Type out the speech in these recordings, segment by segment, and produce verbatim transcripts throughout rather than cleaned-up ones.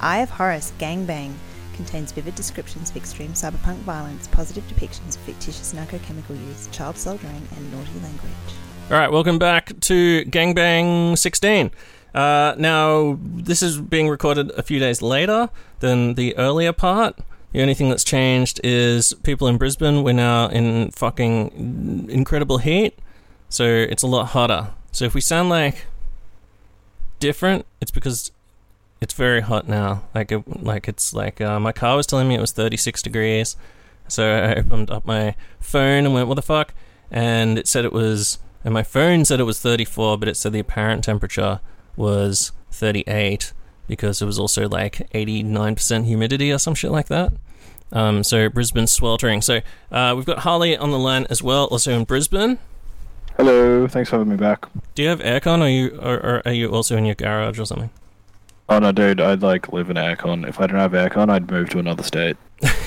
Eye of Horus Gangbang contains vivid descriptions of extreme cyberpunk violence, positive depictions of fictitious narcochemical use, child soldiering, and naughty language. All right, welcome back to Gangbang sixteen. Uh, now, this is being recorded a few days later than the earlier part. The only thing that's changed is people in Brisbane, we're now in fucking incredible heat, so it's a lot hotter. So if we sound like different, it's because it's very hot now. Like, it, like it's like uh, my car was telling me it was thirty-six degrees, so I opened up my phone and went, what the fuck? And it said it was, and my phone said it was thirty-four, but it said the apparent temperature was thirty-eight because it was also like eighty-nine percent humidity or some shit like that. Um, so Brisbane's sweltering. So uh, we've got Harley on the line as well, also in Brisbane. Hello, thanks for having me back. Do you have aircon, or are you, or, or are you also in your garage or something? Oh no, dude, I'd like live in aircon. If I didn't have aircon, I'd move to another state.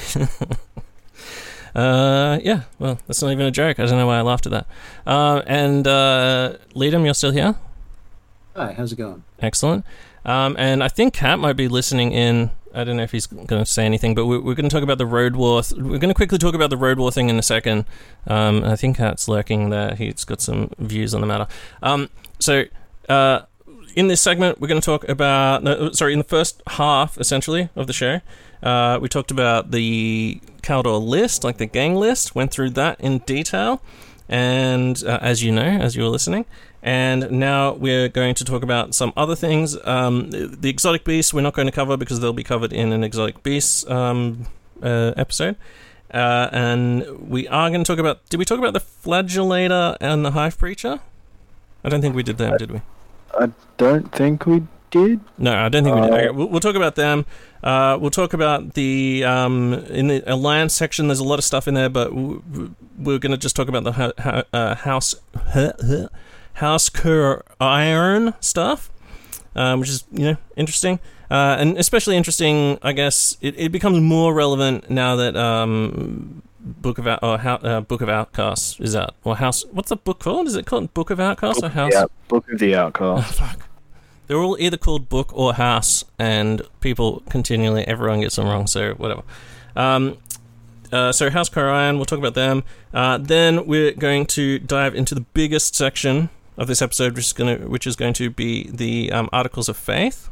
uh, yeah, well, that's not even a joke. I don't know why I laughed at that. Uh, and uh, Liam, you're still here? Hi, how's it going? Excellent. Um, and I think Kat might be listening in. I don't know if he's going to say anything, but we're, we're going to talk about the road war. Th- we're going to quickly talk about the road war thing in a second. Um, I think Kat's lurking there. He's got some views on the matter. Um, so, uh, in this segment, we're going to talk about... No, sorry, in the first half, essentially, of the show, uh, we talked about the Caldor list, like the gang list, went through that in detail, and uh, as you know, as you were listening. And now we're going to talk about some other things. Um, the, the exotic beasts we're not going to cover because they'll be covered in an exotic beasts um, uh, episode. Uh, and we are going to talk about... Did we talk about the flagellator and the hive preacher? I don't think we did them, did we? I don't think we did. No, I don't think uh, we did. Okay, we'll, we'll talk about them. Uh, we'll talk about the... Um, in the Alliance section, there's a lot of stuff in there, but we're going to just talk about the ha- ha- uh, house... House Iron stuff, um, which is, you know, interesting. Uh, and especially interesting, I guess, it, it becomes more relevant now that um, Book of Out- or How- uh, Book of Outcasts is out. Or House... What's the book called? Is it called Book of Outcasts Book or House? Yeah, Book of the Outcasts. Oh, fuck. They're all either called Book or House, and people continually... Everyone gets them wrong, so whatever. Um... Uh, so House Iron, we'll talk about them. Uh, then we're going to dive into the biggest section of this episode, which is going to, which is going to be the um, Articles of Faith,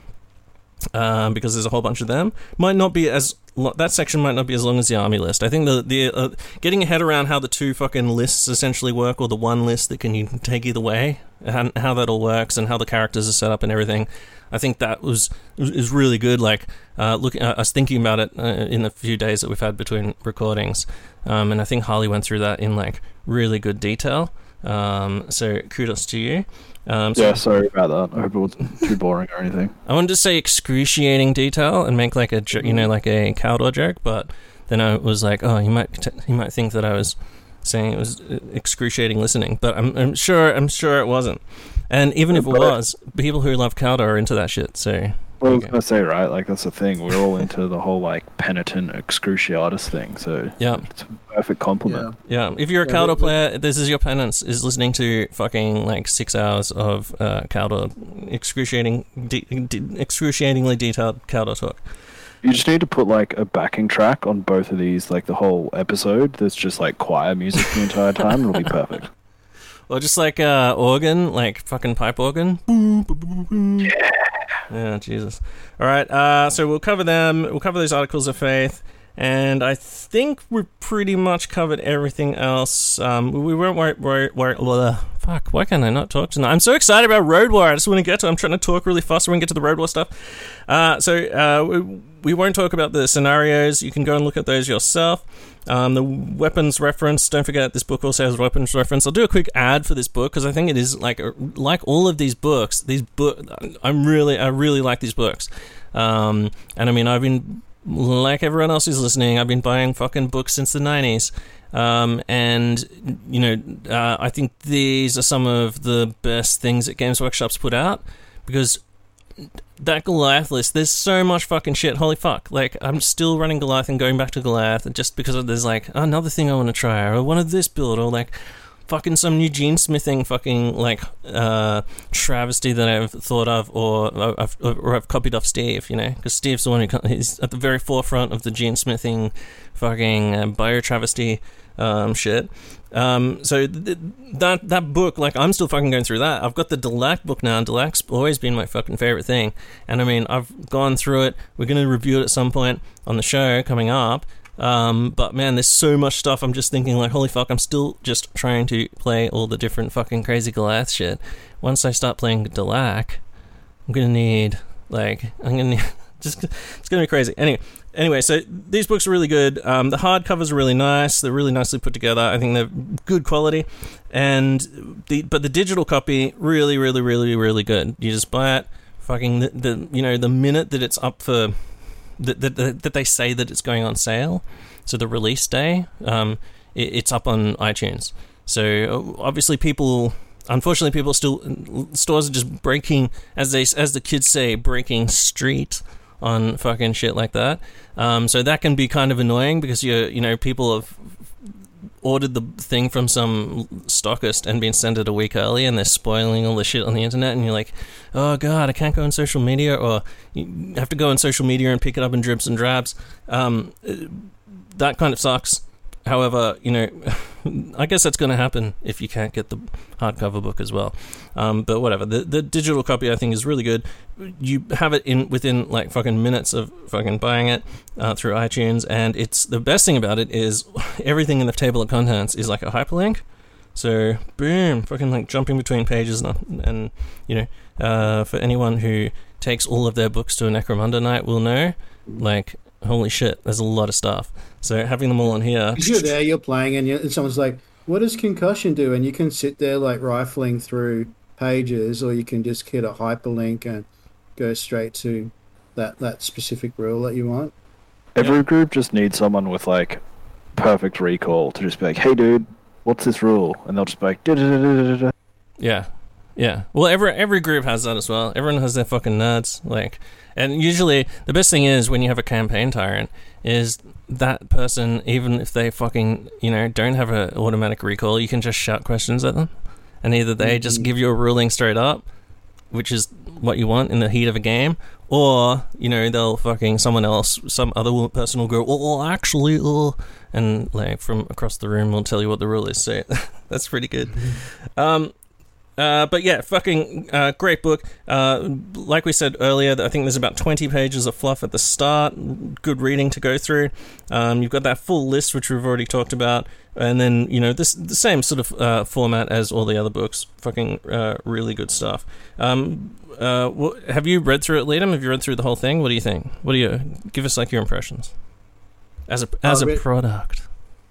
um, because there's a whole bunch of them. Might not be as lo- that section might not be as long as the army list. I think the the uh, getting your head around how the two fucking lists essentially work, or the one list that can you can take either way, and how that all works, and how the characters are set up and everything. I think that was is really good. Like, uh, look, uh, I was thinking about it uh, in the few days that we've had between recordings, um, and I think Harley went through that in like really good detail. Um, so kudos to you. Um, so yeah, sorry about that. I hope it wasn't too boring or anything. I wanted to say excruciating detail and make like a jo- you know like a Caldor joke, but then I was like, oh, you might t- you might think that I was saying it was excruciating listening, but I'm I'm sure I'm sure it wasn't. And even if it was, people who love Caldor are into that shit, so... Well, I was going to say, right, like, that's the thing. We're all into the whole, like, penitent excruciatus thing, so... Yeah. It's a perfect compliment. Yeah. yeah. If you're a yeah, Caldor player, this is your penance, is listening to fucking, like, six hours of uh, Caldor, excruciating, de- de- excruciatingly detailed Caldor talk. You just need to put, like, a backing track on both of these, like, the whole episode that's just, like, choir music the entire time. It'll be perfect. Or just like uh, organ, like fucking pipe organ. Yeah. Yeah, Jesus. All right, uh, so we'll cover them. We'll cover these Articles of Faith. And I think we've pretty much covered everything else. Um, we weren't worried... worried, worried uh, fuck, why can't I not talk tonight? I'm so excited about Road War. I just want to get to it. I'm trying to talk really fast so we can get to the Road War stuff. Uh, so uh, we, we won't talk about the scenarios. You can go and look at those yourself. Um, the weapons reference, don't forget this book also has weapons reference. I'll do a quick ad for this book because I think it is like like all of these books. These book, I'm really I really like these books. Um, and I mean I've been like everyone else who's listening. I've been buying fucking books since the nineties. Um, and you know uh, I think these are some of the best things that Games Workshop's put out because. That Goliath list, there's so much fucking shit. Holy fuck. Like, I'm still running Goliath and going back to Goliath just because there's like another thing I want to try, or I wanted this build, or like fucking some new gene smithing fucking like uh, travesty that I've thought of, or I've or I've copied off Steve, you know, because Steve's the one who is at the very forefront of the gene smithing fucking uh, bio travesty um, shit. Um, so th- that that book, like, I'm still fucking going through that. I've got the Delac book now, and Delac's always been my fucking favorite thing. And I mean, I've gone through it. We're going to review it at some point on the show coming up. Um, but man, there's so much stuff. I'm just thinking, like, holy fuck, I'm still just trying to play all the different fucking crazy Goliath shit. Once I start playing Delac, I'm going to need, like, I'm going to need, just, it's going to be crazy. Anyway. Anyway, so these books are really good. Um, the hardcovers are really nice. They're really nicely put together. I think they're good quality. And the but the digital copy, really, really, really, really good. You just buy it, fucking the, the you know the minute that it's up for that that that they say that it's going on sale. So the release day, um, it, it's up on iTunes. So obviously people. Unfortunately, people still stores are just breaking, as they as the kids say, breaking street on fucking shit like that. Um, so that can be kind of annoying because you you know people have ordered the thing from some stockist and been sent it a week early, and they're spoiling all the shit on the internet, and you're like, oh god, I can't go on social media, or you have to go on social media and pick it up in dribs and drabs. Um, that kind of sucks. However, you know, I guess that's going to happen if you can't get the hardcover book as well. Um, but whatever, the the digital copy I think is really good. You have it in within like fucking minutes of fucking buying it uh, through iTunes, and it's the best thing about it is everything in the table of contents is like a hyperlink. So boom, fucking like jumping between pages, and, and you know, uh, for anyone who takes all of their books to a Necromunda night will know, like, holy shit, there's a lot of stuff. So having them all on here. Because you're there, you're playing, and, you're, and someone's like, what does concussion do? And you can sit there like rifling through pages, or you can just hit a hyperlink and go straight to that, that specific rule that you want. Every Yep. group just needs someone with like perfect recall to just be like, hey dude, what's this rule? And they'll just be like, da-da-da-da-da-da. Yeah, yeah. Well, every every group has that as well. Everyone has their fucking nerds, like, and usually the best thing is when you have a campaign tyrant is that person, even if they fucking you know don't have an automatic recall, you can just shout questions at them, and either they mm-hmm. just give you a ruling straight up, which is what you want in the heat of a game, or you know they'll fucking someone else, some other person will go, oh, actually, oh, and like from across the room will tell you what the rule is. So that's pretty good. Mm-hmm. Um. Uh, but yeah, fucking uh, great book. Uh, like we said earlier, I think there's about twenty pages of fluff at the start. Good reading to go through. Um, you've got that full list, which we've already talked about, and then you know this the same sort of uh, format as all the other books. Fucking uh, really good stuff. Um, uh, wh- have you read through it, Liam? Have you read through the whole thing? What do you think? What do you give us like your impressions as a as uh, read, a product?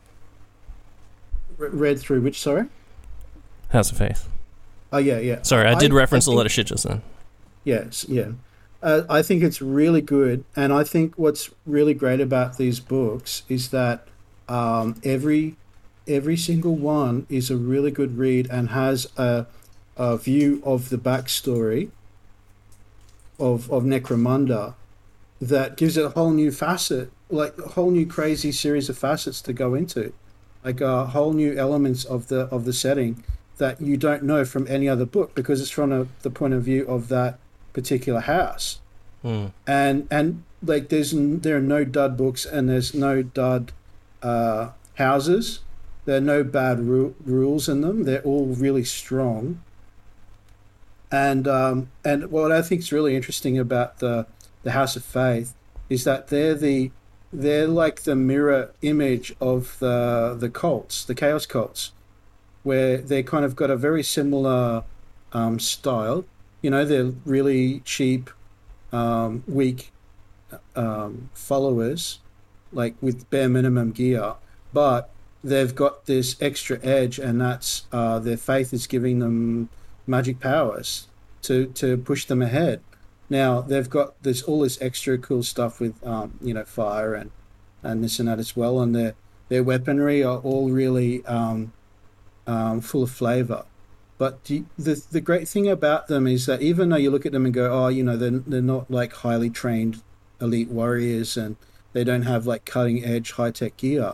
Read through which? Sorry, House of Faith. Oh, yeah, yeah. Sorry, I did I, reference I think, a lot of shit just then. Yes, yeah. Uh, I think it's really good, and I think what's really great about these books is that um, every every single one is a really good read and has a, a view of the backstory of, of Necromunda that gives it a whole new facet, like a whole new crazy series of facets to go into, like uh, whole new elements of the of the setting that you don't know from any other book because it's from a, the point of view of that particular house. Hmm. And and like there's there are no dud books and there's no dud uh, houses. There are no bad ru- rules in them. They're all really strong. And um, and what I think is really interesting about the the House of Faith is that they're the they're like the mirror image of the the cults, the Chaos cults, where they kind of got a very similar um, style. You know, they're really cheap, um, weak um, followers, like with bare minimum gear, but they've got this extra edge, and that's uh, their faith is giving them magic powers to, to push them ahead. Now, they've got this all this extra cool stuff with, um, you know, fire and, and this and that as well, and their, their weaponry are all really... Um, Um, full of flavor, but the, the the great thing about them is that even though you look at them and go, oh, you know, they're they're not like highly trained elite warriors and they don't have like cutting edge high tech gear,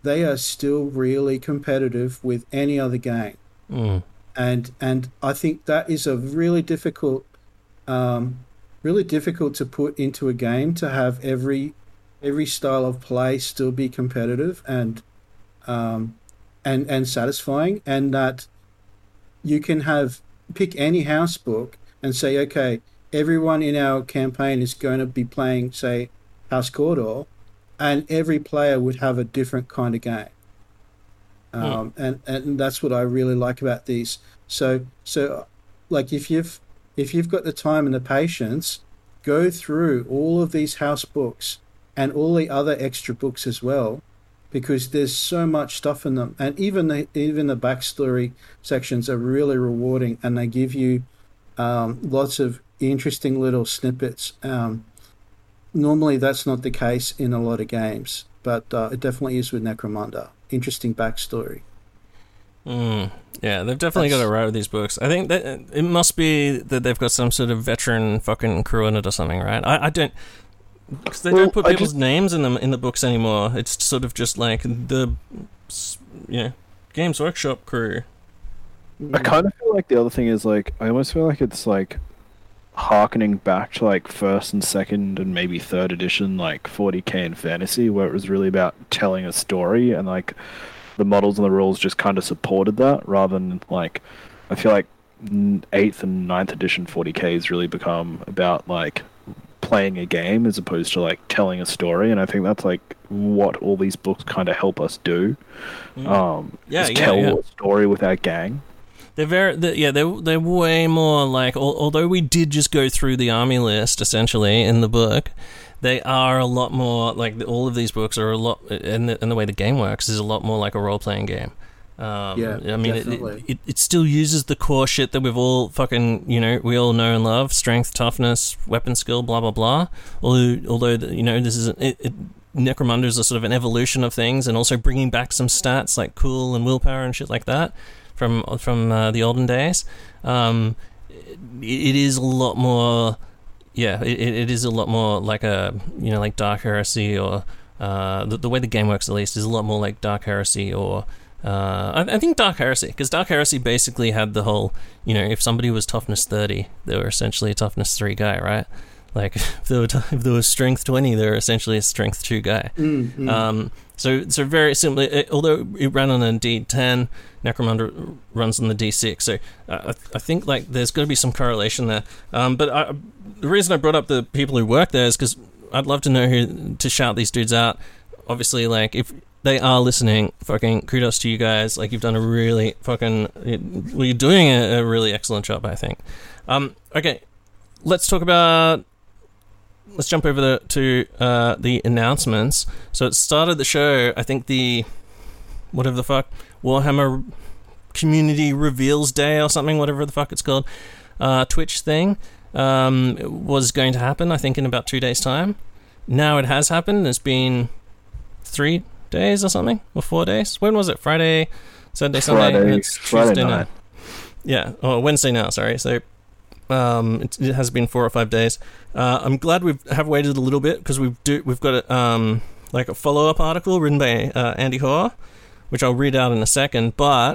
they are still really competitive with any other game. Mm. And and I think that is a really difficult, um, really difficult to put into a game, to have every every style of play still be competitive and um, and and satisfying, and that you can have pick any house book and say, okay, everyone in our campaign is going to be playing, say, House Cawdor, and every player would have a different kind of game. Um, hmm. and, and that's what I really like about these. So so like if you've if you've got the time and the patience, go through all of these house books and all the other extra books as well, because there's so much stuff in them. And even the even the backstory sections are really rewarding, and they give you um, lots of interesting little snippets. Um, normally that's not the case in a lot of games, but uh, it definitely is with Necromunda. Interesting backstory. Mm, yeah, they've definitely That's... got it right with these books. I think that it must be that they've got some sort of veteran fucking crew in it or something, right? I, I don't... Because they well, don't put people's just... names in them in the books anymore. It's sort of just like the, you know, Games Workshop crew. I kind of feel like the other thing is, like, I almost feel like it's, like, harkening back to, like, first and second and maybe third edition, like, forty K and Fantasy, where it was really about telling a story, and, like, the models and the rules just kind of supported that, rather than, like, I feel like eighth and ninth edition forty K has really become about, like, playing a game as opposed to, like, telling a story, and I think that's, like, what all these books kind of help us do. Mm. Um, yeah, is yeah, tell yeah. a story with our gang. They're very, they're, yeah, they're they're way more like. Al- although we did just go through the army list essentially in the book, they are a lot more like the, all of these books are a lot, and the, and the way the game works is a lot more like a role playing game. Um, yeah, I mean, it, definitely. it it still uses the core shit that we've all fucking, you know, we all know and love: strength, toughness, weapon skill, blah blah blah. Although although you know this is it. it Necromunda is a sort of an evolution of things, and also bringing back some stats like cool and willpower and shit like that from from uh, the olden days. Um, it, it is a lot more, yeah. It, it is a lot more like a you know like Dark Heresy, or uh, the, the way the game works at least is a lot more like Dark Heresy, or uh, I, I think Dark Heresy, because Dark Heresy basically had the whole, you know, if somebody was toughness thirty, they were essentially a toughness three guy, right? Like if there were t- if there was strength twenty, they were essentially a strength two guy. Mm-hmm. Um, so so very simply, it, although it ran on a D ten, Necromunda runs on the D six. So uh, I, th- I think like there's got to be some correlation there. Um, but I, the reason I brought up the people who work there is because I'd love to know who to shout these dudes out. Obviously, like if they are listening, fucking kudos to you guys. Like you've done a really fucking, well, you're doing a, a really excellent job, I think. Um, okay, let's talk about. Let's jump over the, to uh, the announcements. So it started the show, I think the, whatever the fuck, Warhammer Community Reveals Day or something, whatever the fuck it's called, uh, Twitch thing, um, was going to happen, I think, in about two days' time. Now it has happened. It's been three days or something, or four days. When was it? Friday, Saturday, Sunday? Friday, it's Friday Tuesday night. now. Yeah, or Wednesday now, sorry. So Um, it, it has been four or five days. Uh, I'm glad we have waited a little bit because we've do we've got a, um like a follow up article written by uh, Andy Hoare, which I'll read out in a second. But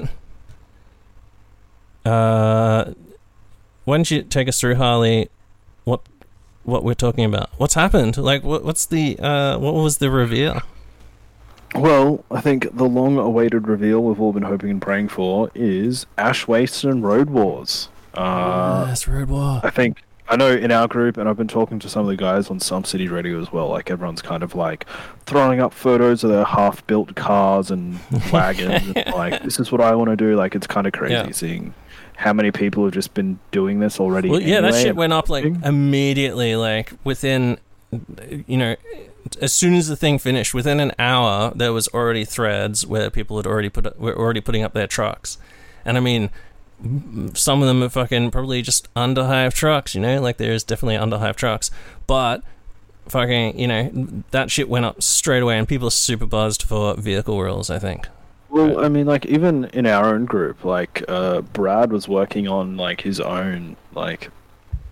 uh, why don't you take us through, Harley, what what we're talking about? What's happened? Like, what, what's the uh, what was the reveal? Well, I think the long-awaited reveal we've all been hoping and praying for is Ash Waste and Road Wars. Uh, yes, Road War. I think, I know in our group, and I've been talking to some of the guys on Some City Radio as well, like everyone's kind of like throwing up photos of their half-built cars and wagons, and like, this is what I want to do. Like, it's kind of crazy yeah. seeing how many people have just been doing this already. Well, yeah, anyway, that shit went up like immediately, like within, you know, as soon as the thing finished, within an hour, there was already threads where people had already put were already putting up their trucks, and I mean, some of them are fucking probably just under hive trucks, you know, like there's definitely under hive trucks, but fucking, you know, that shit went up straight away, and people are super buzzed for vehicle rules, I think. Well, I mean, like, even in our own group, like, uh, Brad was working on, like, his own, like,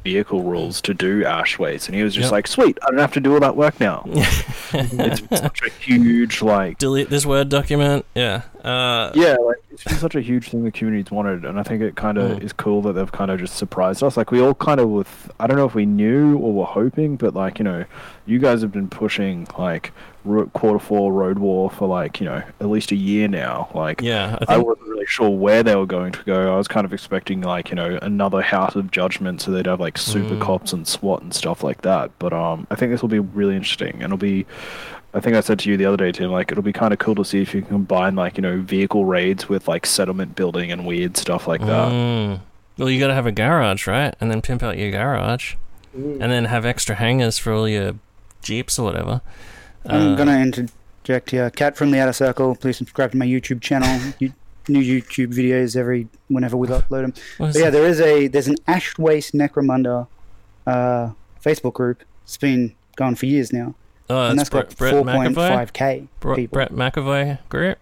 vehicle rules to do Ashways, and he was just Yep. like, "Sweet, I don't have to do all that work now." It's been such a huge like. Delete this Word document. Yeah. Uh, Yeah, like it's been such a huge thing the community's wanted, and I think it kind of Mm. is cool that they've kind of just surprised us. Like we all kind of with, I don't know if we knew or were hoping, but like you know, you guys have been pushing like ro- quarter four Road War for like you know at least a year now. Like Yeah. I I think. wasn't really sure where they were going to go. I was kind of expecting like you know another House of Judgment, so they'd have like super Mm. cops and SWAT and stuff like that. But um, I think this will be really interesting, and it'll be. I think I said to you the other day, Tim, like it'll be kind of cool to see if you can combine like you know vehicle raids with like settlement building and weird stuff like that. Mm. Well, you got to have a garage, right? And then pimp out your garage, Mm. and then have extra hangars for all your jeeps or whatever. I'm Uh, gonna interject here. Cat from the Outer Circle, please subscribe to my YouTube channel. you, new YouTube videos every whenever we upload them. what is But yeah, that? there is a there's an Ash Waste Necromunda uh, Facebook group. It's been going for years now, Oh, and that's that's got Brett, Brett four point McAvoy. five k Bro- people. Brett McAvoy group.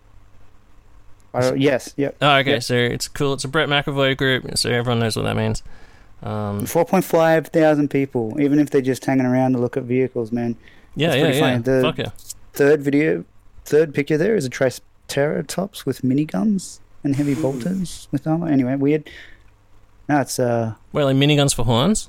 Uh, yes, yep. Oh, okay. Yeah. So it's cool. It's a Brett McAvoy group, so everyone knows what that means. Um, four point five thousand people, even if they're just hanging around to look at vehicles, man. yeah, It's yeah, pretty yeah. funny. The- Fuck yeah. Third video, third picture there is a Triceratops with miniguns and heavy bolters with armor. Anyway, weird. No, it's uh, Wait, like miniguns for horns?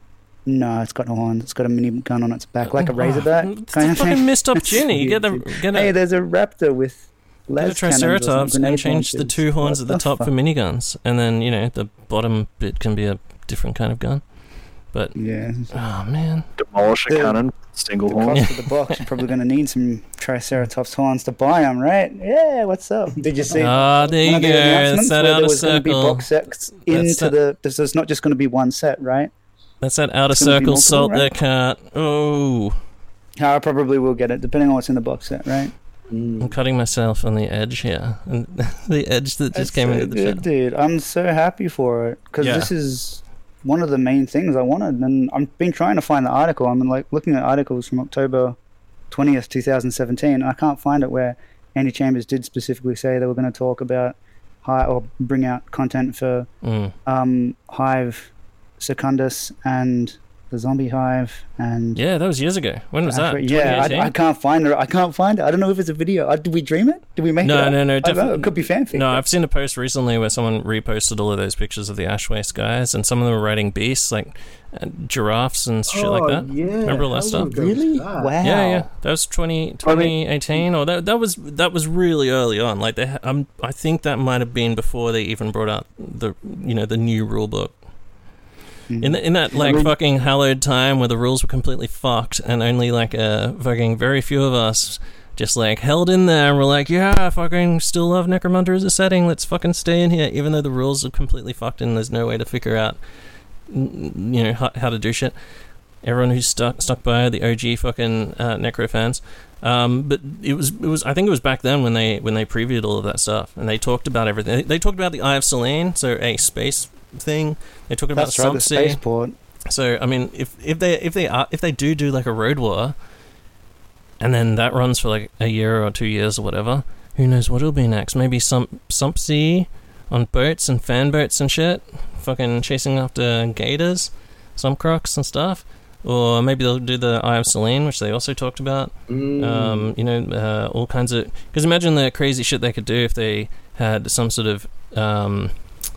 no, it's got no horns. It's got a minigun on its back, like a Oh, razorback. It's kind a of fucking thing. missed opportunity. You get the weird, get a, Hey, there's a raptor with get a las cannons or some Triceratops and grenade change the launchers. two horns What at the top fuck? for miniguns, and then you know the bottom bit can be a different kind of gun. But Yeah. oh man, Demolish a The- cannon, single The horn. cost of the box, you're probably going to need some Triceratops horns to buy them, right? Yeah, what's up? Did you see? ah, there one you of the go. That's announcements that where outer there was going to be circle. box sets into That's that- the. There's, there's not just going to be one set, right? That's that outer It's gonna be circle multiple, salt right? there, cat. Oh, I probably will get it, depending on what's in the box set, right? I'm cutting myself on the edge here, and the edge that just That's came so into the good, shot. dude. I'm so happy for it because Yeah. this is one of the main things I wanted, and I've been trying to find the article. I'm like looking at articles from October twentieth, twenty seventeen, and I can't find it where Andy Chambers did specifically say they were going to talk about hi- or bring out content for Mm. um, Hive, Secundus, and the Zombie Hive, and Yeah, that was years ago. When was that? yeah, twenty eighteen? I, I can't find it. I can't find it. I don't know if it's a video. Uh, did we dream it? Did we make it? No, up? no, no, I don't know. definitely- It could be fanfic. No, I've seen a post recently where someone reposted all of those pictures of the Ash Waste guys, and some of them were riding beasts, like uh, giraffes and shit like that. Yeah. Remember all that how stuff? long ago was Really? that? Wow. Yeah, yeah, that was twenty, twenty eighteen, or that that was that was really early on. Like they, ha- um, I think that might have been before they even brought out the you know the new rule book. Mhm. In the, in that like fucking hallowed time where the rules were completely fucked, and only like a fucking very few of us just like held in there and were like, yeah, fucking still love Necromunda as a setting. Let's fucking stay in here, even though the rules are completely fucked and there's no way to figure out, n- you know, how, how to do shit. Everyone who's stuck stuck by the O G fucking uh, Necro fans. Um, but it was it was I think it was back then when they when they previewed all of that stuff and they talked about everything. They, they talked about the Eye of Selene, so a space thing. They talked about That's right, the Sumpsea. spaceport. So I mean, if if they if they are if they do do like a road war, and then that runs for like a year or two years or whatever, who knows what it'll be next? Maybe some Sumpsea on boats and fan boats and shit, fucking chasing after gators, some crocs and stuff. Or maybe they'll do the Eye of Selene, which they also talked about. Mm. Um, you know, uh, all kinds of. Because imagine the crazy shit they could do if they had some sort of. Um,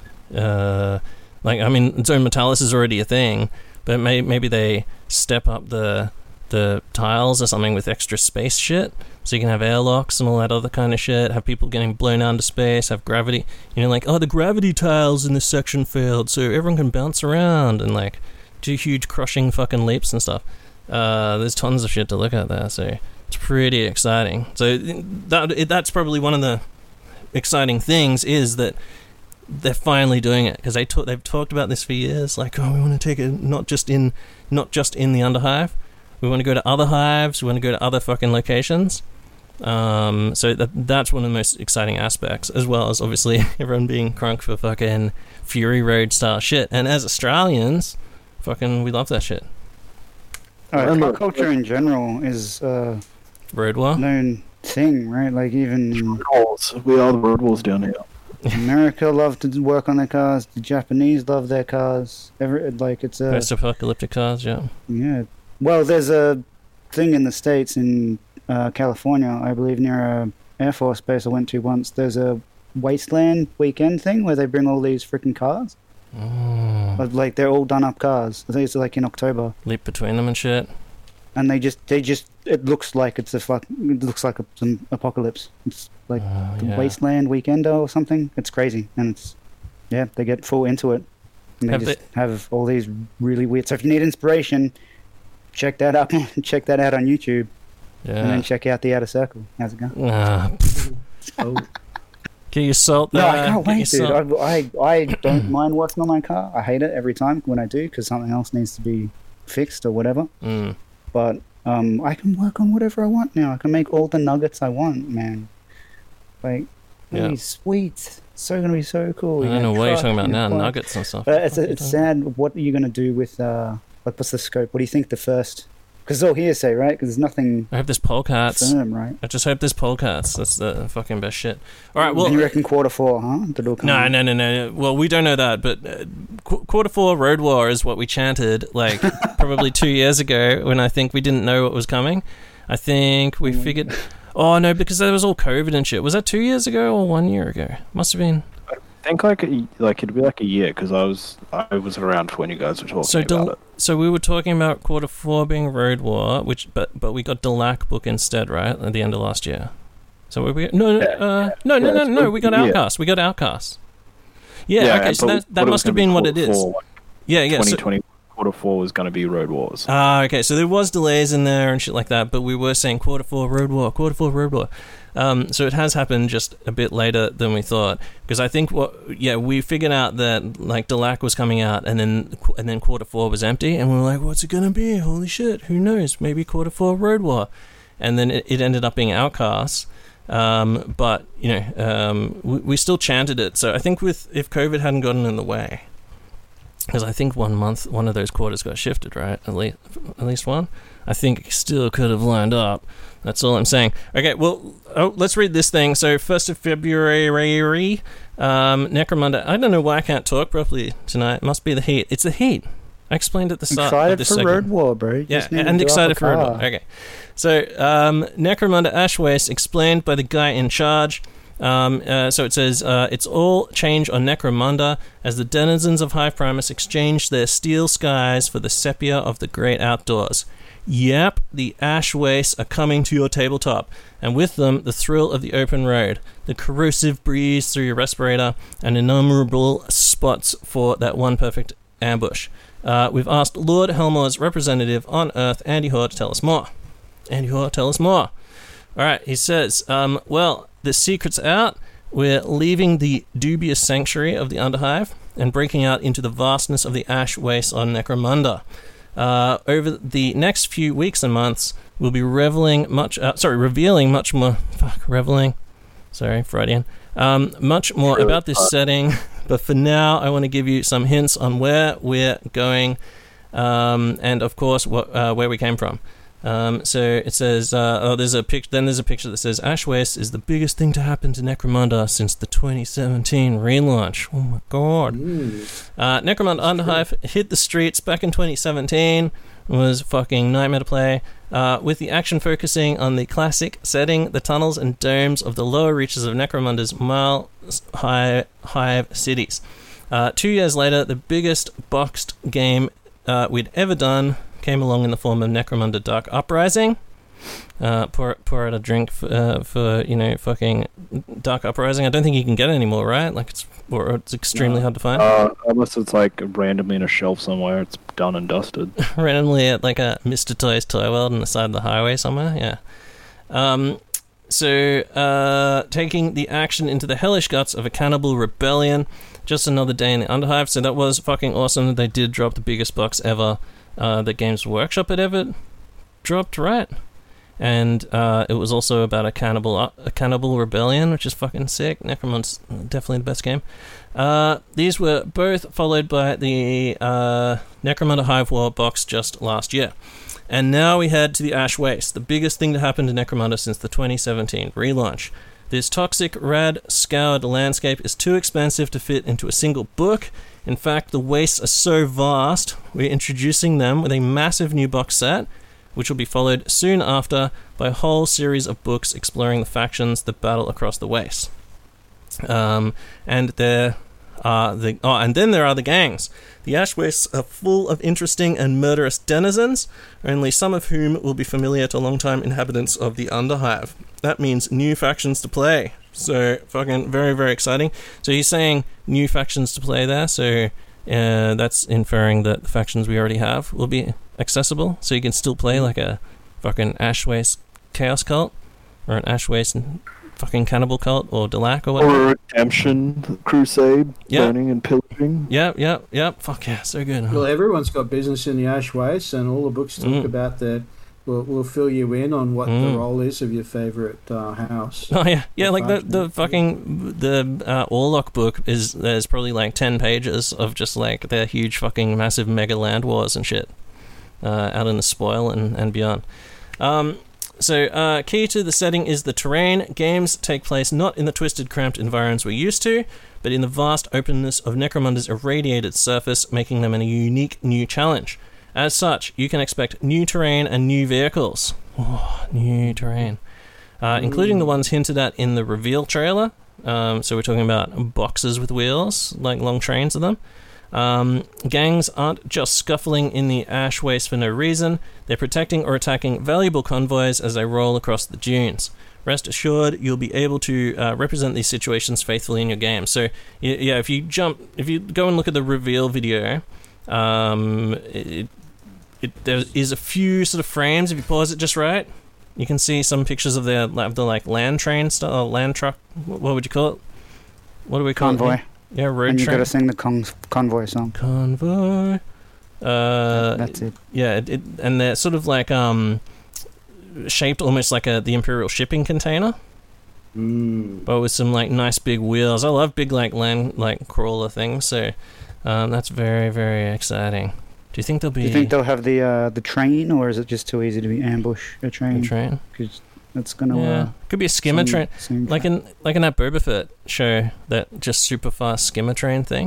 uh, like, I mean, Zone Metalis is already a thing, but may, maybe they step up the the tiles or something with extra space shit, so you can have airlocks and all that other kind of shit, have people getting blown out into space, have gravity. You know, like, oh, the gravity tiles in this section failed, so everyone can bounce around and, like, do huge crushing fucking leaps and stuff. Uh, there's tons of shit to look at there, so it's pretty exciting. So that that's probably one of the exciting things is that they're finally doing it, because they talk, they've talked about this for years. Like, oh, we want to take it not just in not just in the Underhive. We want to go to other hives. We want to go to other fucking locations. Um, so that that's one of the most exciting aspects, as well as obviously everyone being crunk for fucking Fury Road style shit. And as Australians, fucking we love that shit. Alright, And car look, culture in general is a Road war. known thing, right? Like even Road walls. We are the road walls down here. America love to work on their cars. The Japanese love their cars. Every like it's a Post-apocalyptic cars, yeah. yeah. Well, there's a thing in the States in uh, California, I believe, near a Air Force base I went to once. There's a wasteland weekend thing where they bring all these freaking cars. Oh. But, like they're all done up cars. I think it's like in October. Leap between them and shit. And they just, they just, it looks like it's a fuck, it looks like a, some apocalypse. It's like Oh, the yeah. Wasteland Weekender or something. It's crazy, and it's, yeah, they get full into it. And they Have just have all these really weird. So if you need inspiration, check that up. Check that out on YouTube, and Yeah. then check out the Outer Circle. How's it going? Ah, pff. Oh, Get your salt there. No, I can't Get your wait, dude. salt. I, I, I don't mind working on my car. I hate it every time when I do because something else needs to be fixed or whatever. Mm. But um, I can work on whatever I want now. I can make all the nuggets I want, man. Like, Yeah. that'd be sweet. It's so gonna be so cool. I You don't know know, what you're truck, talking about you know, now, fly. nuggets and stuff. But it's it's sad. What are you gonna do with uh, like what's the scope? What do you think the first? Because it's all hearsay, right? Because there's nothing I hope there's polecats. firm, right? I just hope there's polecats. That's the fucking best shit. All right, well, and you reckon quarter four, huh? That it'll come no, out? no, no, no. Well, we don't know that, but uh, qu- quarter four Road War is what we chanted like probably two years ago when I think we didn't know what was coming. I think we figured. Oh no, because there was all COVID and shit. Was that two years ago or one year ago? Must have been. I think like a, like it'd be like a year because I was I was around when you guys were talking So, about Del- it. so we were talking about quarter four being Road War, which but but we got Delac book instead, right? At the end of last year. So were we no no Yeah, uh, no no Yeah, no it's no we got yeah. Outcast. We got Outcast. Yeah, okay. So but that that what it was must have gonna be been what it quarter is. four, like Yeah, yeah. twenty So, twenty quarter four was going to be Road Wars. ah, okay. So there was delays in there and shit like that, but we were saying quarter four Road War, quarter four Road War. Um, so it has happened just a bit later than we thought, because I think what yeah we figured out that like Delac was coming out, and then and then quarter four was empty, and we were like, what's it gonna be? Holy shit, who knows? Maybe quarter four Road War, and then it, it ended up being Outcasts. Um, but you know, um, we, we still chanted it. So I think with if COVID hadn't gotten in the way, because I think one month one of those quarters got shifted, right? At least at least one. I think it still could have lined up. That's all I'm saying. Okay, well, oh, let's read this thing. So, first of February, um, Necromunda. I don't know why I can't talk properly tonight. It must be the heat. It's the heat. I explained at the start Excited of this for segment. Road War, bro. You Yeah, just need to and go up excited a for Road War. car. Okay. So, um, Necromunda Ashwaste explained by the guy in charge. Um, uh, so it says, uh, it's all change on Necromunda as the denizens of Hive Primus exchange their steel skies for the sepia of the great outdoors. Yep, the ash wastes are coming to your tabletop, and with them the thrill of the open road, the corrosive breeze through your respirator, and innumerable spots for that one perfect ambush. Uh, we've asked Lord Helmor's representative on Earth, Andy Hoare, to tell us more. Andy Hoare, tell us more. Alright, he says, um, well, the secret's out. We're leaving the dubious sanctuary of the Underhive and breaking out into the vastness of the ash waste on Necromunda. Uh, over the next few weeks and months, we'll be reveling much, uh, sorry, revealing much more, fuck, reveling, sorry, Freudian, um, much more Really about this hard. setting, but for now, I want to give you some hints on where we're going, um, and of course, what, uh, where we came from. Um, so it says, uh, oh, there's a pic- then there's a picture that says, Ash Waste is the biggest thing to happen to Necromunda since the twenty seventeen relaunch. Oh my god. mm. Uh, Necromunda Underhive hit the streets back in twenty seventeen, was fucking nightmare to play, uh, with the action focusing on the classic setting, the tunnels and domes of the lower reaches of Necromunda's mile-high hive cities. Uh, two years later, the biggest boxed game uh, we'd ever done came along in the form of Necromunda Dark Uprising. Uh, pour, pour out a drink for, uh, for, you know, fucking Dark Uprising. I don't think you can get it anymore, right? Like, it's or it's extremely No. hard to find. Uh, unless it's like randomly in a shelf somewhere, it's done and dusted. Randomly at like a Mister Toys Toy World on the side of the highway somewhere, yeah. Um, so, uh, taking the action into the hellish guts of a cannibal rebellion, just another day in the Underhive. So that was fucking awesome that they did drop the biggest box ever uh, that Games Workshop had ever dropped, right? And uh, it was also about a cannibal uh, a cannibal rebellion, which is fucking sick. Necromunda's definitely the best game. Uh, these were both followed by the uh, Necromunda Hive War box just last year. And now we head to the Ash Waste, the biggest thing to happen to Necromunda since the twenty seventeen relaunch. This toxic, rad, scoured landscape is too expansive to fit into a single book. In fact, the wastes are so vast, we're introducing them with a massive new box set, which will be followed soon after by a whole series of books exploring the factions that battle across the wastes. Um, and there are the oh, and then there are the gangs. The Ash Wastes are full of interesting and murderous denizens, only some of whom will be familiar to long-time inhabitants of the Underhive. That means new factions to play. So, fucking very, very exciting. So he's saying new factions to play there, so uh, that's inferring that the factions we already have will be accessible, so you can still play like a fucking Ash Waste Chaos Cult, or an Ash Waste fucking Cannibal Cult, or Delac, or whatever. Or a Redemption Crusade, yep. burning and pillaging. Yep, yep, yep. Fuck yeah, so good. Well, everyone's got business in the Ash Waste, and all the books talk Mm. about that. We'll, we'll fill you in on what Mm. the role is of your favourite uh, house. Oh yeah, yeah. Like the, faction. the fucking the uh, Orlok book is there's probably like ten pages of just like their huge fucking massive mega land wars and shit uh, out in the spoil and and beyond. Um, so uh, key to the setting is the terrain. Games take place not in the twisted, cramped environs we're used to, but in the vast openness of Necromunda's irradiated surface, making them a unique new challenge. As such, you can expect new terrain and new vehicles. Oh, new terrain. Uh, including the ones hinted at in the reveal trailer. Um, so we're talking about boxes with wheels, like long trains of them. Um, gangs aren't just scuffling in the Ash Waste for no reason. They're protecting or attacking valuable convoys as they roll across the dunes. Rest assured, you'll be able to uh, represent these situations faithfully in your game. So, yeah, if you jump, if you go and look at the reveal video, um, it, it, there is a few sort of frames. If you pause it just right, you can see some pictures of the of the like land train stuff, uh, land truck. What would you call it? What do we call Convoy. it? Yeah, road And you train. got to sing the con- convoy song. Convoy. Uh, That's it. Yeah, it, it, and they're sort of like um, shaped almost like a the Imperial shipping container, Mm. but with some like nice big wheels. I love big like land like crawler things, so um, that's very very exciting. Do you think there'll be Do you think they'll have the uh, the train, or is it just too easy to be ambush a a train? train? Because that's gonna Yeah, uh, could be a skimmer some- train, some- like in like in that Boba Fett show, that just super fast skimmer train thing.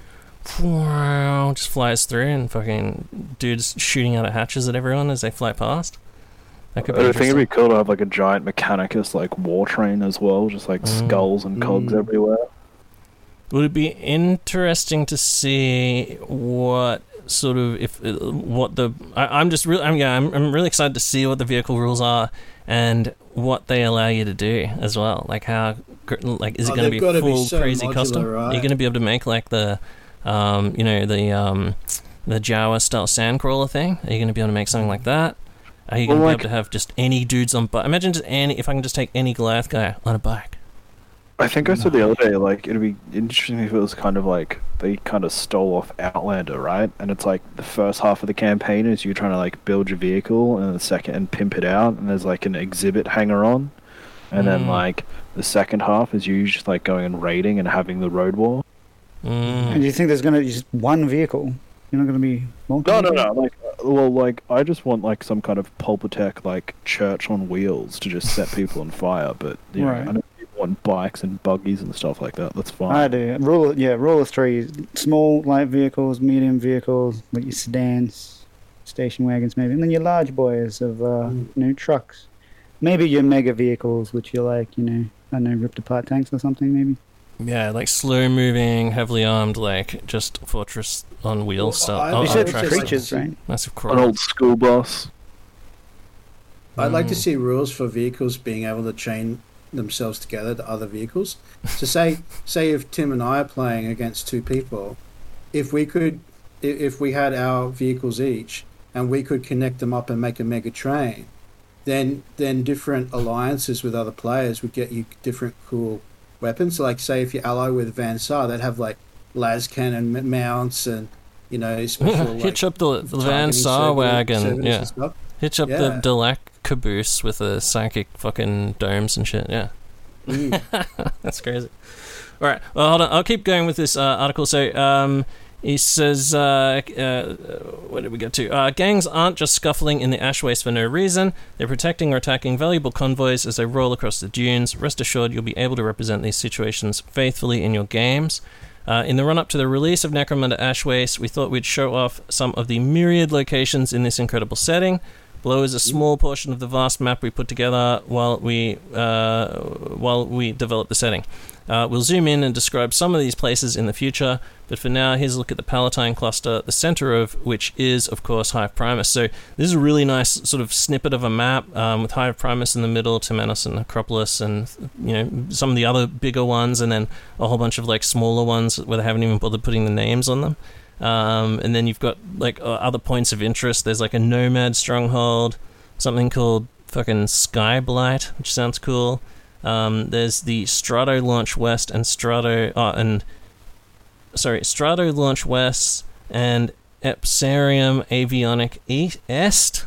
Just flies through and fucking dudes shooting out of hatches at everyone as they fly past. That could be I think it'd interesting. be cool to have like a giant Mechanicus like war train as well, just like Mm. skulls and cogs Mm. everywhere. Would it be interesting to see what sort of if uh, what the I, I'm just really I'm yeah I'm, I'm really excited to see what the vehicle rules are and what they allow you to do as well. Like how gr- like is it Oh, going to they've be gotta be full so crazy modular, custom? right? Are you going to be able to make like the um you know the um the Jawa style sandcrawler thing? Are you going to be able to make something like that? Are you going to Well, be like- able to have just any dudes on bike? Imagine just any if I can just take any Goliath guy on a bike. I think I said the other day, like, it'd be interesting if it was kind of like they kind of stole off Outlander, right? And it's like the first half of the campaign is you trying to like build your vehicle, and the second and pimp it out, and there's like an exhibit hanger on, and then Mm. like the second half is you just like going and raiding and having the road war. Mm. And do you think there's gonna be just one vehicle? You're not gonna be multiple? No, no, no. Like, uh, well, like I just want like some kind of Pulpatech like church on wheels to just set people on fire. But you Right. know, I know people want bikes and buggies and stuff like that. That's fine. I do. Rule, yeah, rule of three: small light vehicles, medium vehicles, like your sedans, station wagons, maybe, and then your large boys of uh, Mm. you know, trucks. Maybe your mega vehicles, which you're like, you know, I don't know, ripped apart tanks or something, maybe. Yeah, like slow moving, heavily armed, like just fortress on wheels Well, stuff. I- Oh, You I on said would tracks. just like to creatures, see- right? Massive An cross. old school bus. I'd like to Mm. see rules for vehicles being able to chain themselves together to other vehicles. So say say if Tim and I are playing against two people, if we could, i- if we had our vehicles each and we could connect them up and make a mega train, then then different alliances with other players would get you different cool weapons. So like say if you ally with Van Sar, they'd have like las cannon m- mounts and you know special like, Hitch up the, the Van targeting Sar server- wagon. servers Yeah. and stuff. Hitch up the Yeah. Delac caboose with the psychic fucking domes and shit. Yeah. Mm. That's crazy. All right. Well, hold on. I'll keep going with this uh, article. So, um, He says, uh, uh, what did we get to? Uh, gangs aren't just scuffling in the ash waste for no reason. They're protecting or attacking valuable convoys as they roll across the dunes. Rest assured, you'll be able to represent these situations faithfully in your games. Uh, in the run-up to the release of Necromunda Ash Waste, we thought we'd show off some of the myriad locations in this incredible setting. Below is a small portion of the vast map we put together while we uh, while we develop the setting. Uh, we'll zoom in and describe some of these places in the future, but for now, here's a look at the Palatine cluster, the center of which is, of course, Hive Primus. So this is a really nice sort of snippet of a map um, with Hive Primus in the middle, Temenos and Acropolis, and you know some of the other bigger ones, and then a whole bunch of like smaller ones where they haven't even bothered putting the names on them. Um, and then you've got like uh, other points of interest. There's like a Nomad stronghold, something called fucking Skyblight, which sounds cool. Um, there's the Strato Launch West and Strato, oh, and sorry, Strato Launch West and Epsarium Avionic Est.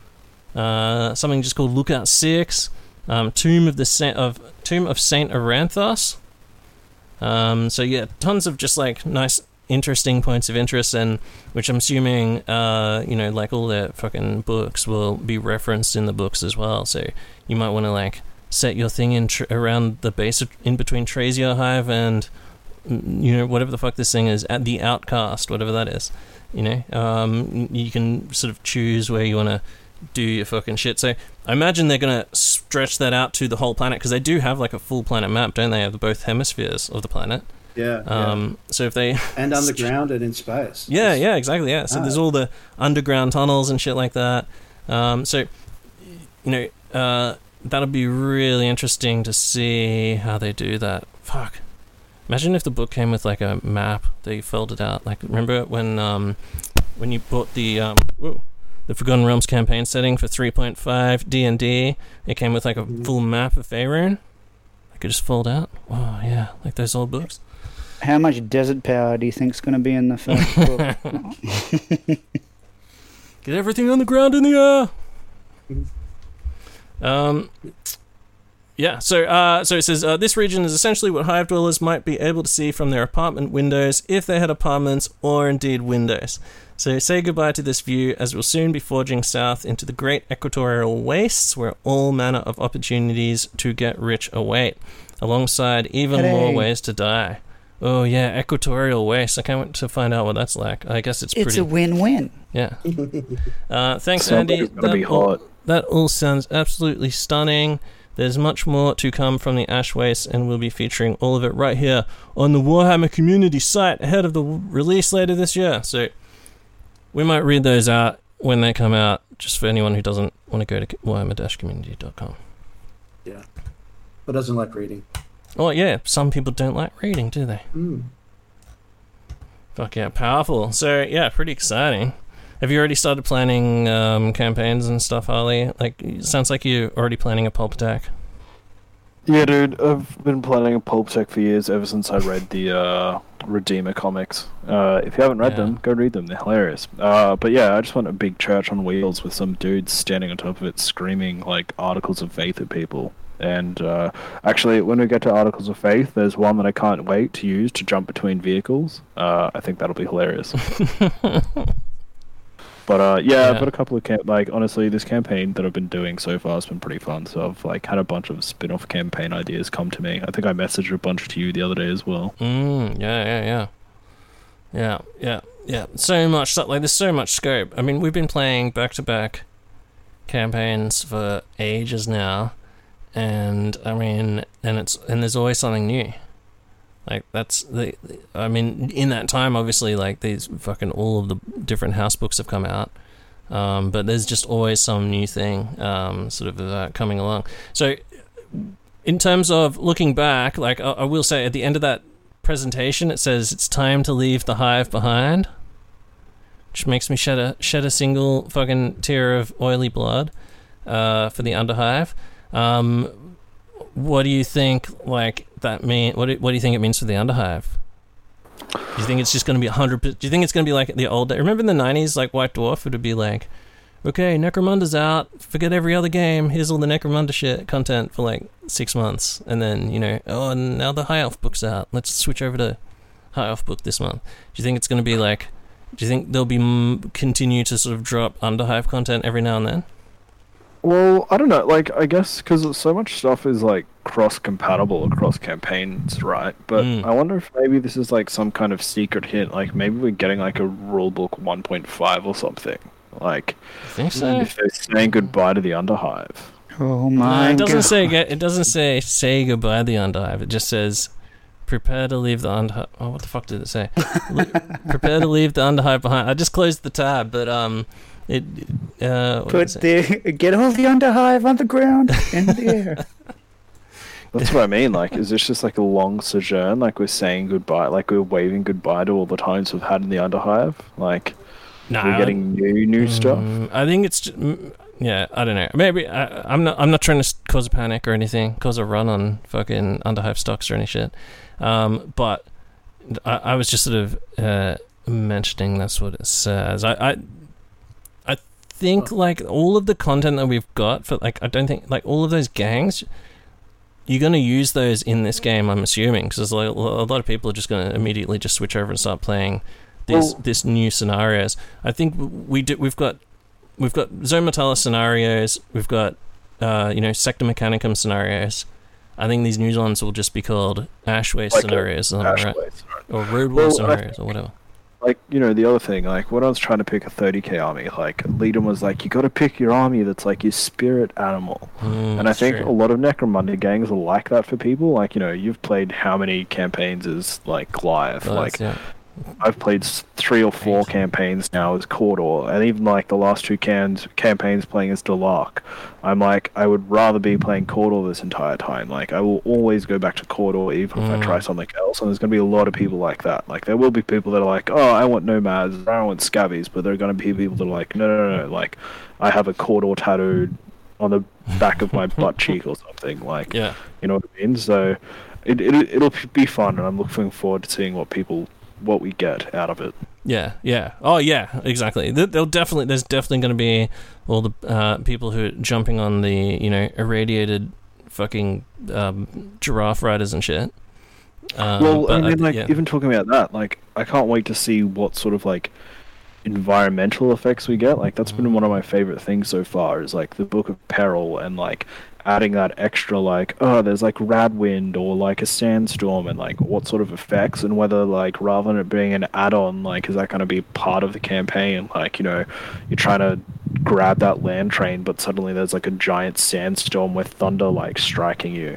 Uh, something just called Lookout Six. Um, Tomb of the Saint of Tomb of Saint Aranthos. Um, so yeah, tons of just like nice, interesting points of interest, and which I'm assuming, uh, you know, like all their fucking books will be referenced in the books as well. So you might want to like set your thing in tr- around the base of, in between Trazio Hive and, you know, whatever the fuck this thing is, at the Outcast, whatever that is. You know, um, you can sort of choose where you want to do your fucking shit. So I imagine they're going to stretch that out to the whole planet, because they do have like a full planet map, don't they, of both hemispheres of the planet. Yeah. Um. yeah. So if they and underground and in space. Yeah. Yeah. Exactly. Yeah. So ah. there's all the underground tunnels and shit like that. Um. So, you know, uh, that'll be really interesting to see how they do that. Fuck. Imagine if the book came with like a map that you folded out. Like, remember when um when you bought the um whoa, the Forgotten Realms campaign setting for three point five D and D? It came with like a mm-hmm. full map of Faerun. I could just fold out. Oh yeah, like those old books. How much desert power do you think is going to be in the first book? Get everything on the ground in the air. Um, yeah. So, uh, so it says uh, this region is essentially what Hive dwellers might be able to see from their apartment windows if they had apartments, or indeed windows. So say goodbye to this view, as we'll soon be forging south into the great equatorial wastes, where all manner of opportunities to get rich await, alongside even Hey. more ways to die. Oh yeah, equatorial waste. I can't wait to find out what that's like. I guess it's pretty. It's a win-win. Yeah. Uh, thanks, Sounds Andy. like it's gonna be all, hot. that all sounds absolutely stunning. There's much more to come from the Ash Waste, and we'll be featuring all of it right here on the Warhammer community site ahead of the w- release later this year. So we might read those out when they come out, just for anyone who doesn't want to go to warhammer dash community dot com. Yeah. But doesn't like reading. Oh yeah, some people don't like reading, do they? Mm. Fuck yeah, powerful. So yeah, pretty exciting. Have you already started planning um, campaigns and stuff, Harley? Like, it sounds like you're already planning a pulp attack. Yeah, dude, I've been planning a pulp tech for years, ever since I read the uh, Redeemer comics. Uh, if you haven't read Yeah. them, go read them. They're hilarious. Uh, but yeah, I just want a big church on wheels with some dudes standing on top of it screaming like articles of faith at people. And uh, actually, when we get to Articles of Faith, there's one that I can't wait to use to jump between vehicles. Uh, I think that'll be hilarious. But uh, yeah, Yeah. I've got a couple of camp. Like honestly, this campaign that I've been doing so far has been pretty fun. So I've like had a bunch of spin-off campaign ideas come to me. I think I messaged a bunch to you the other day as well. Mm, yeah, yeah, yeah. Yeah, yeah, yeah. So much stuff. Like, there's so much scope. I mean, we've been playing back-to-back campaigns for ages now. And, I mean, and it's and there's always something new. Like, that's the, I mean, in that time, obviously, like, these fucking, all of the different house books have come out. Um, but there's just always some new thing um, sort of uh, coming along. So, in terms of looking back, like, I, I will say at the end of that presentation, it says it's time to leave the hive behind, which makes me shed a, shed a single fucking tear of oily blood uh, for the Underhive. Um, what do you think, like, that mean? What do, what do you think it means for the Underhive? Do you think it's just going to be a hundred? Do you think it's going to be like the old day? Remember in the nineties, like White Dwarf, it would be like, okay, Necromunda's out. Forget every other game. Here's all the Necromunda shit content for like six months, and then you know, oh, and now the High Elf book's out. Let's switch over to High Elf book this month. Do you think it's going to be like? Do you think there'll be m- continue to sort of drop Underhive content every now and then? Well, I don't know. Like, I guess because so much stuff is like cross-compatible across campaigns, right? But Mm. I wonder if maybe this is like some kind of secret hint. Like, maybe we're getting like a rulebook one point five or something. Like, I think so. if they're saying goodbye to the Underhive. Oh No, my it doesn't god. say get. It doesn't say say goodbye to the Underhive. It just says prepare to leave the Underhive. Oh, what the fuck did it say? Le- prepare to leave the Underhive behind. I just closed the tab, but um, it. Uh, what Put is it? the get all the Underhive on the ground in the air. That's what I mean. Like, is this just like a long sojourn? Like, we're saying goodbye, like we're waving goodbye to all the times we've had in the Underhive. Like, Nah, we're getting new, new stuff. Mm, I think it's just, mm, yeah. I don't know. Maybe I, I'm not. I'm not trying to s- cause a panic or anything, cause a run on fucking Underhive stocks or any shit. Um, but I, I was just sort of uh, mentioning that's what it says. I, I, I think like all of the content that we've got for like I don't think like all of those gangs. You're going to use those in this game, I'm assuming, because like, a lot of people are just going to immediately just switch over and start playing these Well- this new scenarios. I think we do. We've got we've got Zone Mortalis scenarios. We've got uh, you know Sector Mechanicum scenarios. I think these new ones will just be called Ash Waste Like a scenarios, or, something, right? Ashways, right? or Road War Well, I scenarios, or whatever. Like, you know, the other thing, like, when I was trying to pick a thirty K army, like, Leadum was like, you got to pick your army that's like your spirit animal. Mm, And I that's think true. a lot of Necromunda gangs are like that for people. Like, you know, you've played how many campaigns as, like, Goliath? Oh, like, that's- yeah. I've played s- three or four Right. campaigns now as Cawdor, and even, like, the last two cans, campaigns playing as Delark. I'm like, I would rather be playing Cawdor this entire time. Like, I will always go back to Cawdor even if Mm. I try something else, and there's going to be a lot of people like that. Like, there will be people that are like, oh, I want Nomads, I don't want Scabbies, but there are going to be people that are like, no, no, no, no, like, I have a Cawdor tattooed on the back of my butt cheek or something. Like, Yeah. you know what I mean? So, it, it, it'll be fun, and I'm looking forward to seeing what people... what we get out of it. Yeah, yeah. Oh, yeah, exactly. Th- They'll definitely. There's definitely going to be all the uh, people who are jumping on the, you know, irradiated fucking um, giraffe riders and shit. Um, well, but I mean, like, yeah. even talking about that, like, I can't wait to see what sort of, like, environmental effects we get. Like, that's been one of my favorite things so far, is, like, the Book of Peril and, like, adding that extra, like, oh, there's, like, Radwind or, like, a sandstorm and, like, what sort of effects, and whether, like, rather than it being an add-on, like, is that going to be part of the campaign? Like, you know, you're trying to grab that land train, but suddenly there's, like, a giant sandstorm with thunder, like, striking you.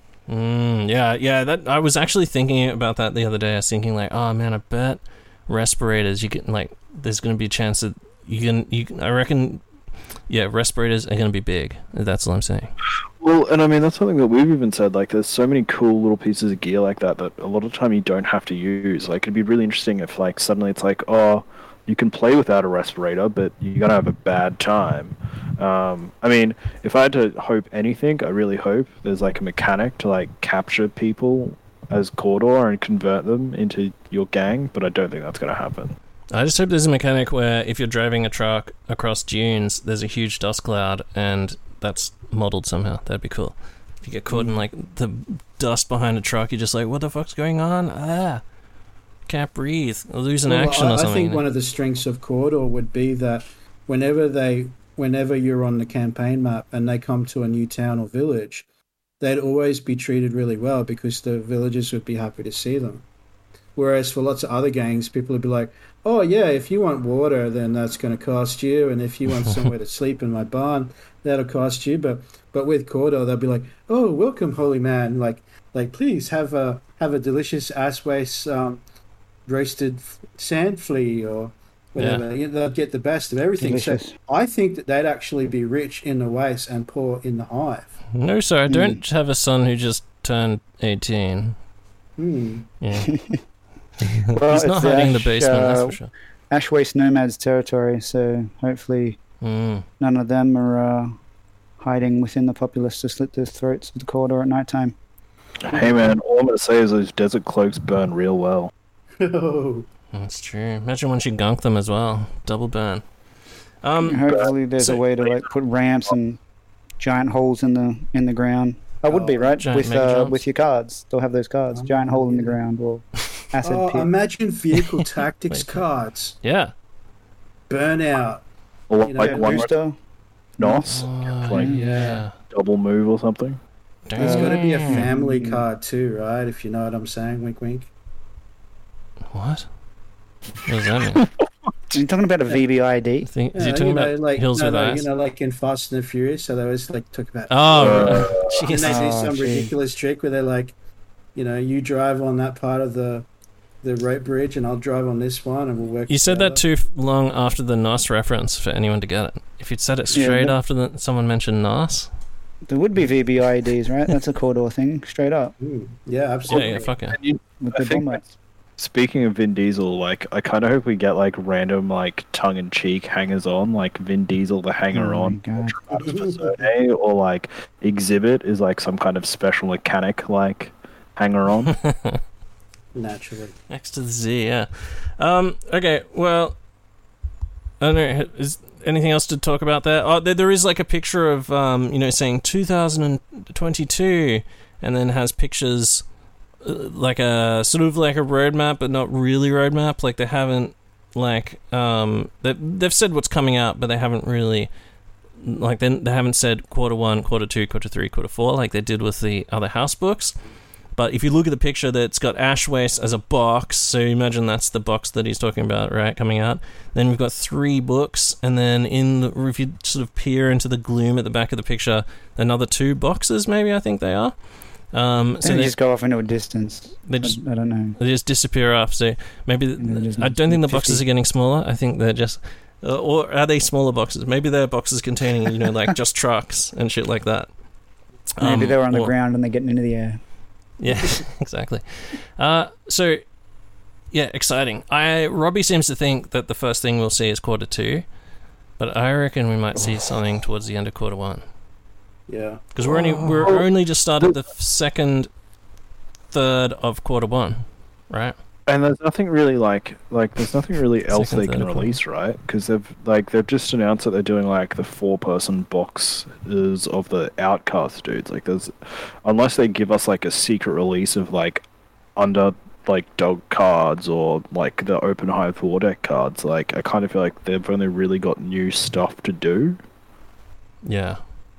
Mm, yeah, yeah. That I was actually thinking about that the other day. I was thinking like, oh man, I bet respirators. You can like, there's going to be a chance that you can. You, can, I reckon, yeah, respirators are going to be big. That's what I'm saying. Well, and I mean, that's something that we've even said, like, there's so many cool little pieces of gear like that that a lot of the time you don't have to use. Like, it'd be really interesting if, like, suddenly it's like, oh, you can play without a respirator, but you're going to have a bad time. Um, I mean, if I had to hope anything, I really hope there's, like, a mechanic to, like, capture people as Cawdor and convert them into your gang, but I don't think that's going to happen. I just hope there's a mechanic where if you're driving a truck across dunes, there's a huge dust cloud, and that's modeled somehow. That'd be cool. If you get caught in like the dust behind a truck, you're just like, what the fuck's going on? Ah, can't breathe. I'll lose an Well, action I, or something. I think one of the strengths of Cawdor would be that whenever they, whenever you're on the campaign map and they come to a new town or village, they'd always be treated really well because the villagers would be happy to see them. Whereas for lots of other gangs, people would be like, oh yeah, if you want water, then that's going to cost you, and if you want somewhere to sleep in my barn, that'll cost you. But but with Cawdor, they'll be like, oh, welcome, holy man, like like please have a have a delicious assways um, roasted f- sand flea or whatever. You know, they'll get the best of everything. Delicious. So I think that they'd actually be rich in the waste and poor in the hive. No, sir, I Hmm. don't have a son who just turned eighteen. Hmm. Yeah. Well, He's not it's hiding in the Ash, basement, that's uh, for sure. Ash Waste Nomads territory, so hopefully Mm. none of them are uh, hiding within the populace to slit the throats of the Cawdor at night time. Hey man, all I'm going to say is those desert cloaks burn real well. Oh. That's true. Imagine when she gunked them as well. Double burn. Um, Hopefully there's so- a way to like put ramps and giant holes in the in the ground. I would be Oh, right giant with mega uh, jumps. with your cards. They'll have those cards. Oh, Giant hole in the yeah. ground. Well, Acid Oh, Pit. imagine vehicle tactics Wait. cards. Yeah. Burnout. Or You know, like Yeah, one Booster. N O S, Oh, like yeah. double move or something. There's got to be a Damn. family card too, right? If you know what I'm saying, wink, wink. What? What does that mean? Are you talking about a V B I D? I think, is Yeah, he talking you know, about like, Hills no, with no, Eyes? you know, like in Fast and the Furious, so they always like talk about. Oh, Uh, right. and they Jeez. do Oh, some gee. ridiculous trick where they're like, you know, you drive on that part of the the rope bridge, and I'll drive on this one, and we'll work. You said that together. too f- long after the N O S reference for anyone to get it. If you'd said it Yeah, straight but- after the, someone mentioned N O S, There would be V B I Ds, right? That's a Cordor thing, straight up. Mm, yeah, yeah, absolutely. yeah, fuck yeah. And you, With I the think bomber. speaking of Vin Diesel, like I kind of hope we get like random like tongue-in-cheek hangers-on, like Vin Diesel the hanger-on, Oh my God. or Travis Persone, or like Exhibit is like some kind of special mechanic like hanger-on. Naturally. Next to the Z, yeah. Um, okay, well, I don't know. Is anything else to talk about there? Oh, there, there is like a picture of, um, you know, saying two thousand twenty-two, and then has pictures uh, like a sort of like a roadmap, but not really roadmap. Like they haven't like um they they've said what's coming out, but they haven't really like they they haven't said quarter one, quarter two, quarter three, quarter four like they did with the other house books. But if you look at the picture, that's got Ash Waste as a box, so you imagine that's the box that he's talking about, right, coming out. Then we've got three books, and then in the, if you sort of peer into the gloom at the back of the picture, another two boxes, maybe, I think they are. Um, so So they they just go off into a distance. they just I, I don't know. they just disappear off. So maybe They're just I don't think the fifty. boxes are getting smaller. I think they're just, uh, or are they smaller boxes? Maybe they're boxes containing, you know, like just trucks and shit like that. Maybe Um, they were on the or- ground and they're getting into the air. Yeah, exactly. Uh, so, yeah, exciting. I Robbie seems to think that the first thing we'll see is quarter two, but I reckon we might see something towards the end of quarter one Yeah. because we're only we're only just started the second third of quarter one, right? And there's nothing really like like there's nothing really else Second, they can third, release, right? Because they've like they've just announced that they're doing like the four-person boxes of the Outcast dudes. Like there's unless they give us like a secret release of like under like dog cards or like the Open Hive War Deck cards, like I kind of feel like they've only really got new stuff to do. Yeah.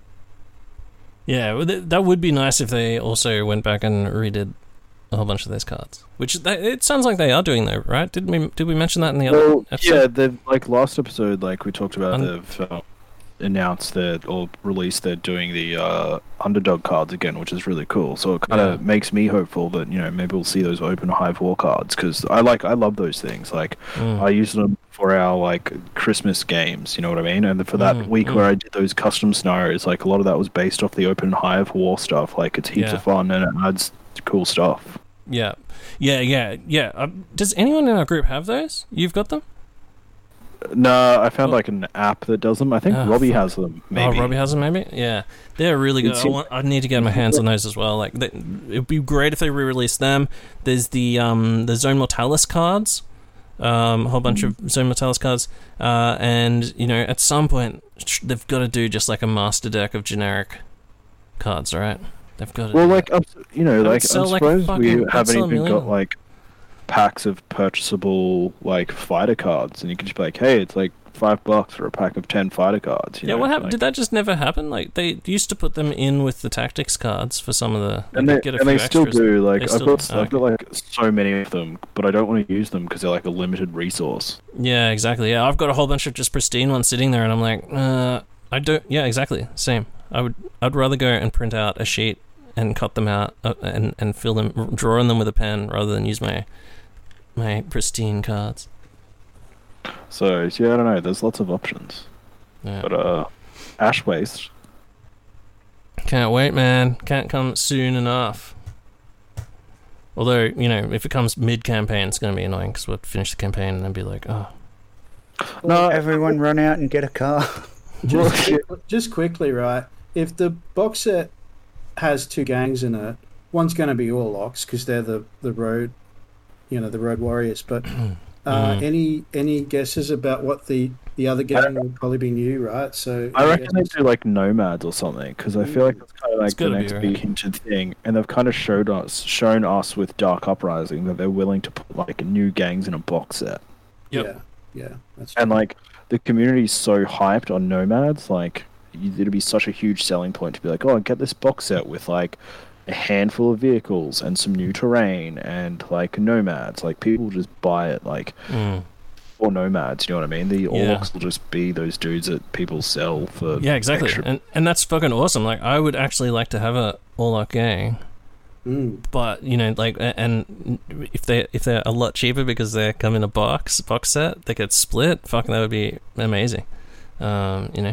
Yeah, well, th- that would be nice if they also went back and redid a whole bunch of those cards. Which they, it sounds like they are doing, though, right? Did we did we mention that in the other Well, episode? yeah, they've like last episode, like we talked about, Un- they've uh, announced that or released they're doing the uh, underdog cards again, which is really cool. So it kind of Yeah. makes me hopeful that you know maybe we'll see those Open Hive War cards because I like I love those things. Like Mm. I use them for our like Christmas games, you know what I mean? And for that Mm, week mm. where I did those custom scenarios, like a lot of that was based off the Open Hive War stuff. Like it's heaps Yeah. of fun and it adds cool stuff. Yeah, yeah, yeah, yeah. Um, does anyone in our group have those? You've got them? No, I found Oh. like an app that does them. I think Oh, Robbie fuck. has them. Maybe. Oh, Robbie has them, maybe? Yeah. They're really good. It's- I, want, I need to get my hands on those as well. Like, they, it'd be great if they re-release them. There's the um, the Zone Mortalis cards, um, a whole bunch Mm-hmm. of Zone Mortalis cards, uh, and you know, at some point sh- they've got to do just like a master deck of generic cards, right? They've got to. Well, do like that. up, you know, would like sell I'm like a surprised fucking- we I'd haven't sell a even got million. like packs of purchasable like fighter cards, and you can just be like, hey, it's like five bucks for a pack of ten fighter cards. You yeah, know? what happened? Like, Did that just never happen? Like they used to put them in with the tactics cards for some of the. and you they, could get a and they few still extras. do. Like They I've still got do? Oh, I've got like so many of them, but I don't want to use them because they're like a limited resource. Yeah, exactly. Yeah, I've got a whole bunch of just pristine ones sitting there, and I'm like, uh, I don't. Yeah, exactly. Same. I would. I'd rather go and print out a sheet and cut them out uh, and and fill them, draw on them with a pen, rather than use my my pristine cards. So yeah, I don't know. There's lots of options, Yeah. but uh, Ash Waste. Can't wait, man. Can't come soon enough. Although, you know, if it comes mid-campaign, it's going to be annoying because we'll finish the campaign and then be like, oh. No, Everyone run out and get a car. Just, quick- just quickly, right? If the box set has two gangs in it, one's going to be Orlocks because they're the, the road, you know, the road warriors. But uh, Mm. any any guesses about what the, the other gang will probably be new, right? So I reckon they guess- do like nomads or something because I feel like that's kind like the gotta be, next right? big hinted thing, and they've kind of showed us, shown us with Dark Uprising that they're willing to put like new gangs in a box set, Yep. Yeah, yeah, that's and true. like the community's so hyped on Nomads, like you- it'd be such a huge selling point to be like, oh, get this box set with like a handful of vehicles and some new terrain and like Nomads. Like people will just buy it, like Mm. or Nomads. You know what I mean? The Yeah. Orlocks will just be those dudes that people sell for. Yeah, exactly. extra- And and that's fucking awesome. Like, I would actually like to have a Orlock gang, Mm. but you know, like, a- and if they if they're a lot cheaper because they come in a box box set, they get split. Fucking, that would be amazing. Um, you know.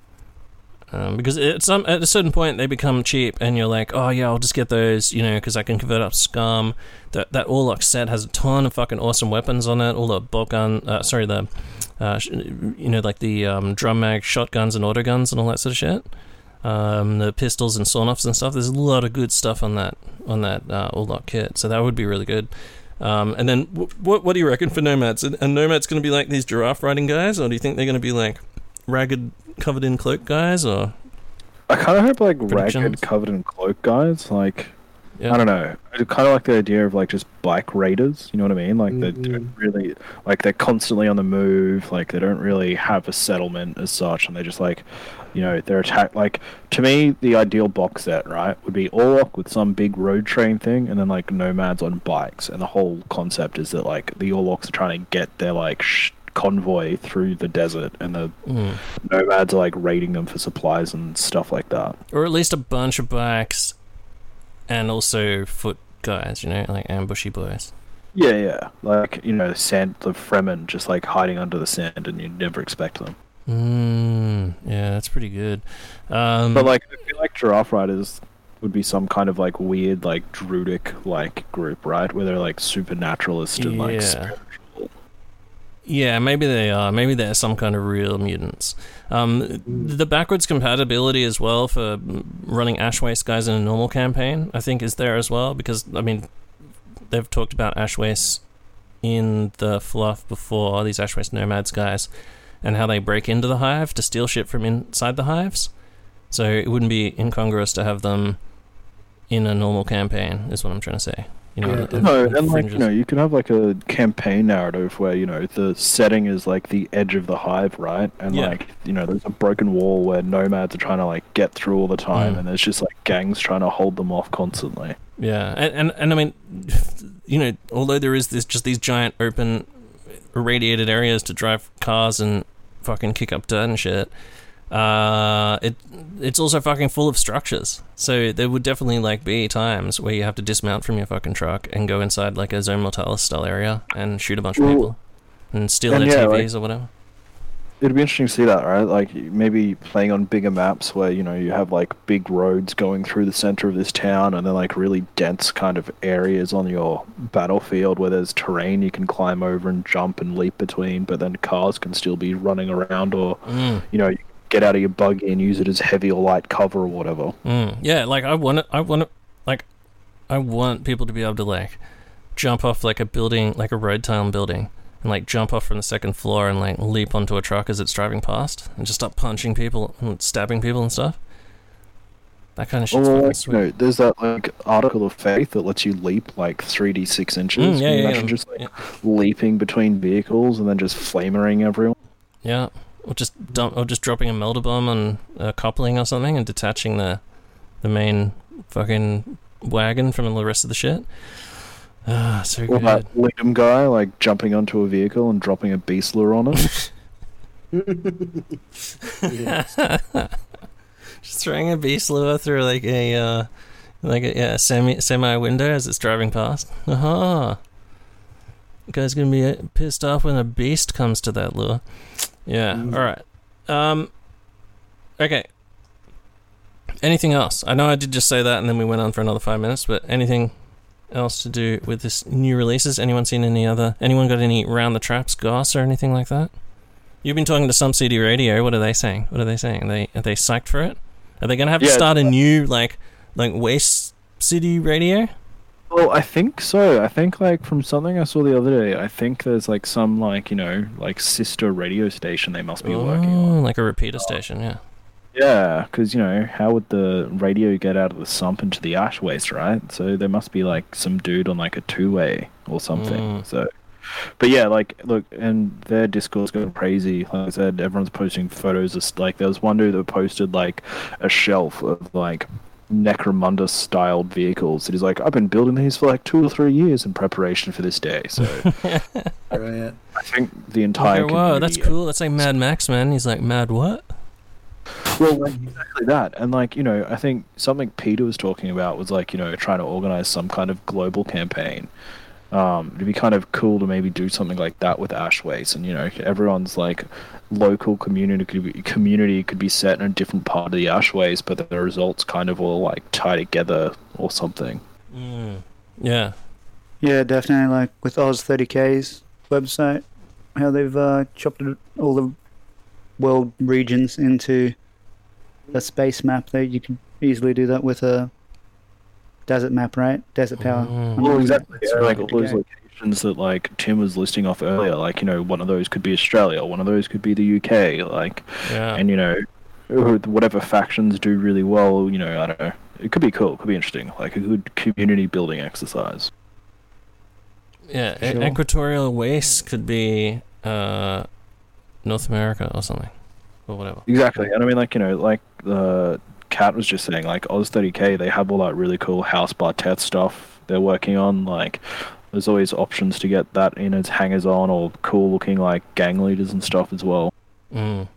Um, because at some at a certain point they become cheap, and you're like, oh yeah, I'll just get those, you know, because I can convert up scum. That that Orlock set has a ton of fucking awesome weapons on it. All the bolt gun, uh, sorry, the, uh, sh- you know, like the um, drum mag shotguns and auto guns and all that sort of shit. Um, the pistols and sawn-offs and stuff. There's a lot of good stuff on that on that uh, Orlock kit, so that would be really good. Um, and then, w- what what do you reckon for Nomads? And, and Nomads going to be like these giraffe riding guys, or do you think they're going to be like ragged, covered in cloak guys, or I kind of hope like Predictions? ragged, covered in cloak guys. Like yeah. I don't know. I kind of like the idea of like just bike raiders. You know what I mean? Like they Mhm. don't really like they're constantly on the move. Like they don't really have a settlement as such, and they just like, you know, they're attacked. Like to me, the ideal box set, right, would be Orlock with some big road train thing, and then like Nomads on bikes. And the whole concept is that like the Orlocks are trying to get their like sh- convoy through the desert, and the Mm. Nomads are like raiding them for supplies and stuff like that. Or at least a bunch of bikes, and also foot guys, you know, like ambushy boys. Yeah, yeah. Like, you know, sand, the Fremen just like hiding under the sand, and you'd never expect them. Mm, yeah, that's pretty good. Um, But like, I feel like Giraffe Riders would be some kind of like weird, like druidic like group, right? Where they're like supernaturalist and like Yeah. spiritual. yeah, maybe they are. Maybe they're some kind of real mutants. Um, the backwards compatibility as well for running Ash Waste guys in a normal campaign, I think, is there as well, because I mean, they've talked about Ash Waste in the fluff before, these Ash Waste Nomads guys, and how they break into the hive to steal shit from inside the hives. So it wouldn't be incongruous to have them in a normal campaign, is what I'm trying to say. You know, Yeah. it- it No, and like, infringes- you know, you could have like a campaign narrative where, you know, the setting is like the edge of the hive, right? And Yeah. like, you know, there's a broken wall where Nomads are trying to like get through all the time, Mm. and there's just like gangs trying to hold them off constantly. Yeah, and, and and I mean, you know, although there is this just these giant open, irradiated areas to drive cars and fucking kick up dirt and shit, uh, it it's also fucking full of structures. So there would definitely like be times where you have to dismount from your fucking truck and go inside like a Zone Mortalis style area and shoot a bunch of Well, people and steal and their yeah, T Vs or whatever. It'd be interesting to see that, right? Like maybe playing on bigger maps where, you know, you have like big roads going through the center of this town, and then like really dense kind of areas on your battlefield where there's terrain you can climb over and jump and leap between, but then cars can still be running around, or Mm. you know, you get out of your buggy and use it as heavy or light cover or whatever. Mm, yeah, like I want it, I want it, like I want people to be able to like jump off like a building, like a road town building, and like jump off from the second floor and like leap onto a truck as it's driving past, and just start punching people and stabbing people and stuff. That kind of shit's Or fucking like, you sweet. know, there's that like article of faith that lets you leap like three d six inches. Mm, yeah, Can you yeah, imagine yeah. just like Yeah. leaping between vehicles and then just flamering everyone? Yeah, or just dump, or just dropping a melter bomb on a coupling or something and detaching the the main fucking wagon from the rest of the shit. Ah, so Or good. that Liam guy like jumping onto a vehicle and dropping a beast lure on it. Just throwing a beast lure through like a uh, like a yeah, semi semi window as it's driving past. Aha! The guy's gonna be uh, pissed off when a beast comes to that lure. Yeah. Mm. All right. Um. Okay. Anything else? I know I did just say that, and then we went on for another five minutes. But anything else to do with this new releases? Anyone seen any other? Anyone got any round the traps goss or anything like that? You've been talking to some C D radio. What are they saying? What are they saying? Are they are they psyched for it? Are they gonna have to Yeah. start a new like like Waste City radio? Well, I think so. I think like from something I saw the other day, I think there's like some like, you know, like sister radio station they must be working on. Oh, like a repeater station, yeah. Yeah, because, you know, how would the radio get out of the sump into the ash waste, right? So there must be, like, some dude on, like, a two-way or something. Mm. So, but yeah, like, look, and their Discord's going crazy. Like I said, everyone's posting photos of, like, there was one dude that posted, like, a shelf of, like, Necromunda-styled vehicles. And he's like, I've been building these for, like, two or three years in preparation for this day. So, Brilliant. I think the entire Okay, whoa, that's community- cool. That's like Mad Max, man. He's like, mad what? Well, like, exactly that. And, like, you know, I think something Peter was talking about was, like, you know, trying to organize some kind of global campaign. Um, it'd be kind of cool to maybe do something like that with ash waste. And, you know, everyone's, like, local community could be, community could be set in a different part of the ash waste, but the results kind of all, like, tie together or something. Mm. Yeah. Yeah, definitely. Like with Oz thirty K's website, how they've uh, chopped it- all the world regions into a space map. There, you can easily do that with a desert map, right? Desert power. Mm. Well, exactly. That's Yeah, like, right. all those Okay. locations that, like, Tim was listing off earlier, like, you know, one of those could be Australia, one of those could be the U K, like... Yeah. And, you know, whatever factions do really well, you know, I don't know. It could be cool. It could be interesting. Like a good community building exercise. Yeah, e- Sure. equatorial waste could be uh, North America or something, or whatever. Exactly. And I mean, like, you know, like the Cat was just saying, like, Oz thirty K, they have all that really cool House Bartet stuff they're working on. Like, there's always options to get that in as hangers on or cool looking, like, gang leaders and stuff as well. Mm.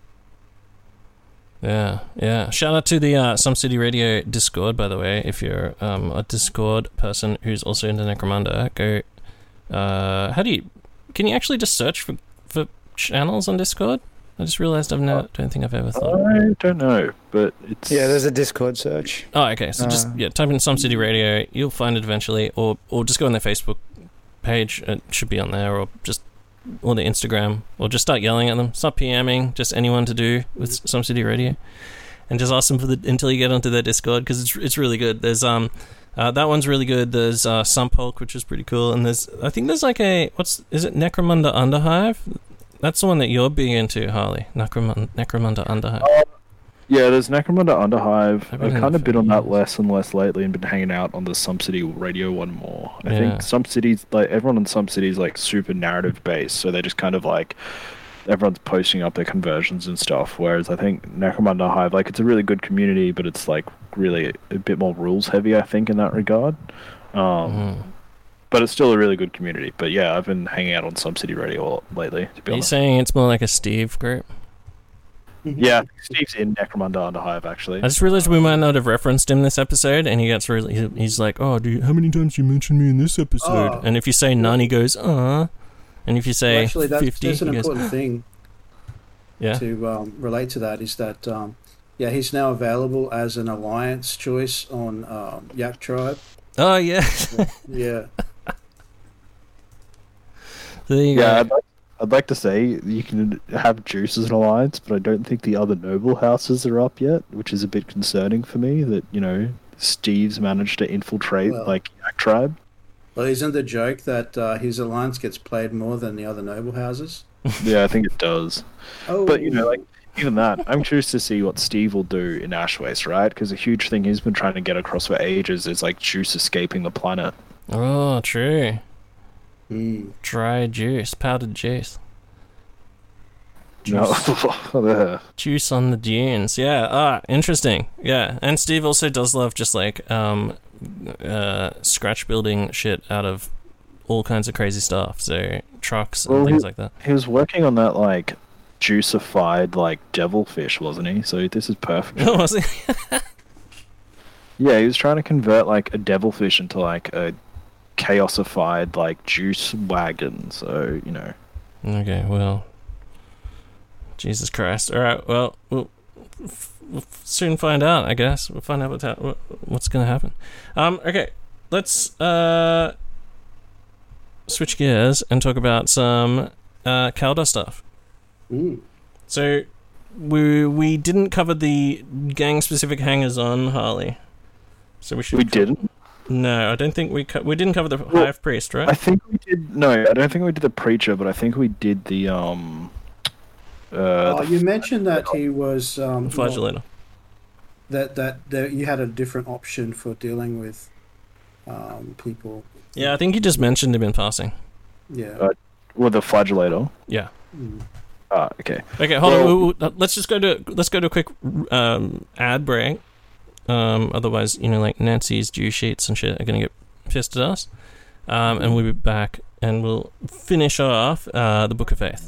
Yeah, yeah. Shout out to the uh, Some City Radio Discord, by the way. If you're um, a Discord person who's also into Necromunda, go. Uh, how do you? Can you actually just search for for channels on Discord? I just realized I've never. Don't think I've ever thought. I don't know, but it's... Yeah, there's a Discord search. Oh, okay. So just Uh, yeah, type in Some City Radio. You'll find it eventually, or or just go on their Facebook page. It should be on there, or just or the Instagram, or just start yelling at them. Start PMing just anyone to do with Some City Radio, and just ask them for the until you get onto their Discord, because it's it's really good. There's um uh, that one's really good. There's uh, Sumpulk, which is pretty cool, and there's I think there's like a what's is it Necromunda Underhive? That's the one that you're big into, Harley. Necromunda, Necromunda Underhive. Yeah, there's Necromunda Underhive. I've I've, been in kind it of for been on that years. less and less lately and been hanging out on the Some City Radio one more. I Yeah. think some cities, like, everyone in some cities, like, super narrative based, so they just kind of, like, everyone's posting up their conversions and stuff, whereas I think Necromunda Hive, like, it's a really good community, but it's, like, really a bit more rules heavy, I think, in that regard. Um, Mhm. But it's still a really good community. But yeah, I've been hanging out on Some City Radio a lot lately, to be Are you honest. saying it's more like a Steve group? Yeah, Steve's in Necromunda Underhive, actually. I just realized we might not have referenced him this episode, and he gets really. he- He's like, "Oh, do you, how many times do you mention me in this episode?" Oh. And if you say none, he goes, "Uh," and if you say Well, actually, that's, fifty, that's an he goes, important thing "Yeah." to um, relate to that is that, um, yeah, he's now available as an alliance choice on um, Yak Tribe. Oh yeah, Yeah. there you Yeah, go. I'd like, I'd like to say you can have Juice as an alliance, but I don't think the other noble houses are up yet, which is a bit concerning for me that, you know, Steve's managed to infiltrate, Well- like, Yak Tribe. Well, isn't the joke that uh, his alliance gets played more than the other noble houses? Yeah, I think it does. Oh, But, you know, like, even that, I'm curious to see what Steve will do in Ashwaste, right? Because a huge thing he's been trying to get across for ages is, like, Juice escaping the planet. Oh, true. Mm. Dry juice, powdered juice, No. juice on the dunes. Yeah. Ah, interesting. Yeah, and Steve also does love just like um, uh, scratch building shit out of all kinds of crazy stuff. So trucks and Well, things he- like that. He was working on that, like, juicified, like, devilfish, wasn't he? So this is perfect. Was it? Yeah, he was trying to convert, like, a devilfish into, like, a chaosified, like, juice wagon. So, you know. Okay, well, Jesus Christ. All right, well, we'll, we'll soon find out, I guess. We'll find out what's, ha- what, what's going to happen. Um, okay, let's uh, switch gears and talk about some uh, Kaldor stuff. Mm. So, we we didn't cover the gang-specific hangers on Harley. So we should. We co- didn't? No, I don't think we co- we didn't cover the Well, Hive Priest, right? I think we did... No, I don't think we did the Preacher, but I think we did the, um... Uh, Oh, the you mentioned that he was um, Flagellator. that that there, you had a different option for dealing with um, people. Yeah, I think you just mentioned him in passing. Yeah. Uh, with the flagellator. Yeah. Mm. Ah, okay. Okay, hold Well- on. We'll- we'll- Let's just go to let's go to a quick um, ad break. Um, otherwise, you know, like Nancy's due sheets and shit are gonna get pissed at us. Um, and we'll be back, and we'll finish off uh, the Book of Faith.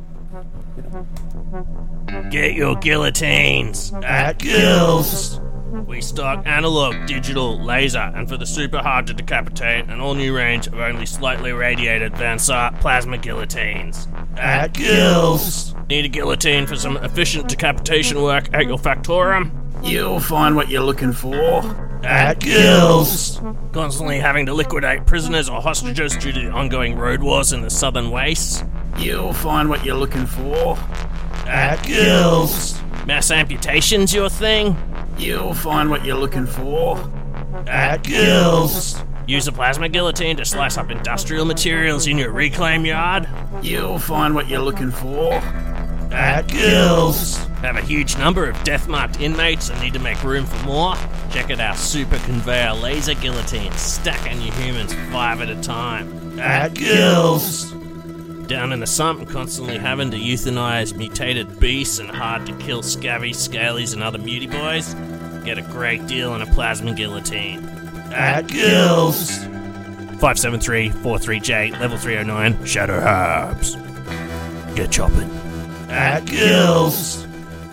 Get your guillotines at Gills. We stock analog, digital, laser, and for the super hard to decapitate, an all-new range of only slightly irradiated Van Sart plasma guillotines. At Gills. Need a guillotine for some efficient decapitation work at your factorum? You'll find what you're looking for. At Gills. Constantly having to liquidate prisoners or hostages due to the ongoing road wars in the southern wastes? You'll find what you're looking for. At Gills. Mass amputations your thing? You'll find what you're looking for. At Gills. Use a plasma guillotine to slice up industrial materials in your reclaim yard? You'll find what you're looking for. At Gills. Have a huge number of death-marked inmates and need to make room for more? Check out our super conveyor laser guillotines, stacking your humans five at a time. At Gills. Down in the sump, constantly having to euthanize mutated beasts and hard-to-kill scabbies, scalies, and other muty boys? Get a great deal on a plasma guillotine. At Gills. five seven three four three J, level three oh nine, Shadow Herbs. Get chopping. At Gills.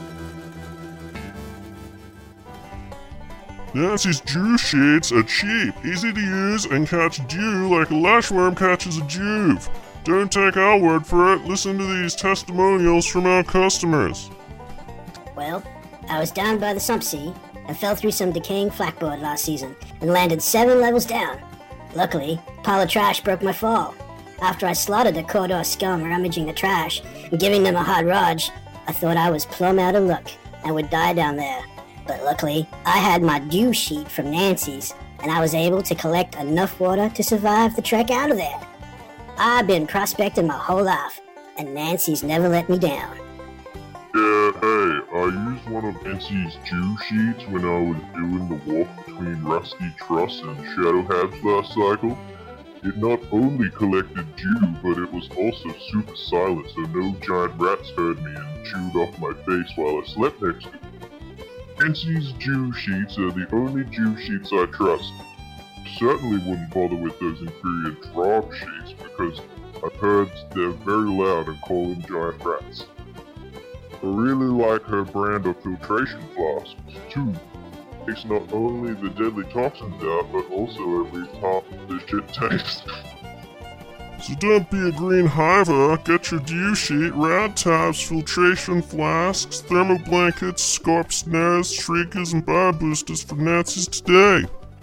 Nancy's Jew sheets are cheap, easy to use, and catch dew like a lashworm catches a juve. Don't take our word for it, listen to these testimonials from our customers. Well, I was down by the sump sea and fell through some decaying flakboard last season and landed seven levels down. Luckily, a pile of trash broke my fall. After I slaughtered the corridor scum rummaging the trash and giving them a hard raj, I thought I was plumb out of luck and would die down there. But luckily, I had my due sheet from Nancy's, and I was able to collect enough water to survive the trek out of there. I've been prospecting my whole life, and Nancy's never let me down. Yeah, hey, I used one of Nancy's Jew sheets when I was doing the walk between Rusty Truss and Shadowhead's last cycle. It not only collected Jew, but it was also super silent, so no giant rats heard me and chewed off my face while I slept next to it. Nancy's Jew sheets are the only Jew sheets I trust. Certainly wouldn't bother with those inferior drop sheets because I've heard they're very loud and call in giant rats. I really like her brand of filtration flasks, too. Takes not only the deadly toxins out, but also at least half of the shit taste. So don't be a green hiver, get your dew sheet, rad tabs, filtration flasks, thermal blankets, scarp snares, shriekers, and bar boosters for Nancy's today.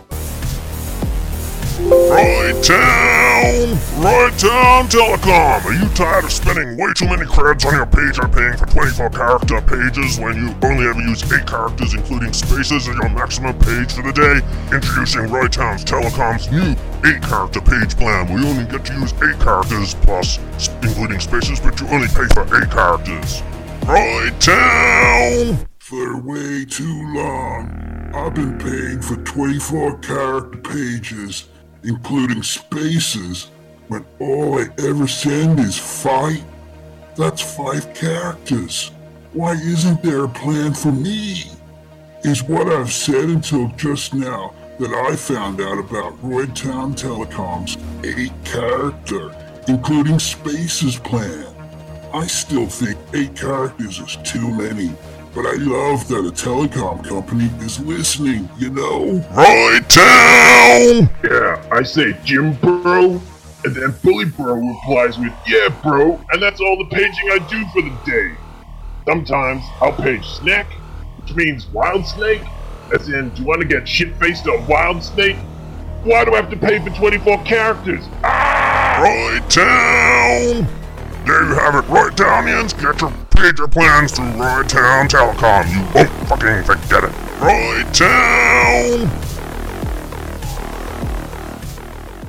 Right Town! Right Town Telecom! Are you tired of spending way too many creds on your page and paying for twenty-four character pages when you only ever use eight characters including spaces as your maximum page for the day? Introducing Right Town Telecom's new eight character page plan where you only get to use eight characters plus including spaces, but you only pay for eight characters. Right Town! For way too long, I've been paying for twenty-four character pages, including spaces, when all I ever send is fight. That's five characters. Why isn't there a plan for me? Is what I've said until just now that I found out about Roy Town Telecom's eight character, including spaces plan. I still think eight characters is too many. But I love that a telecom company is listening, you know? Right Town! Yeah, I say Jim Bro, and then Bully Bro replies with, yeah bro, and that's all the paging I do for the day. Sometimes I'll page Snack, which means Wild Snake, as in, do you want to get shit-faced on Wild Snake? Why do I have to pay for twenty-four characters? Ah! Right Town! There you have it, Right Townians, get your pager plans through Right Town Telecom. You won't fucking forget it. Right Town!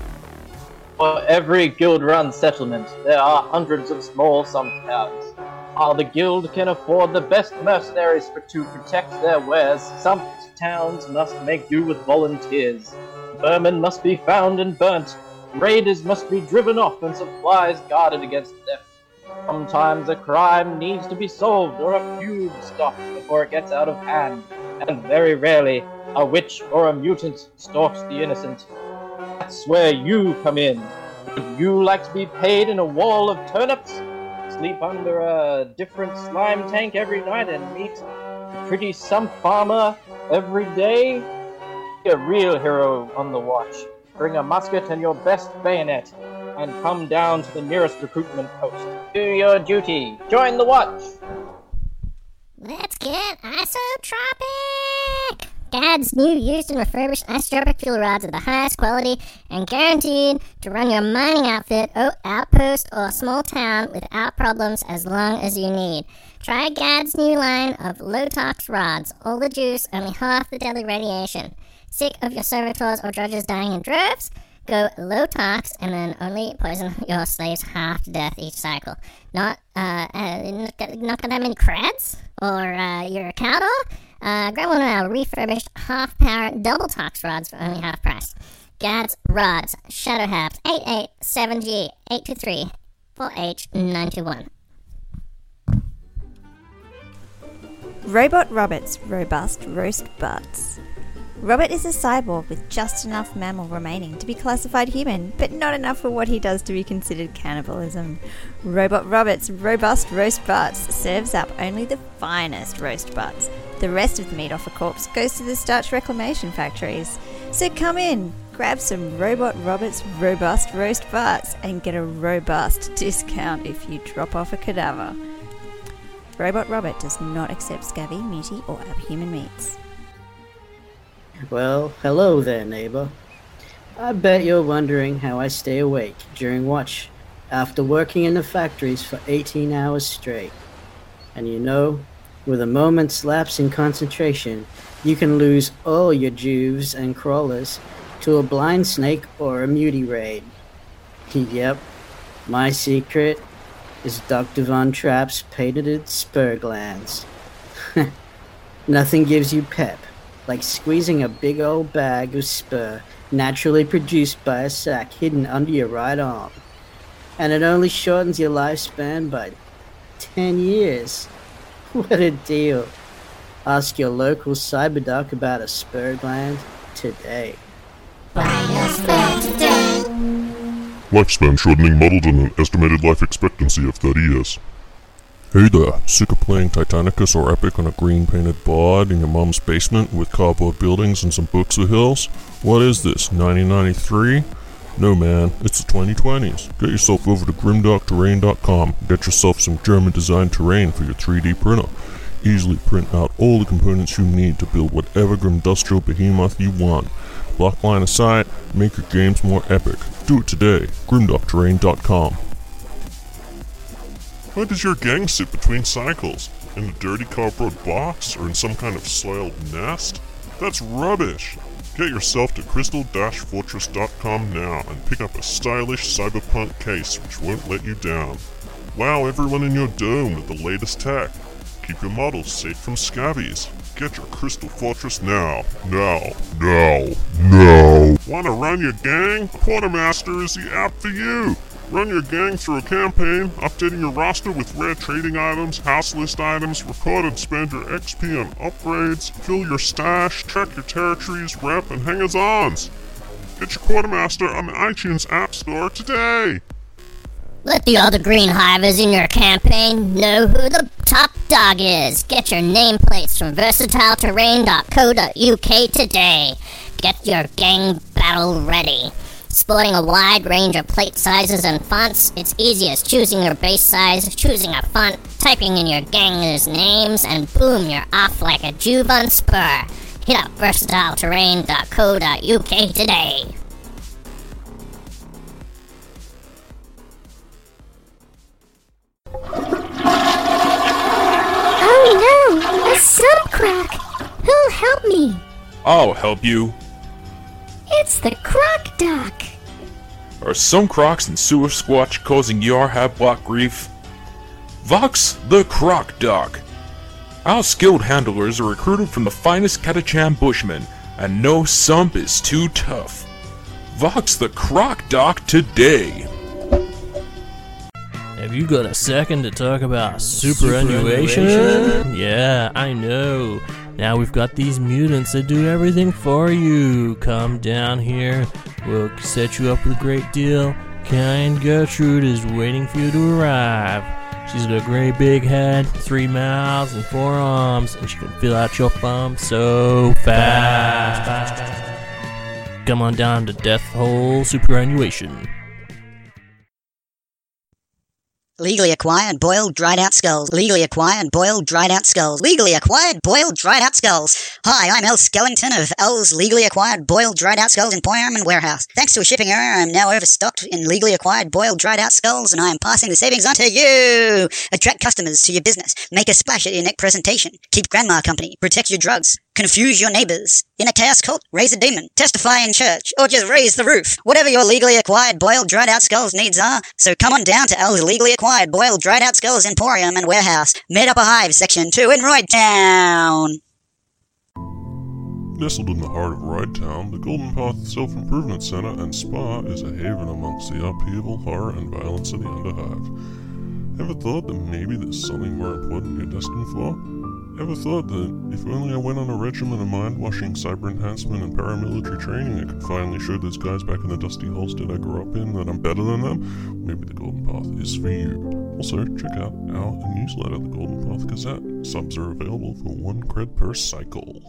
For every guild-run settlement, there are hundreds of small sump towns. While the guild can afford the best mercenaries for to protect their wares, some towns must make do with volunteers. Vermin must be found and burnt. Raiders must be driven off and supplies guarded against theft. Sometimes a crime needs to be solved or a feud stopped before it gets out of hand. And very rarely, a witch or a mutant stalks the innocent. That's where you come in. Would you like to be paid in a wall of turnips? Sleep under a different slime tank every night and meet a pretty sump farmer every day? Be a real hero on the watch. Bring a musket and your best bayonet, and come down to the nearest recruitment post. Do your duty. Join the watch. Let's get isotropic! Dad's new used and refurbished isotropic fuel rods are the highest quality and guaranteed to run your mining outfit, o- outpost, or small town without problems as long as you need. Try Gad's new line of low-tox rods. All the juice, only half the deadly radiation. Sick of your servitors or drudges dying in droves? Go low-tox and then only poison your slaves half to death each cycle. Not, uh, uh not, not got that many creds? Or, uh, you're a cowdog? Uh, grab one of our refurbished half-power double-tox rods for only half price. Gad's Rods, Shadowhabs, eight eight seven G eight two three four H nine two one. Robot Robert's Robust Roast Butts. Robert is a cyborg with just enough mammal remaining to be classified human, but not enough for what he does to be considered cannibalism. Robot Robert's Robust Roast Butts serves up only the finest roast butts. The rest of the meat off a corpse goes to the starch reclamation factories. So come in, grab some Robot Robert's Robust Roast Butts and get a robust discount if you drop off a cadaver. Robot Robert does not accept scabby, meaty or abhuman meats. Well, hello there, neighbor. I bet you're wondering how I stay awake during watch after working in the factories for eighteen hours straight. And you know, with a moment's lapse in concentration, you can lose all your juves and crawlers to a blind snake or a muty raid. Yep, my secret is Doctor Von Trapp's patented spur glands. Nothing gives you pep like squeezing a big old bag of spur naturally produced by a sac hidden under your right arm. And it only shortens your lifespan by ten years. What a deal. Ask your local cyberdoc about a spur gland today. Lifespan shortening modeled on an estimated life expectancy of thirty years. Hey there, sick of playing Titanicus or Epic on a green-painted board in your mom's basement with cardboard buildings and some books or hills? What is this, nineteen ninety-three? No man, it's the twenty twenties. Get yourself over to grimdark terrain dot com. Get yourself some German-designed terrain for your three D printer. Easily print out all the components you need to build whatever grimdustrial behemoth you want. Block line of sight, make your games more epic. Do it today, grimdark terrain dot com. Where does your gang sit between cycles? In a dirty cardboard box or in some kind of soiled nest? That's rubbish! Get yourself to crystal dash fortress dot com now and pick up a stylish cyberpunk case which won't let you down. Wow everyone in your dome with the latest tech. Keep your models safe from scabbies. Get your Crystal Fortress now. Now. Now. Now. Wanna run your gang? Quartermaster is the app for you. Run your gang through a campaign, updating your roster with rare trading items, house list items, record and spend your X P on upgrades, fill your stash, check your territories, rep, and hangers-ons. Get your Quartermaster on the iTunes App Store today! Let the other green hivers in your campaign know who the top dog is. Get your nameplates from versatile terrain dot co dot U K today. Get your gang battle ready. Sporting a wide range of plate sizes and fonts, it's easy as choosing your base size, choosing a font, typing in your gangers' names, and boom, you're off like a Juve on spur. Hit up versatile terrain dot co dot U K today. Oh no! A sump crack! Who'll help me? I'll help you. It's the Croc Doc. Are some crocs and sewer squatch causing your hab block grief? Vox the Croc Dog. Our skilled handlers are recruited from the finest Catachan bushmen, and no sump is too tough. Vox the Croc Dog today. Have you got a second to talk about superannuation? superannuation? Yeah, I know. Now we've got these mutants that do everything for you. Come down here. We'll set you up with a great deal. Kind Gertrude is waiting for you to arrive. She's got a great big head, three mouths, and four arms, and she can fill out your bum so fast. Come on down to Death Hole Superannuation. Legally acquired boiled dried out skulls. Legally acquired boiled dried out skulls. Legally acquired boiled dried out skulls. Hi, I'm El Skellington of El's Legally Acquired Boiled Dried Out Skulls Emporium and Warehouse. Thanks to a shipping error, I'm now overstocked in legally acquired boiled dried out skulls, and I am passing the savings on to you. Attract customers to your business. Make a splash at your next presentation. Keep grandma company. Protect your drugs. Confuse your neighbors. In a chaos cult, raise a demon. Testify in church. Or just raise the roof. Whatever your legally acquired boiled dried out skulls needs are. So come on down to El's Legally Acquired Boiled Dried Out Skulls Emporium and Warehouse. Made Up a Hive, Section two in Royd Town. Nestled in the heart of Ride Town, the Golden Path Self-Improvement Center and Spa is a haven amongst the upheaval, horror, and violence of the Underhive. Ever thought that maybe there's something more important you're destined for? Ever thought that if only I went on a regimen of mind-washing, cyber enhancement, and paramilitary training, I could finally show those guys back in the dusty holstead I grew up in that I'm better than them? Maybe the Golden Path is for you. Also, check out our newsletter, the Golden Path Gazette. Subs are available for one cred per cycle.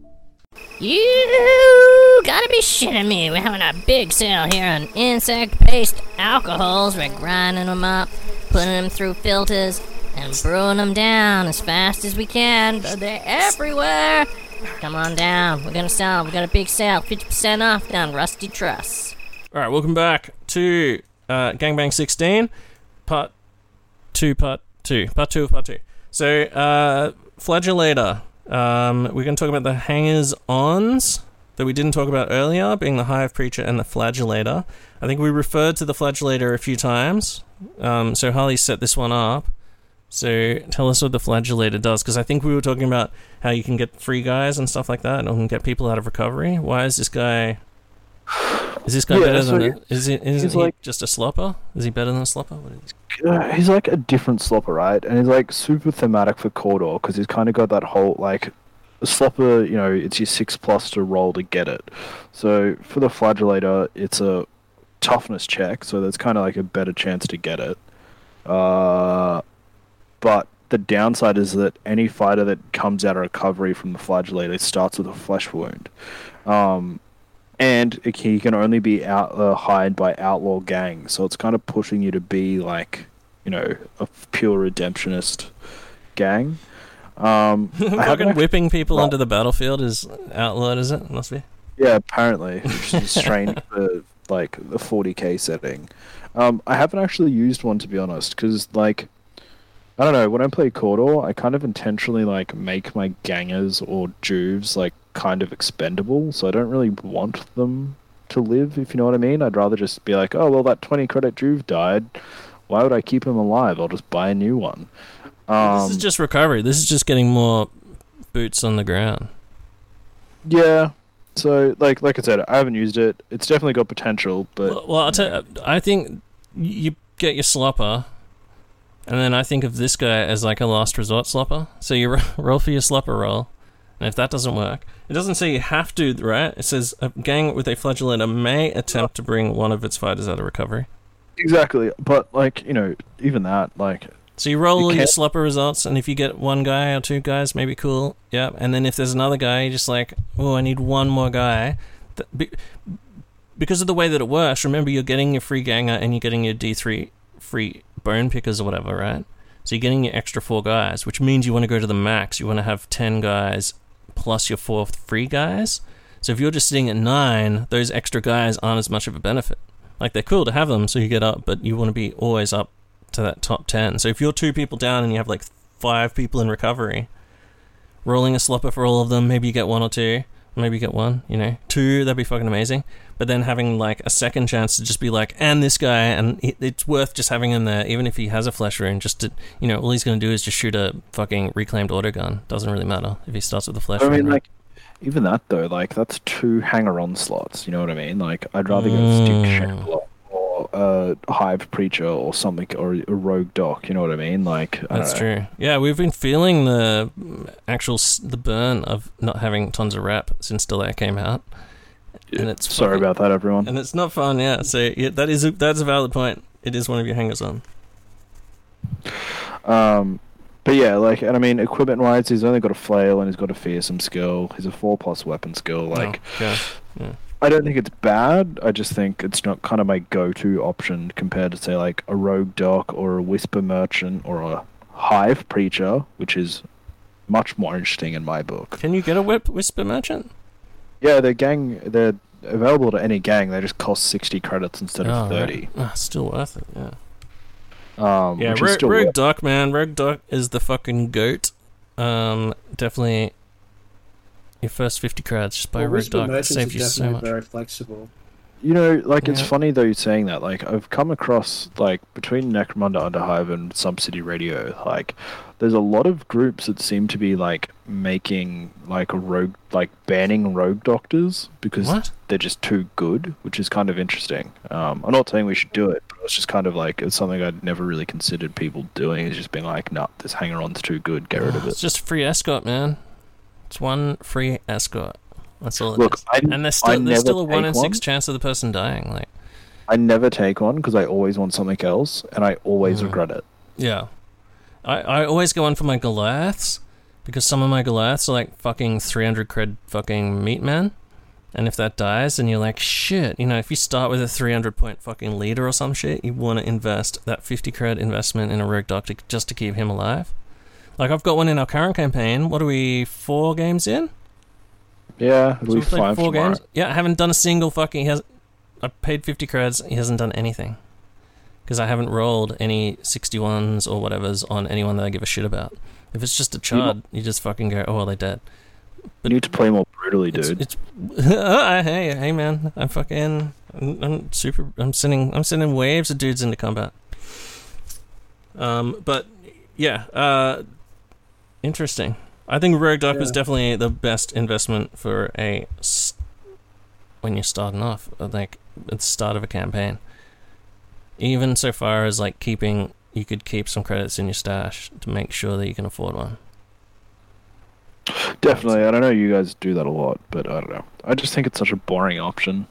You gotta be shitting me. We're having a big sale here on insect-based alcohols. We're grinding them up, putting them through filters, and brewing them down as fast as we can, but they're everywhere. Come on down. We're gonna sell. We got a big sale, fifty percent off down Rusty Truss. Alright, welcome back to uh, Gangbang sixteen, part two, part two. Part two of part two. So, uh, Flagellator. Um, we're going to talk about the hangers-ons that we didn't talk about earlier, being the Hive Preacher and the Flagellator. I think we referred to the Flagellator a few times, um, so Harley set this one up. So tell us what the Flagellator does, because I think we were talking about how you can get free guys and stuff like that, and get people out of recovery. Why is this guy... Is this guy yeah, better than... A, is he, isn't he like, just a slopper? Is he better than a slopper? What is he? Uh, he's like a different slopper, right? And he's like super thematic for Cawdor, because he's kind of got that whole, like... A slopper, you know, it's your six plus to roll to get it. So for the Flagellator, it's a toughness check, so there's kind of like a better chance to get it. Uh... But the downside is that any fighter that comes out of recovery from the Flagellator starts with a flesh wound. Um, and it, he can only be out uh, hired by outlaw gangs, so it's kind of pushing you to be like, you know, a pure redemptionist gang. Um, Fucking actually... whipping people onto the battlefield is outlawed, is it? Must be. Yeah, apparently. Which is strange for like the forty K setting. Um, I haven't actually used one, to be honest, because like... I don't know, when I play Cawdor, I kind of intentionally, like, make my gangers or juves, like, kind of expendable, so I don't really want them to live, if you know what I mean. I'd rather just be like, oh, well, that twenty credit juve died. Why would I keep him alive? I'll just buy a new one. Um, this is just recovery. This is just getting more boots on the ground. Yeah. So, like like I said, I haven't used it. It's definitely got potential, but... Well, well I'll tell you, I think you get your slopper... And then I think of this guy as like a last resort slopper. So you roll for your slopper roll. And if that doesn't work... It doesn't say you have to, right? It says a gang with a Flagellator may attempt to bring one of its fighters out of recovery. Exactly. But, like, you know, even that, like... So you roll you your slopper results, and if you get one guy or two guys, maybe cool. Yeah. And then if there's another guy, you're just like, oh, I need one more guy. Because of the way that it works, remember you're getting your free ganger and you're getting your D three free... bone pickers or whatever, right? So you're getting your extra four guys, which means you want to go to the max. You want to have ten guys plus your four free guys. So if you're just sitting at nine, those extra guys aren't as much of a benefit. Like, they're cool to have them so you get up, but you want to be always up to that top ten. So if you're two people down and you have like five people in recovery, rolling a slopper for all of them, maybe you get one or two, maybe get one, you know. Two, that'd be fucking amazing. But then having, like, a second chance to just be like, and this guy, and it, it's worth just having him there, even if he has a flash rune, just to, you know, all he's going to do is just shoot a fucking reclaimed autogun. Doesn't really matter if he starts with a flash I rune. mean, right? like, even that, though, like, that's two hanger-on slots, you know what I mean? Like, I'd rather go Mm. Stick Shambler or a Hive Preacher or something, or a Rogue Doc, you know what I mean? Like, I That's don't know. true. Yeah, we've been feeling the actual s- the burn of not having tons of rep since Delay came out, and it's Sorry fucking- about that, everyone. and it's not fun. Yeah, so yeah, that is a, that's a valid point. It is one of your hangers on. Um, but yeah, like, and I mean, equipment-wise, he's only got a flail and he's got a fearsome skill. He's a four-plus weapon skill. Like, Oh, okay. Yeah. I don't think it's bad. I just think it's not kind of my go-to option compared to, say, like a Rogue Doc or a Whisper Merchant or a Hive Preacher, which is much more interesting in my book. Can you get a whip Whisper Merchant? Yeah, they're gang. They're available to any gang. They just cost sixty credits instead Oh, of thirty. right. Ah, still worth it. Yeah. Um, Yeah, which is Rogue, still Rogue worth- Doc, man. Rogue Doc is the fucking goat. Um, definitely your first fifty crowds just buy Well, Rogue Whisper Doc. It Merchants saves are you so definitely much. very flexible. You know, like, it's Yeah. funny though saying that. Like, I've come across, like, between Necromunda Underhive and Subsidy Radio, like, there's a lot of groups that seem to be, like, making, like, a rogue, like, banning rogue doctors because What? they're just too good, which is kind of interesting. Um, I'm not saying we should do it, but it's just kind of like, it's something I'd never really considered people doing, is just being like, nah, this hanger-on's too good, get rid of It's it. just a free escort, man. It's one free escort. That's all it Look, is. I- and there's I still there's never still a one take in six one. chance of the person dying. Like, I never take one because I always want something else, and I always Mm. regret it. yeah, I I always go on for my Goliaths because some of my Goliaths are like fucking three hundred cred fucking meat man, and if that dies, then you're like shit. You know, if you start with a three hundred point fucking leader or some shit, you want to invest that fifty cred investment in a Rogue Doc to, just to keep him alive. Like I've got one in our current campaign. What are we? Four games in? Yeah, at So we least played five four tomorrow. games. Yeah, I haven't done a single fucking. He has, I paid fifty creds. He hasn't done anything because I haven't rolled any sixty-ones or whatever's on anyone that I give a shit about. If it's just a chud, you just fucking go, oh well, they're dead. You need to play more brutally, It's, dude. it's hey, hey, man, I'm fucking, I'm, I'm super. I'm sending, I'm sending waves of dudes into combat. Um, but yeah, uh, interesting. I think Rogue Doc was Yeah. definitely the best investment for a s- when you're starting off, uh, like at the start of a campaign. Even so far as like keeping, you could keep some credits in your stash to make sure that you can afford one. Definitely. I don't know you guys do that a lot, but I don't know. I just think it's such a boring option.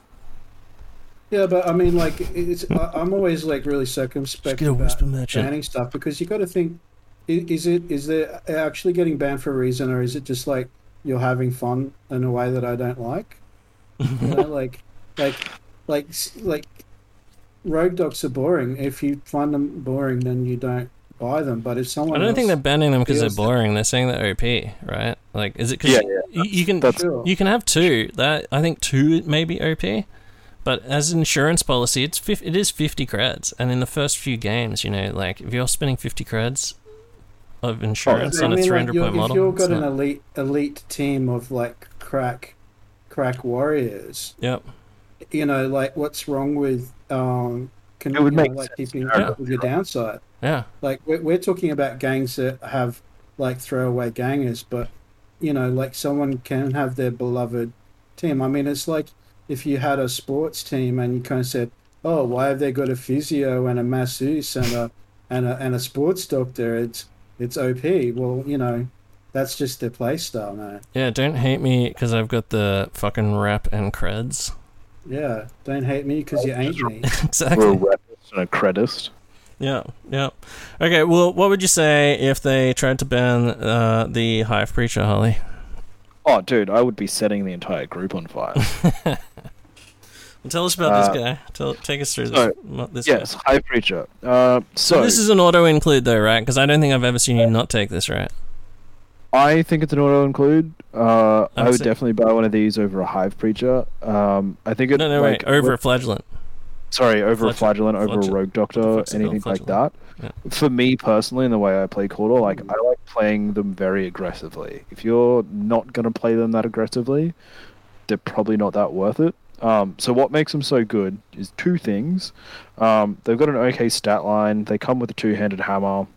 Yeah, but I mean, like, it's I, I'm always like really circumspect get a about Whisper Merchant. banning stuff because you got to think: i- is it is there actually getting banned for a reason, or is it just like you're having fun in a way that I don't like? You know, like, like, like, like, rogue docs are boring. If you find them boring, then you don't buy them. But if someone I don't think else they're banning them because they're feels that- boring. They're saying they're O P, right? Like, is it because Yeah, you, yeah, you can that's- Sure. you can have two? That I think two may be O P, but as an insurance policy, it's fif- it is fifty creds, and in the first few games, you know, like if you're spending fifty creds of insurance I on a mean, like, three hundred you're- point model, if you've it's got an not- elite elite team of like crack crack warriors, yep. you know, like what's wrong with um, can, It would you know, make like sense. keeping Yeah. up with your downside? Yeah. Like we're we're talking about gangs that have like throwaway gangers, but you know, like someone can have their beloved team. I mean, it's like if you had a sports team and you kind of said, "Oh, why have they got a physio and a masseuse and a and a and a sports doctor? It's it's O P." Well, you know, that's just their play style, man. Yeah, don't hate me because I've got the fucking rep and creds. Yeah, don't hate me because you ain't me. Exactly. We're a rapist and a credist. Yeah, yeah. Okay, well, what would you say if they tried to ban uh, the Hive Preacher, Holly? Oh, dude, I would be setting the entire group on fire. Well, tell us about Uh, this guy. Tell, take us through this. So, mo- this yes, guy. High Preacher. Uh, so, This is an auto include, though, right? Because I don't think I've ever seen you not take this, right? I think it's an auto include. Uh, I I'm would sa- definitely buy one of these over a Hive Preacher. Um, I think it No, no, like wait. Over what- a flagellant. Sorry, over a Flagellant. flagellant, over Flagell- a rogue doctor, fuck's it anything called? like that. Yeah. For me personally, in the way I play Caudor, like I like playing them very aggressively. If you're not gonna play them that aggressively, they're probably not that worth it. Um, so what makes them so good is two things. Um, they've got an okay stat line. They come with a two-handed hammer.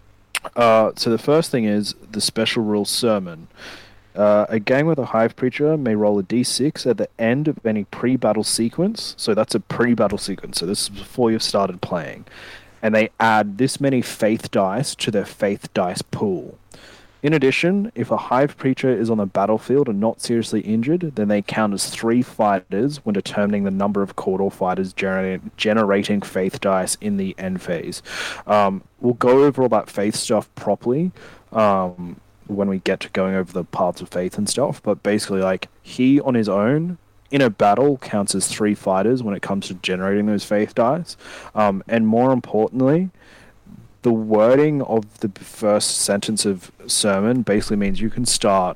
Uh, so the first thing is the special rule Sermon. Uh, a gang with a Hive Preacher may roll a d six at the end of any pre-battle sequence. So that's a pre-battle sequence. So this is before you've started playing. And they add this many Faith dice to their Faith dice pool. In addition, if a Hive Preacher is on the battlefield and not seriously injured, then they count as three fighters when determining the number of Cawdor fighters gener- generating Faith dice in the end phase. Um, we'll go over all that Faith stuff properly um, when we get to going over the paths of Faith and stuff, but basically, like, he on his own, in a battle, counts as three fighters when it comes to generating those Faith dice. Um, and more importantly, the wording of the first sentence of Sermon basically means you can start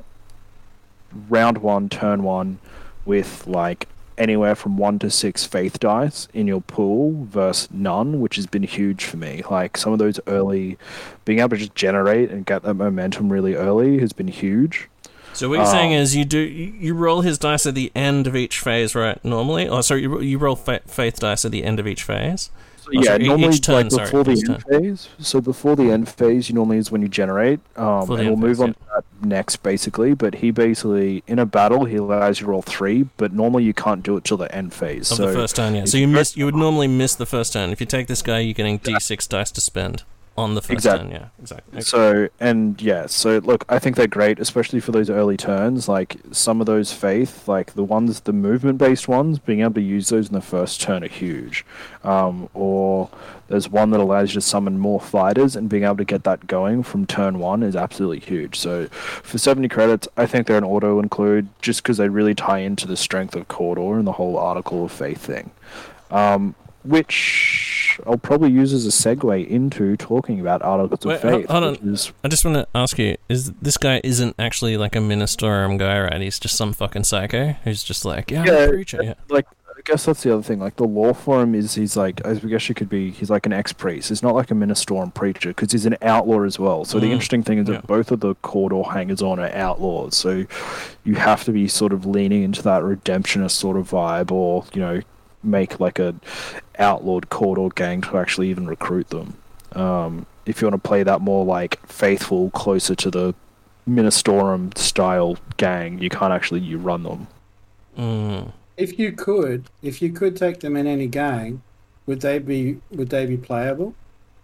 round one, turn one, with like anywhere from one to six Faith dice in your pool versus none, which has been huge for me. Like some of those early, being able to just generate and get that momentum really early has been huge. So what you're um, saying is you do you roll his dice at the end of each phase, right? Normally, oh sorry, you, you roll fa- Faith dice at the end of each phase. So Oh, yeah, sorry, normally each turn, like before sorry, the each end turn. phase. So before the end phase, you normally is when you generate, um, Before the and we'll end move phase, on to that next, basically. But he basically, in a battle, he allows you to roll three, but normally you can't do it till the end phase. Of so the first turn, yeah. if So you miss. You would normally miss the first turn. If you take this guy, you're getting d six dice to spend on the first Exactly. turn. Yeah, exactly. Okay. So, and yeah, so look, I think they're great, especially for those early turns. Like some of those Faith, like the ones, the movement-based ones, being able to use those in the first turn are huge. Um, or there's one that allows you to summon more fighters, and being able to get that going from turn one is absolutely huge. So for seventy credits, I think they're an auto include just because they really tie into the strength of Cawdor and the whole Article of Faith thing. Um, which I'll probably use as a segue into talking about Articles Wait, of Faith. hold on. which is- I just want to ask you: Is this guy isn't actually like a Ministorum guy, right? He's just some fucking psycho who's just like, yeah, I'm a preacher. Yeah. like I guess that's the other thing. Like the law for him is he's like, I guess you could be, he's like an ex-priest. He's not like a Ministorum preacher because he's an outlaw as well. So the Mm. interesting thing is Yeah. that both of the Cawdor hangers-on are outlaws. So you have to be sort of leaning into that redemptionist sort of vibe, or you know, make like a outlawed Cawdor gang to actually even recruit them. Um, if you want to play that more like faithful, closer to the Ministorum style gang, you can't actually you run them. Mm. If you could, if you could take them in any gang, would they be would they be playable?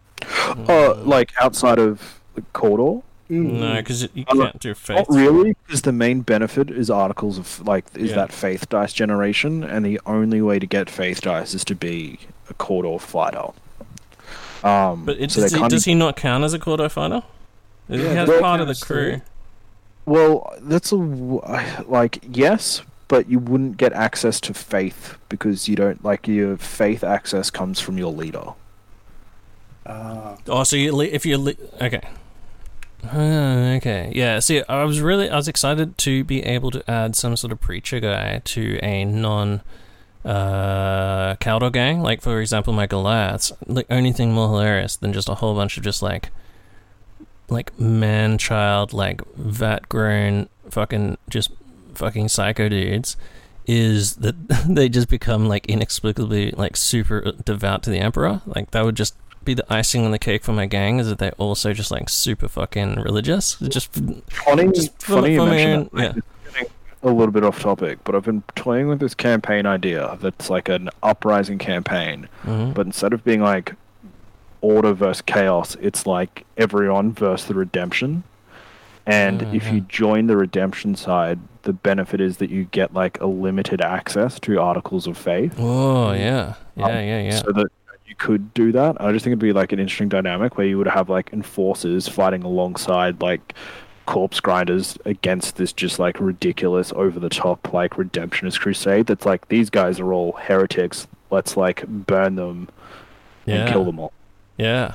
Uh, like outside of Cawdor? No, because you Uh, can't do Faith. Not really, because the main benefit is articles of like is Yeah. that Faith dice generation, and the only way to get Faith dice is to be a Cawdor fighter. Um, But it, so does, they he, can't does he not count as a Cawdor fighter? He Yeah, has well- part of the crew. Well, that's a w- like yes, but you wouldn't get access to Faith because you don't like your Faith access comes from your leader. Ah. Oh, so you le- if you le- okay. Uh, okay, yeah. See, I was really I was excited to be able to add some sort of preacher guy to a non uh Cawdor gang. Like for example, my Goliaths. The only thing more hilarious than just a whole bunch of just like like man child like vat grown fucking just fucking psycho dudes is that they just become like inexplicably like super devout to the Emperor. Like that would just be the icing on the cake for my gang, is that they're also just like super fucking religious. Just Funny, just for- funny you for my mention own- that. yeah. It's getting a little bit off topic, but I've been toying with this campaign idea that's like an uprising campaign, Mhm. but instead of being like order versus chaos, it's like everyone versus the redemption. And if you join the redemption side, the benefit is that you get like a limited access to articles of faith. Oh yeah, yeah, Um, yeah, yeah. So that you could do that. I just think it'd be like an interesting dynamic where you would have like enforcers fighting alongside like corpse grinders against this just like ridiculous over the top like redemptionist crusade that's like these guys are all heretics, let's like burn them Yeah. and kill them all. Yeah.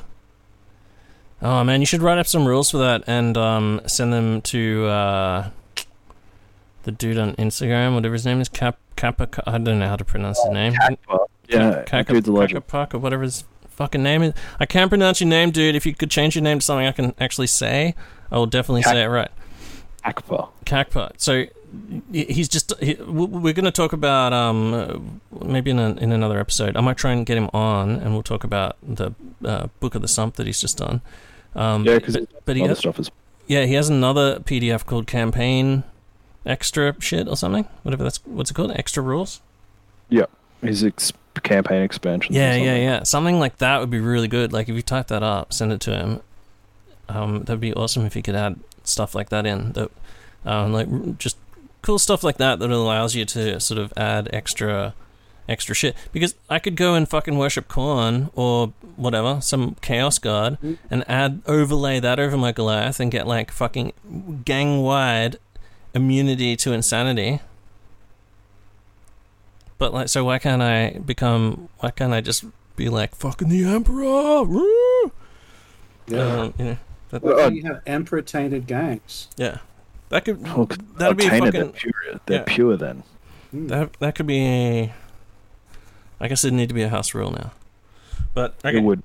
Oh man, you should write up some rules for that and um, send them to uh, the dude on Instagram, whatever his name is, Cap Kappa. I don't know how to pronounce his name. Yeah, that dude's a legend. Kakapuk or whatever his fucking name is. I can't pronounce your name, dude. If you could change your name to something I can actually say, I will definitely Kak- say it right. Kakpa. Kakpa. So he's just. He, we're going to talk about um maybe in a, in another episode. I might try and get him on, and we'll talk about the uh, Book of the Sump that he's just done. Um, yeah, because but, but he other has, stuff is. Yeah, he has another P D F called Campaign Extra Shit or something. Whatever that's what's it called? Extra Rules. Yeah, his ex- campaign expansion. Yeah, yeah, yeah. Something like that would be really good. Like if you type that up, send it to him. Um, that'd be awesome if you could add stuff like that in. That, um, like just cool stuff like that that allows you to sort of add extra, extra shit. Because I could go and fucking worship Khorne or whatever, some Chaos God, mm-hmm. and add overlay that over my Goliath and get like fucking gang wide immunity to insanity. But like, so why can't I become? Why can't I just be like fucking the Emperor? Woo! Yeah, um, you know, that, well, you have Emperor tainted gangs. Yeah, that could well, that'd be tainted, fucking. They're pure, they're yeah. pure then. That that could be. A, I guess it'd need to be a house rule now. But okay. It would.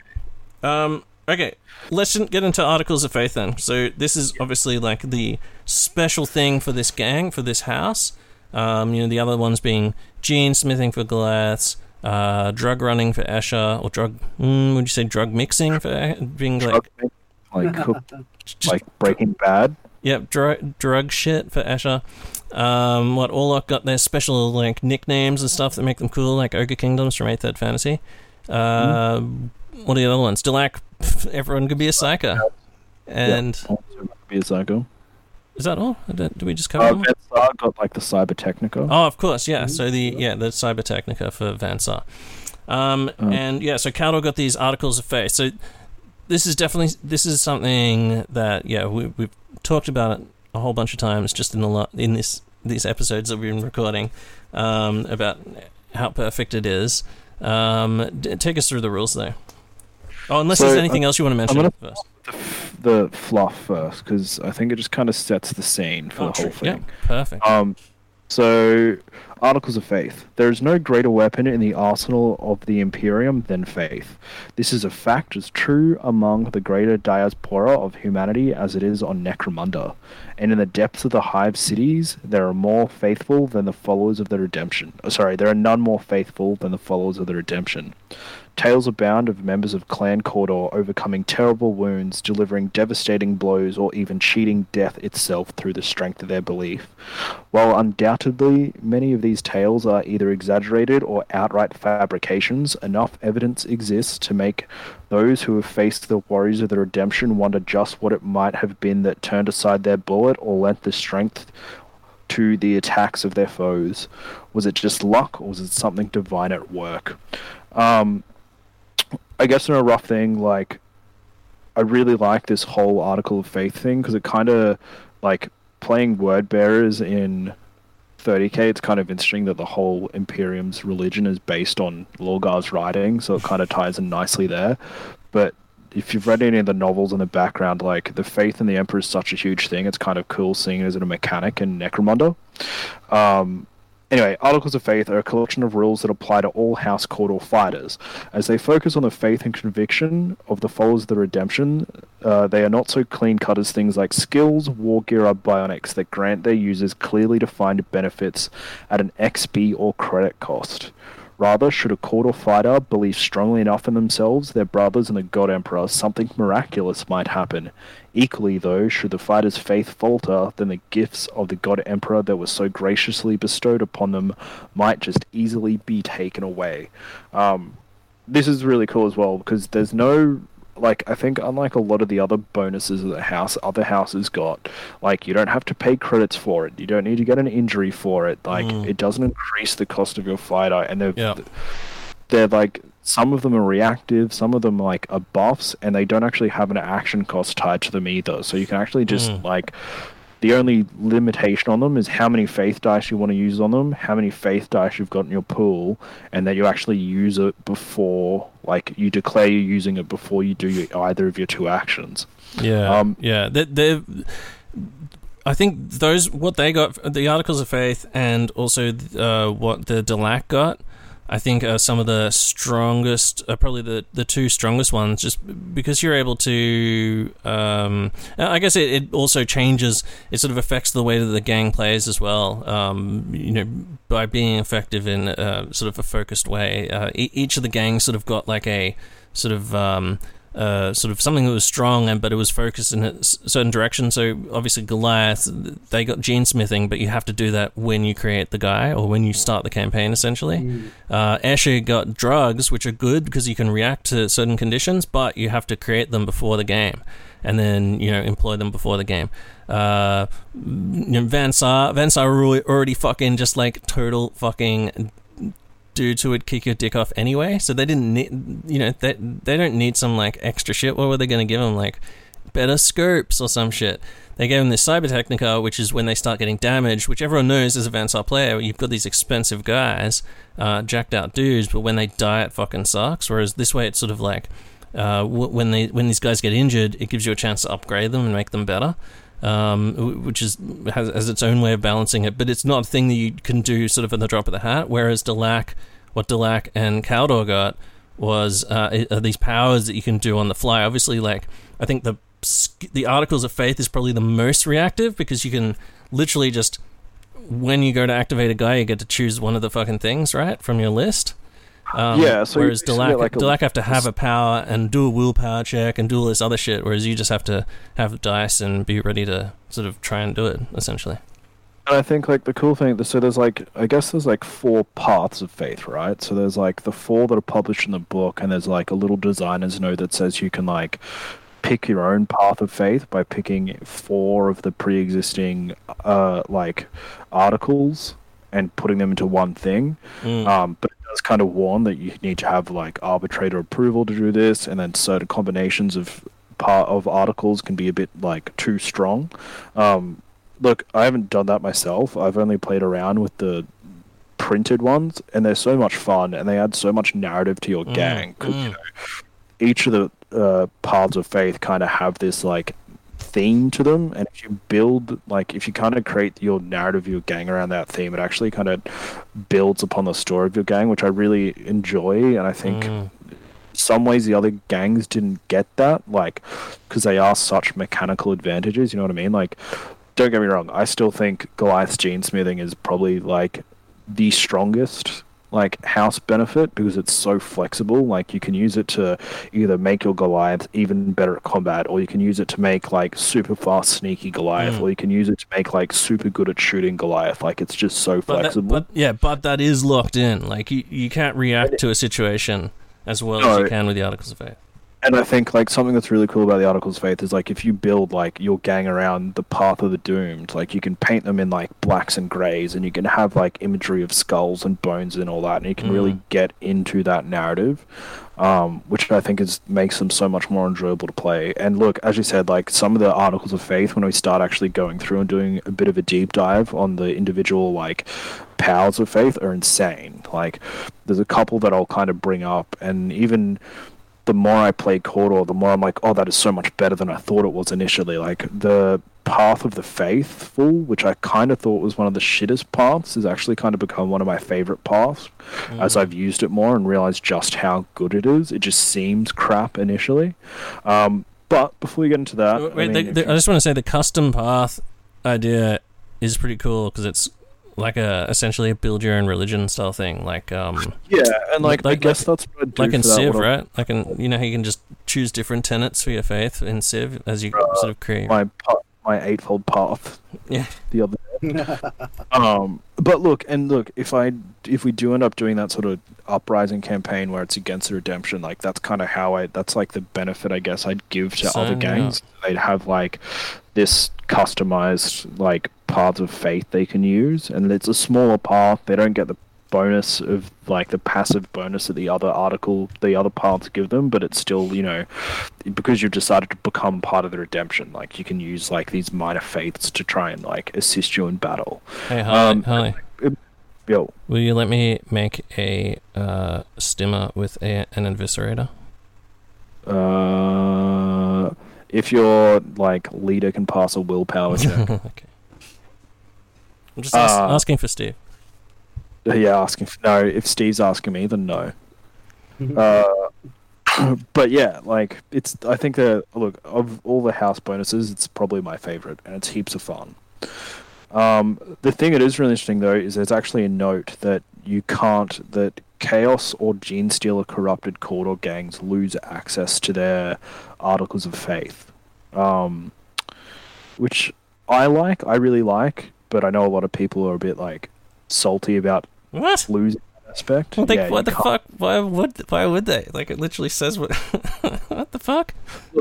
Um. Okay. Let's get into Articles of Faith then. So this is obviously like the special thing for this gang, for this house. Um, you know, the other ones being gene smithing for Goliaths, uh, drug running for Escher, or drug, mm, would you say drug mixing for being drug like... Like, cook, like Breaking Bad? Yep, dr- drug shit for Escher. Um, what, Orlok got their special, like, nicknames and stuff that make them cool, like Ogre Kingdoms from eighth Third Fantasy. Uh, mm. What are the other ones? Delac, everyone could be a psycho. And... Yeah, be a psycho. Is that all? Did we just cover uh, them? Vansar got like the Cyber Technica. Oh, of course, yeah. So the yeah the Cyber Technica for Vansar, um, oh. and yeah. So Caldor got these Articles of Faith. So this is definitely this is something that yeah we we've talked about it a whole bunch of times just in the lot in this these episodes that we've been recording um, about how perfect it is. Um, d- take us through the rules there. Oh, unless so, there's anything uh, else you want to mention I'm first. The, f- the fluff first, because I think it just kind of sets the scene for oh, the whole true. thing. Yeah, perfect. Um, so, Articles of Faith. There is no greater weapon in the arsenal of the Imperium than faith. This is a fact as true among the greater diaspora of humanity as it is on Necromunda. And in the depths of the hive cities, there are more faithful than the followers of the redemption. Oh, sorry, there are none more faithful than the followers of the redemption. Tales abound of members of Clan Cawdor overcoming terrible wounds, delivering devastating blows, or even cheating death itself through the strength of their belief. While undoubtedly many of these tales are either exaggerated or outright fabrications, enough evidence exists to make those who have faced the warriors of the redemption wonder just what it might have been that turned aside their bullet or lent the strength to the attacks of their foes. Was it just luck, or was it something divine at work? Um... I guess in a rough thing, like, I really like this whole Article of Faith thing, because it kind of, like, playing word bearers in thirty K, it's kind of interesting that the whole Imperium's religion is based on Lorgar's writing, so it kind of ties in nicely there. But if you've read any of the novels in the background, like, the faith in the Emperor is such a huge thing, it's kind of cool seeing it as a mechanic in Necromunda. Um... Anyway, Articles of Faith are a collection of rules that apply to all House Cawdor fighters. As they focus on the faith and conviction of the followers of the redemption, uh, they are not so clean-cut as things like skills, war gear, or bionics that grant their users clearly defined benefits at an X P or credit cost. Rather, should a Cawdor fighter believe strongly enough in themselves, their brothers, and the God Emperor, something miraculous might happen. Equally, though, should the fighter's faith falter, then the gifts of the God Emperor that were so graciously bestowed upon them might just easily be taken away. Um, this is really cool as well, because there's no... Like, I think unlike a lot of the other bonuses that the house, other houses got, like, you don't have to pay credits for it. You don't need to get an injury for it. Like, mm. it doesn't increase the cost of your fighter. And they're, yeah. they're, like, some of them are reactive, some of them, like, are buffs, and they don't actually have an action cost tied to them either. So you can actually just, mm. like... The only limitation on them is how many faith dice you want to use on them, how many faith dice you've got in your pool, and that you actually use it before, like, you declare you're using it before you do your, either of your two actions. Yeah, um, yeah. They, they, I think those, what they got, the Articles of Faith, and also uh, what the Delac got, I think are some of the strongest, uh, probably the, the two strongest ones, just because you're able to, um, I guess it, it also changes, it sort of affects the way that the gang plays as well, um, you know, by being effective in uh, sort of a focused way. Uh, e- each of the gangs sort of got like a sort of, um, Uh, sort of something that was strong, and but it was focused in a s- certain direction. So obviously Goliath, they got gene smithing, but you have to do that when you create the guy or when you start the campaign, essentially. Mm. Uh, Escher got drugs, which are good because you can react to certain conditions, but you have to create them before the game, and then you know employ them before the game. Uh, you know, Van Saar, Van Saar already fucking just like total fucking dudes who would kick your dick off anyway, so they didn't need, you know, they, they don't need some like extra shit. What were they going to give them? Like better scopes or some shit. They gave them this Cyber Technica, which is when they start getting damaged, which everyone knows as a Van Saar player, you've got these expensive guys, uh, jacked out dudes, but when they die it fucking sucks. Whereas this way it's sort of like uh, w- when they when these guys get injured, it gives you a chance to upgrade them and make them better. Um, which is has, has its own way of balancing it, but it's not a thing that you can do sort of in the drop of the hat. Whereas Delac, what Delac and Caldor got was uh, are these powers that you can do on the fly. Obviously, like I think the the Articles of Faith is probably the most reactive because you can literally just when you go to activate a guy, you get to choose one of the fucking things right from your list. Um, yeah, so whereas Delac, like Delac have to have a power and do a willpower check and do all this other shit, whereas you just have to have dice and be ready to sort of try and do it, essentially. And I think like the cool thing, so there's like, I guess there's like four paths of faith, right? So there's like the four that are published in the book, and there's like a little designer's note that says you can like pick your own path of faith by picking four of the pre-existing uh, like articles and putting them into one thing. Mm. Um, but does kind of warn that you need to have like arbitrator approval to do this, and then certain combinations of part of articles can be a bit like too strong. Um, look, I haven't done that myself. I've only played around with the printed ones, and they're so much fun, and they add so much narrative to your mm. gang. 'Cause, mm. you know, each of the uh, paths of faith kind of have this like theme to them, and if you build like if you kind of create your narrative of your gang around that theme, it actually kind of builds upon the story of your gang, which I really enjoy. And I think mm. some ways the other gangs didn't get that, like because they are such mechanical advantages, you know what I mean? Like, don't get me wrong, I still think Goliath's gene smithing is probably like the strongest like house benefit because it's so flexible. Like you can use it to either make your Goliath even better at combat, or you can use it to make like super fast sneaky Goliath, mm. or you can use it to make like super good at shooting Goliath. Like it's just so but flexible. That, but yeah, but that is locked in. Like you, you can't react to a situation as well no. as you can with the Articles of Faith. And I think like something that's really cool about the Articles of Faith is like if you build like your gang around the Path of the Doomed, like you can paint them in like blacks and greys, and you can have like imagery of skulls and bones and all that, and you can mm. really get into that narrative, um, which I think is makes them so much more enjoyable to play. And look, as you said, like some of the Articles of Faith, when we start actually going through and doing a bit of a deep dive on the individual like powers of faith, are insane. Like there's a couple that I'll kind of bring up, and even the more I play Cawdor, the more I'm like, oh, that is so much better than I thought it was initially. Like, the Path of the Faithful, which I kind of thought was one of the shittest paths, has actually kind of become one of my favorite paths mm. as I've used it more and realized just how good it is. It just seemed crap initially. Um, but before we get into that... Wait, I, mean, the, the, I just want to say the custom path idea is pretty cool because it's like a essentially a build your own religion style thing, like um yeah, and like, like I guess like, that's what I'd do like in for Civ, that, right? Like in you know how you can just choose different tenets for your faith in Civ as you uh, sort of create my my eightfold path. Yeah, the other day. um, but look and look if I if we do end up doing that sort of uprising campaign where it's against the redemption, like that's kind of how I that's like the benefit I guess I'd give to Same, other gangs. Yeah. They'd have like this customized like paths of faith they can use, and it's a smaller path. They don't get the bonus of like the passive bonus that the other article the other paths give them, but it's still, you know, because you've decided to become part of the redemption, like you can use like these minor faiths to try and like assist you in battle. Hey, Harley, um, Harley. It, yo. Will you let me make a uh, stimmer with a, an eviscerator? Uh, if your like leader can pass a willpower check. Okay. I'm just ask, uh, asking for Steve. Yeah, asking. No, if Steve's asking me, then no. uh, but yeah, like it's. I think that look of all the house bonuses, it's probably my favorite, and it's heaps of fun. Um, the thing that is really interesting though is there's actually a note that you can't that Chaos or Genestealer corrupted Cawdor gangs lose access to their Articles of Faith, um, which I like. I really like, but I know a lot of people are a bit like salty about what losing that aspect. Well, they, yeah, what the can't. fuck? Why would why would they? Like it literally says what? What the fuck?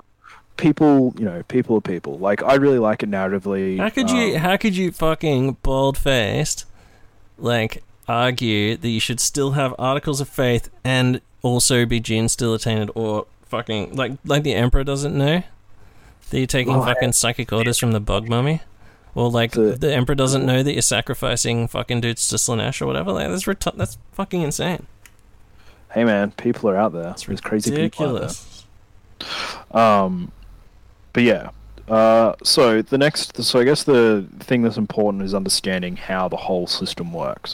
People, you know, people are people. Like I really like it narratively. How could um, you? How could you fucking bald faced, like argue that you should still have Articles of Faith and also be Genestealer tainted, or fucking like like the Emperor doesn't know that you're taking Oh, fucking psychic orders from the Bug Mummy, or like The- the Emperor doesn't know that you're sacrificing fucking dudes to Slaanesh or whatever. Like that's retu- that's fucking insane. Hey man, people are out there. There's crazy people out Ridiculous. there. Um, but yeah. Uh, so the next, so I guess the thing that's important is understanding how the whole system works.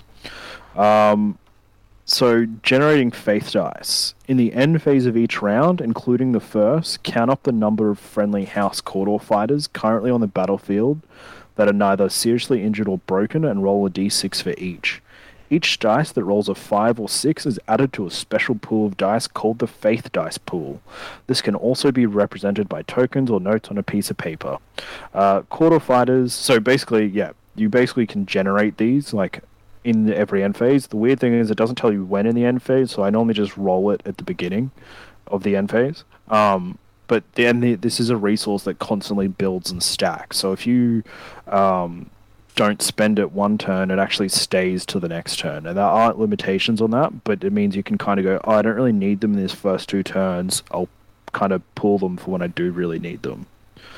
Um, so generating faith dice in the end phase of each round, including the first, count up the number of friendly House Cawdor fighters currently on the battlefield that are neither seriously injured or broken, and roll a d six for each. Each dice that rolls a five or six is added to a special pool of dice called the Faith Dice Pool. This can also be represented by tokens or notes on a piece of paper. Uh, Cawdor fighters, so basically, yeah, you basically can generate these, like, in every end phase. The weird thing is it doesn't tell you when in the end phase, so I normally just roll it at the beginning of the end phase. Um, but then the, this is a resource that constantly builds and stacks. So if you um, don't spend it one turn, it actually stays to the next turn. And there aren't limitations on that, but it means you can kind of go, oh, I don't really need them in these first two turns. I'll kind of pull them for when I do really need them.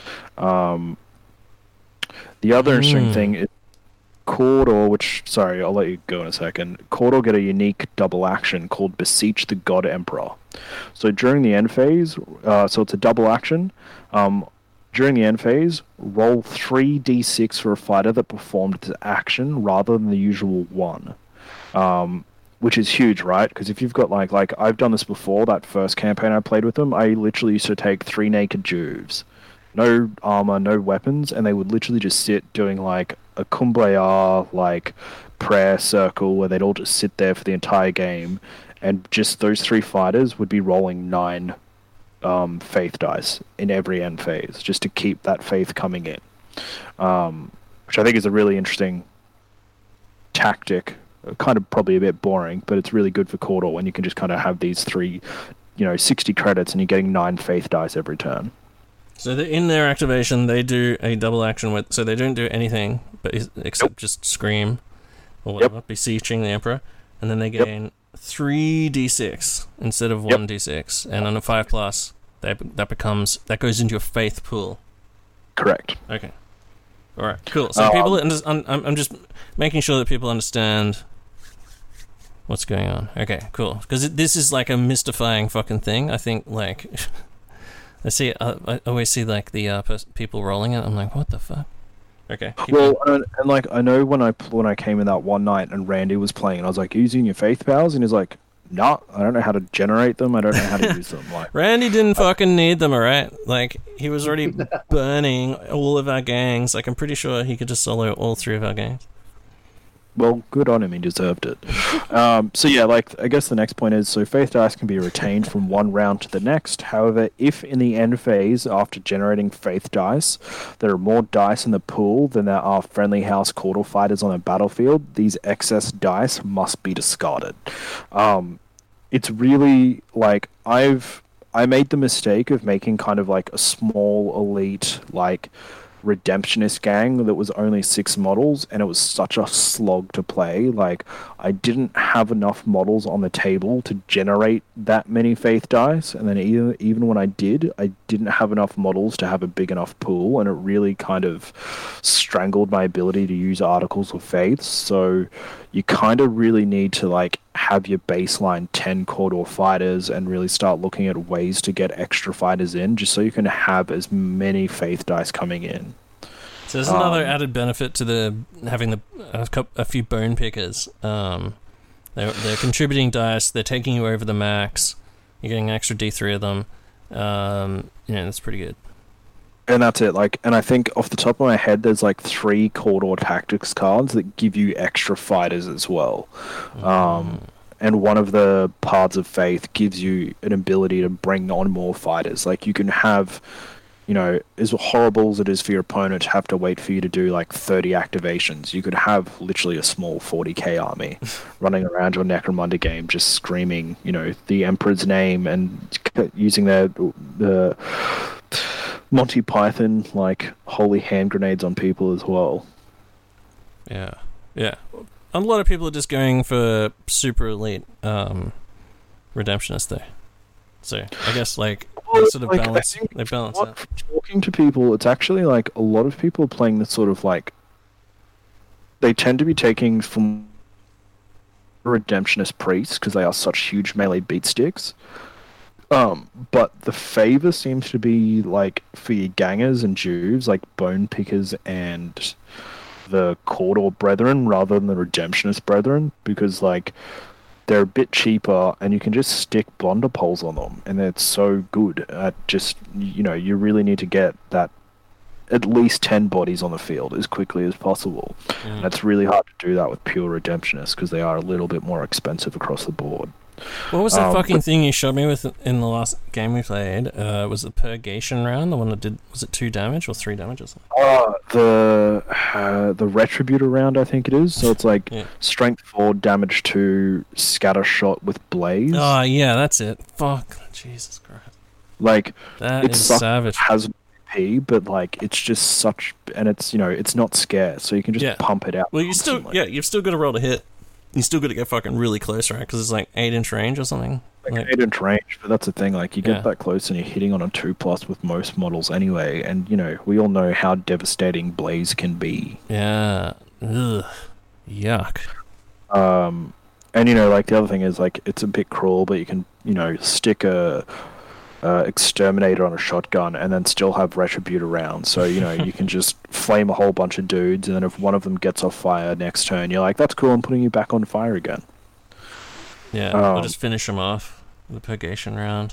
Um, the other interesting Hmm. thing is Cawdor, which, sorry, I'll let you go in a second. Cawdor get a unique double action called Beseech the God Emperor. So during the end phase, uh, so it's a double action. Um, during the end phase, roll three d six for a fighter that performed this action rather than the usual one. Um, which is huge, right? Because if you've got, like, like, I've done this before, that first campaign I played with them, I literally used to take three naked Juves. No armor, no weapons, and they would literally just sit doing, like, a kumbaya, like, prayer circle where they'd all just sit there for the entire game, and just those three fighters would be rolling nine um, faith dice in every end phase, just to keep that faith coming in. Um, which I think is a really interesting tactic. Kind of probably a bit boring, but it's really good for Cawdor when you can just kind of have these three, you know, sixty credits and you're getting nine faith dice every turn. So the, in their activation, they do a double action with. So they don't do anything, but is- except Yep. just scream or whatever, beseeching the Emperor, and then they gain three d six instead of one d six, and on a five plus, that that becomes that goes into your faith pool. Correct. Okay. All right. Cool. So Um, people, under- I'm I'm I'm just making sure that people understand what's going on. Okay. Cool. Because this is like a mystifying fucking thing. I think like. I see. Uh, I always see like the uh, pers- people rolling it. I'm like, what the fuck? Okay. keep Well, going. and, and like I know when I when I came in that one night and Randy was playing, and I was like, using your faith powers, and he's like, nah, I don't know how to generate them. I don't know how to use them. Like, Randy didn't fucking need them, alright? Like, he was already burning all of our gangs. Like, I'm pretty sure he could just solo all three of our gangs. well, good on him. He deserved it. Um, so yeah, like I guess the next point is so faith dice can be retained from one round to the next. However, if in the end phase after generating faith dice, there are more dice in the pool than there are friendly House Cawdor fighters on the battlefield, these excess dice must be discarded. Um, it's really like I've I made the mistake of making kind of like a small elite like redemptionist gang that was only six models, and it was such a slog to play. Like I didn't have enough models on the table to generate that many faith dice, and then even even when I did, I didn't have enough models to have a big enough pool, and it really kind of strangled my ability to use Articles of Faith. So you kind of really need to like have your baseline ten Cawdor fighters and really start looking at ways to get extra fighters in, just so you can have as many faith dice coming in. So there's another Um, added benefit to the having the a, cou- a few bone pickers. Um, They're, they're contributing dice. They're taking you over the max. You're getting an extra D three of them. Um, yeah, that's pretty good. And that's it. Like, and I think off the top of my head, there's like three Cawdor Tactics cards that give you extra fighters as well. Mm. Um, and one of the Paths of Faith gives you an ability to bring on more fighters. Like, you can have, you know, as horrible as it is for your opponent to have to wait for you to do like thirty activations, you could have literally a small forty K army running around your Necromunda game just screaming, you know, the Emperor's name and using their the Monty Python like holy hand grenades on people as well. Yeah, yeah. A lot of people are just going for super elite um, redemptionists there. So I guess like Well, they sort of like, balance. I think They balance what- out. from talking to people, it's actually like a lot of people are playing this sort of like they tend to be taking from redemptionist priests because they are such huge melee beat sticks. Um, but the favor seems to be like for your gangers and Jews, like Bone Pickers and the Cawdor Brethren, rather than the Redemptionist Brethren, because like they're a bit cheaper and you can just stick blunder poles on them, and it's so good at just, you know, you really need to get that at least ten bodies on the field as quickly as possible. Mm. And it's really hard to do that with pure Redemptionists because they are a little bit more expensive across the board. What was that Um, fucking but- thing you showed me with in the last game we played? Uh, was the Purgation round, the one that did, was it two damage or three damage or something? Uh, the uh, the Retributor round, I think it is. So it's like Yeah. strength four, damage two, scatter shot with blaze. Oh, yeah, that's it. Fuck. Jesus Christ. Like That it's is such- savage. Has P, but like it's just such, and it's, you know, it's not scarce, so you can just Yeah. pump it out. Well, you still, yeah, you've still got to roll to hit. You still got to get fucking really close, right? Because it's like eight inch range or something. Like eight inch range, but that's the thing. Like you get Yeah. that close, and you're hitting on a two plus with most models anyway. And you know, we all know how devastating blaze can be. Yeah. Ugh. Yuck. Um, and you know, like the other thing is like it's a bit cruel, but you can, you know, stick a, a exterminator on a shotgun and then still have retributor rounds. So you know, you can just flame a whole bunch of dudes, and then if one of them gets off fire next turn, you're like, that's cool, I'm putting you back on fire again. Yeah, Um, we'll just finish them off with the Purgation round.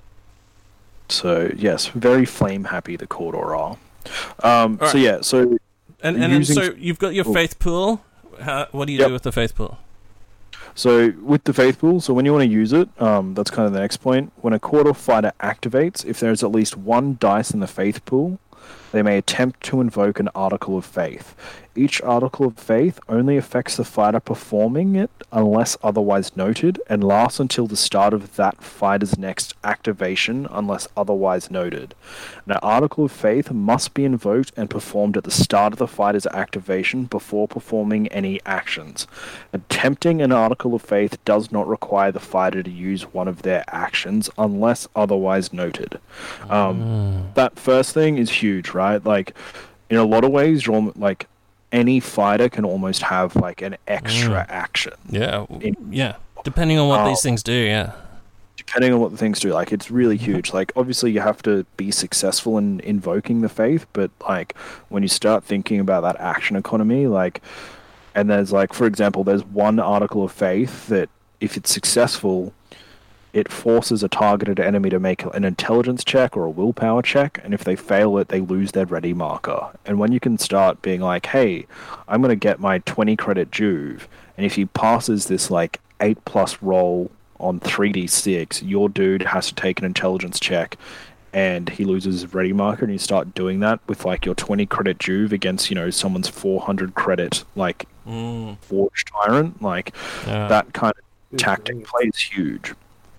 So yes, very flame happy the Cawdor are. Um, All So right. yeah, so And and then, using- so you've got your Oh. faith pool. How, what do you Yep. do with the faith pool? So with the Faith Pool, so when you want to use it, um, that's kind of the next point. When a Cawdor fighter activates, if there's at least one dice in the Faith Pool, they may attempt to invoke an Article of Faith. Each Article of Faith only affects the fighter performing it unless otherwise noted, and lasts until the start of that fighter's next activation unless otherwise noted. An Article of Faith must be invoked and performed at the start of the fighter's activation before performing any actions. Attempting an Article of Faith does not require the fighter to use one of their actions unless otherwise noted. Um, That first thing is huge, right? Like, in a lot of ways, you're almo- like, any fighter can almost have like an extra Mm. action. Yeah, yeah. Depending on what Oh. these things do, yeah. Depending on what the things do, like it's really huge. Like obviously you have to be successful in invoking the faith, but like when you start thinking about that action economy, like, and there's like, for example, there's one Article of Faith that if it's successful, it forces a targeted enemy to make an intelligence check or a willpower check, and if they fail it, they lose their ready marker. And when you can start being like, hey, I'm going to get my twenty credit Juve, and if he passes this like eight plus roll on three d six, your dude has to take an intelligence check, and he loses his ready marker, and you start doing that with like your twenty credit Juve against, you know, someone's four hundred credit, like, Mm. Forge Tyrant, like, Yeah. that kind of tactic play is huge.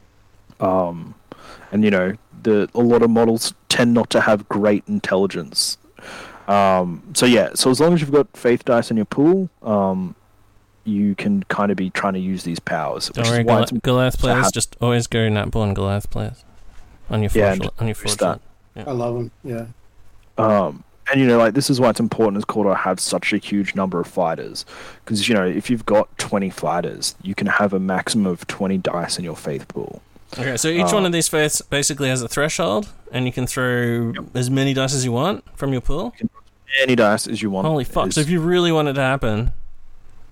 Um, and you know, the a lot of models tend not to have great intelligence. Um, so yeah, so as long as you've got faith dice in your pool, um, you can kind of be trying to use these powers. Don't which worry, is why Gol- it's Goliath to players, have- just always go Natball and Goliath players on your Yeah, forge, and on your just forge. that. Yeah. I love them. Yeah. Um, and you know, like this is why it's important as Cawdor have such a huge number of fighters, because you know, if you've got twenty fighters, you can have a maximum of twenty dice in your faith pool. Okay, so each Uh, one of these faiths basically has a threshold, and you can throw as many dice as you want from your pool. Any dice as you want. Holy fuck! is- So if you really want it to happen,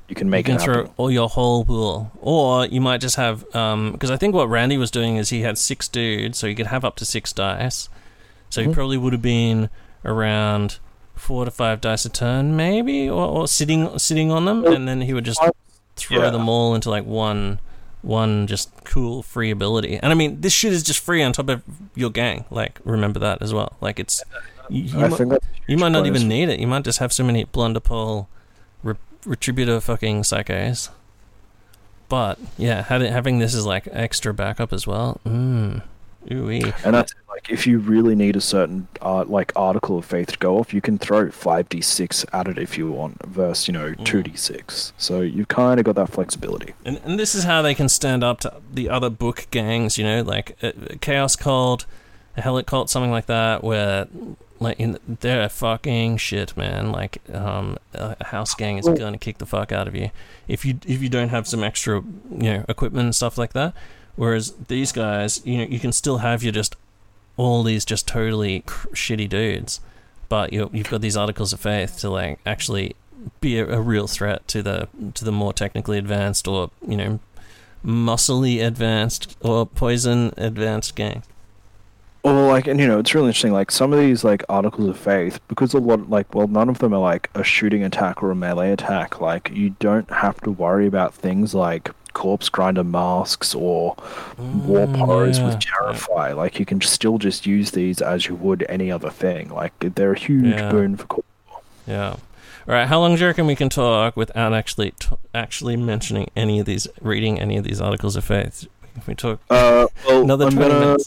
you can make you can it throw happen. all your whole pool, or you might just have um because I think what Randy was doing is he had six dudes, so you could have up to six dice. So Mhm. he probably would have been around four to five dice a turn, maybe, or, or sitting sitting on them, and then he would just throw Yeah. them all into like one one just cool free ability. And I mean, this shit is just free on top of your gang. Like, remember that as well. Like, it's you, you, I mi- think that's a you huge might not bonus. even need it. You might just have so many blunderpole re- retributor fucking psychos. But yeah, having having this as like extra backup as well. Mm. Ooh-wee. And that's like if you really need a certain uh, like article of faith to go off, you can throw five d six at it if you want, versus you know two d six. So you've kind of got that flexibility. And and this is how they can stand up to the other book gangs, you know, like uh, Chaos Cult, a Hellic Cult, something like that, where like in, they're fucking shit, man. Like um, a house gang is gonna kick the fuck out of you if you if you don't have some extra, you know, equipment and stuff like that. Whereas these guys, you know, you can still have your just all these just totally cr- shitty dudes, but you you've got these articles of faith to like actually be a, a real threat to the to the more technically advanced or you know muscly advanced or poison advanced gang. Or like, and you know, it's really interesting. Like some of these like articles of faith, because a lot, like, well, none of them are like a shooting attack or a melee attack. Like you don't have to worry about things like corpse grinder masks or warp horrors yeah, with terrify. Like you can still just use these as you would any other thing. Like they're a huge Yeah. boon for. Core. Yeah. All right. How long do you reckon we can talk without actually t- actually mentioning any of these, reading any of these articles of faith? If we talk Uh, well, another I'm twenty gonna- minutes.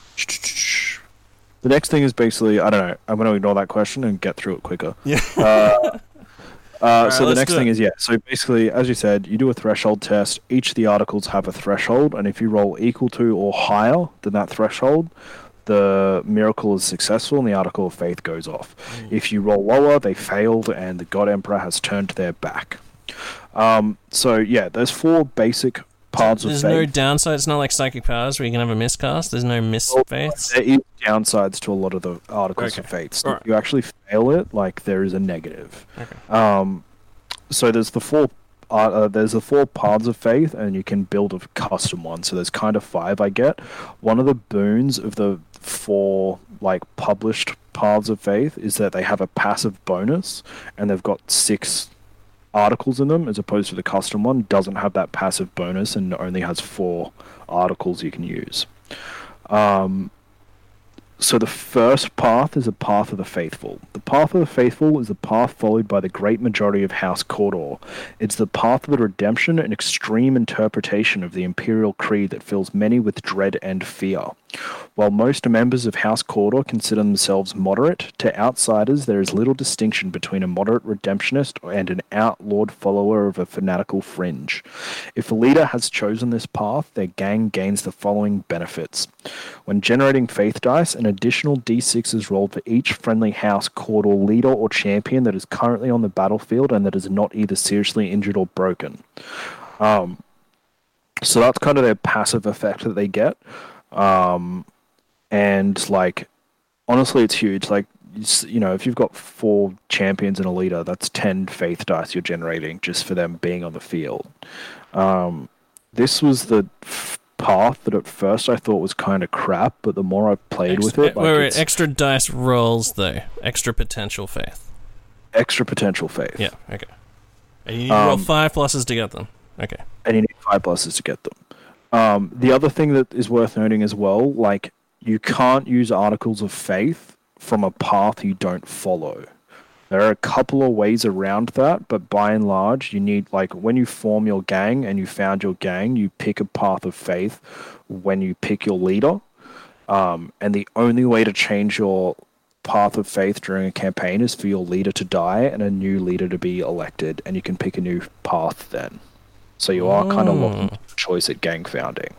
The next thing is basically, I don't know. I'm going to ignore that question and get through it quicker. Yeah. Uh, uh, Alright, so the let's next do thing it. is, yeah. So basically, as you said, you do a threshold test. Each of the articles have a threshold, and if you roll equal to or higher than that threshold, the miracle is successful and the article of faith goes off. Mm. If you roll lower, they failed and the God Emperor has turned their back. Um, so yeah, there's four basic paths There's of no faith. downside. It's not like psychic powers where you can have a miscast. There's no miss faiths. There is downsides to a lot of the articles Okay. of faith. So Alright. if you actually fail it, like there is a negative. Okay. Um, so there's the four. Uh, uh, there's the four paths of faith, and you can build a custom one. So there's kind of five I get. One of the boons of the four like published paths of faith is that they have a passive bonus, and they've got six articles in them, as opposed to the custom one doesn't have that passive bonus and only has four articles you can use. Um, so the first path is a path of the faithful. The path of the faithful is the path followed by the great majority of House Cawdor. It's the path of the redemption and extreme interpretation of the Imperial Creed that fills many with dread and fear. While most members of House Cawdor consider themselves moderate, to outsiders there is little distinction between a moderate redemptionist and an outlawed follower of a fanatical fringe. If a leader has chosen this path, their gang gains the following benefits. When generating faith dice, an additional d six is rolled for each friendly House Cawdor leader or champion that is currently on the battlefield and that is not either seriously injured or broken. Um, so that's kind of their passive effect that they get. Um, and like, honestly, it's huge. Like, you know, if you've got four champions and a leader, that's ten faith dice you're generating just for them being on the field. Um, this was the f- path that at first I thought was kind of crap, but the more I've played Extra, with it, like wait, wait, it's extra dice rolls though. Extra potential faith. extra potential faith. Yeah. Okay. And you need to roll Um, five pluses to get them. Okay. and you need five pluses to get them. Um, the other thing that is worth noting as well, like, you can't use articles of faith from a path you don't follow. There are a couple of ways around that, but by and large, you need, like, when you form your gang and you found your gang, you pick a path of faith when you pick your leader. Um, and the only way to change your path of faith during a campaign is for your leader to die and a new leader to be elected, and you can pick a new path then. So you are kind of Mm. looking for choice at gang founding.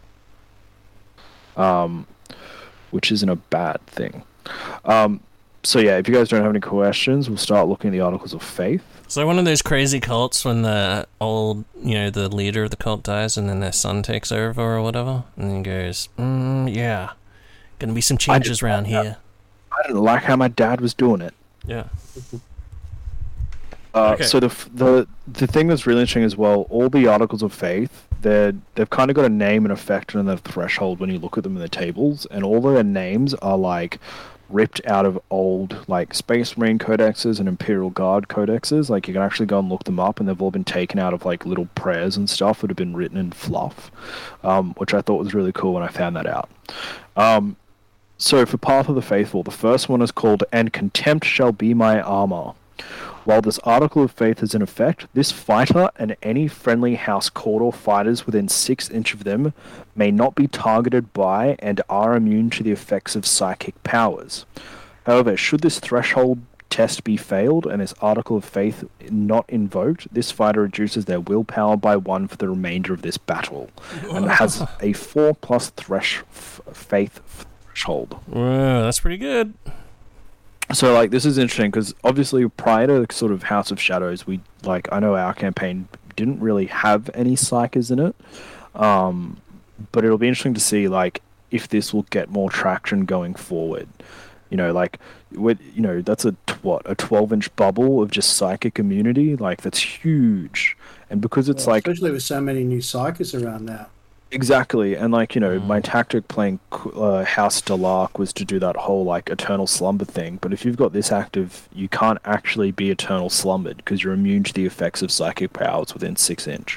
Um, which isn't a bad thing. Um, so yeah, if you guys don't have any questions, we'll start looking at the articles of faith. So one of those crazy cults when the old, you know, the leader of the cult dies and then their son takes over or whatever, and then goes, mm, yeah, gonna be some changes around here. I didn't like how my dad was doing it. Yeah. Uh, Okay. So the f- the the thing that's really interesting as well, all the articles of faith, they're they've kind of got a name and effect and a threshold when you look at them in the tables, and all their names are like ripped out of old like Space Marine codexes and Imperial Guard codexes. Like you can actually go and look them up, and they've all been taken out of like little prayers and stuff that have been written in fluff, um, which I thought was really cool when I found that out. Um, so for Path of the Faithful, the first one is called "And Contempt Shall Be My Armor." While this article of faith is in effect, this fighter and any friendly House Cawdor fighters within six inch of them may not be targeted by and are immune to the effects of psychic powers. However, should this threshold test be failed and this article of faith not invoked, this fighter reduces their willpower by one for the remainder of this battle, and has a four plus thresh f- faith threshold. Whoa, that's pretty good. So, like, this is interesting because obviously prior to sort of House of Shadows, we, like, I know our campaign didn't really have any psychers in it, um, but it'll be interesting to see, like, if this will get more traction going forward. You know, like, with, you know, that's a, what, a twelve-inch bubble of just psychic immunity? Like, that's huge. And because it's, Well, like... especially with so many new psychers around now. Exactly, and like, you know, my tactic playing uh, House Delark was to do that whole like eternal slumber thing, but if you've got this active, you can't actually be eternal slumbered because you're immune to the effects of psychic powers within six inch.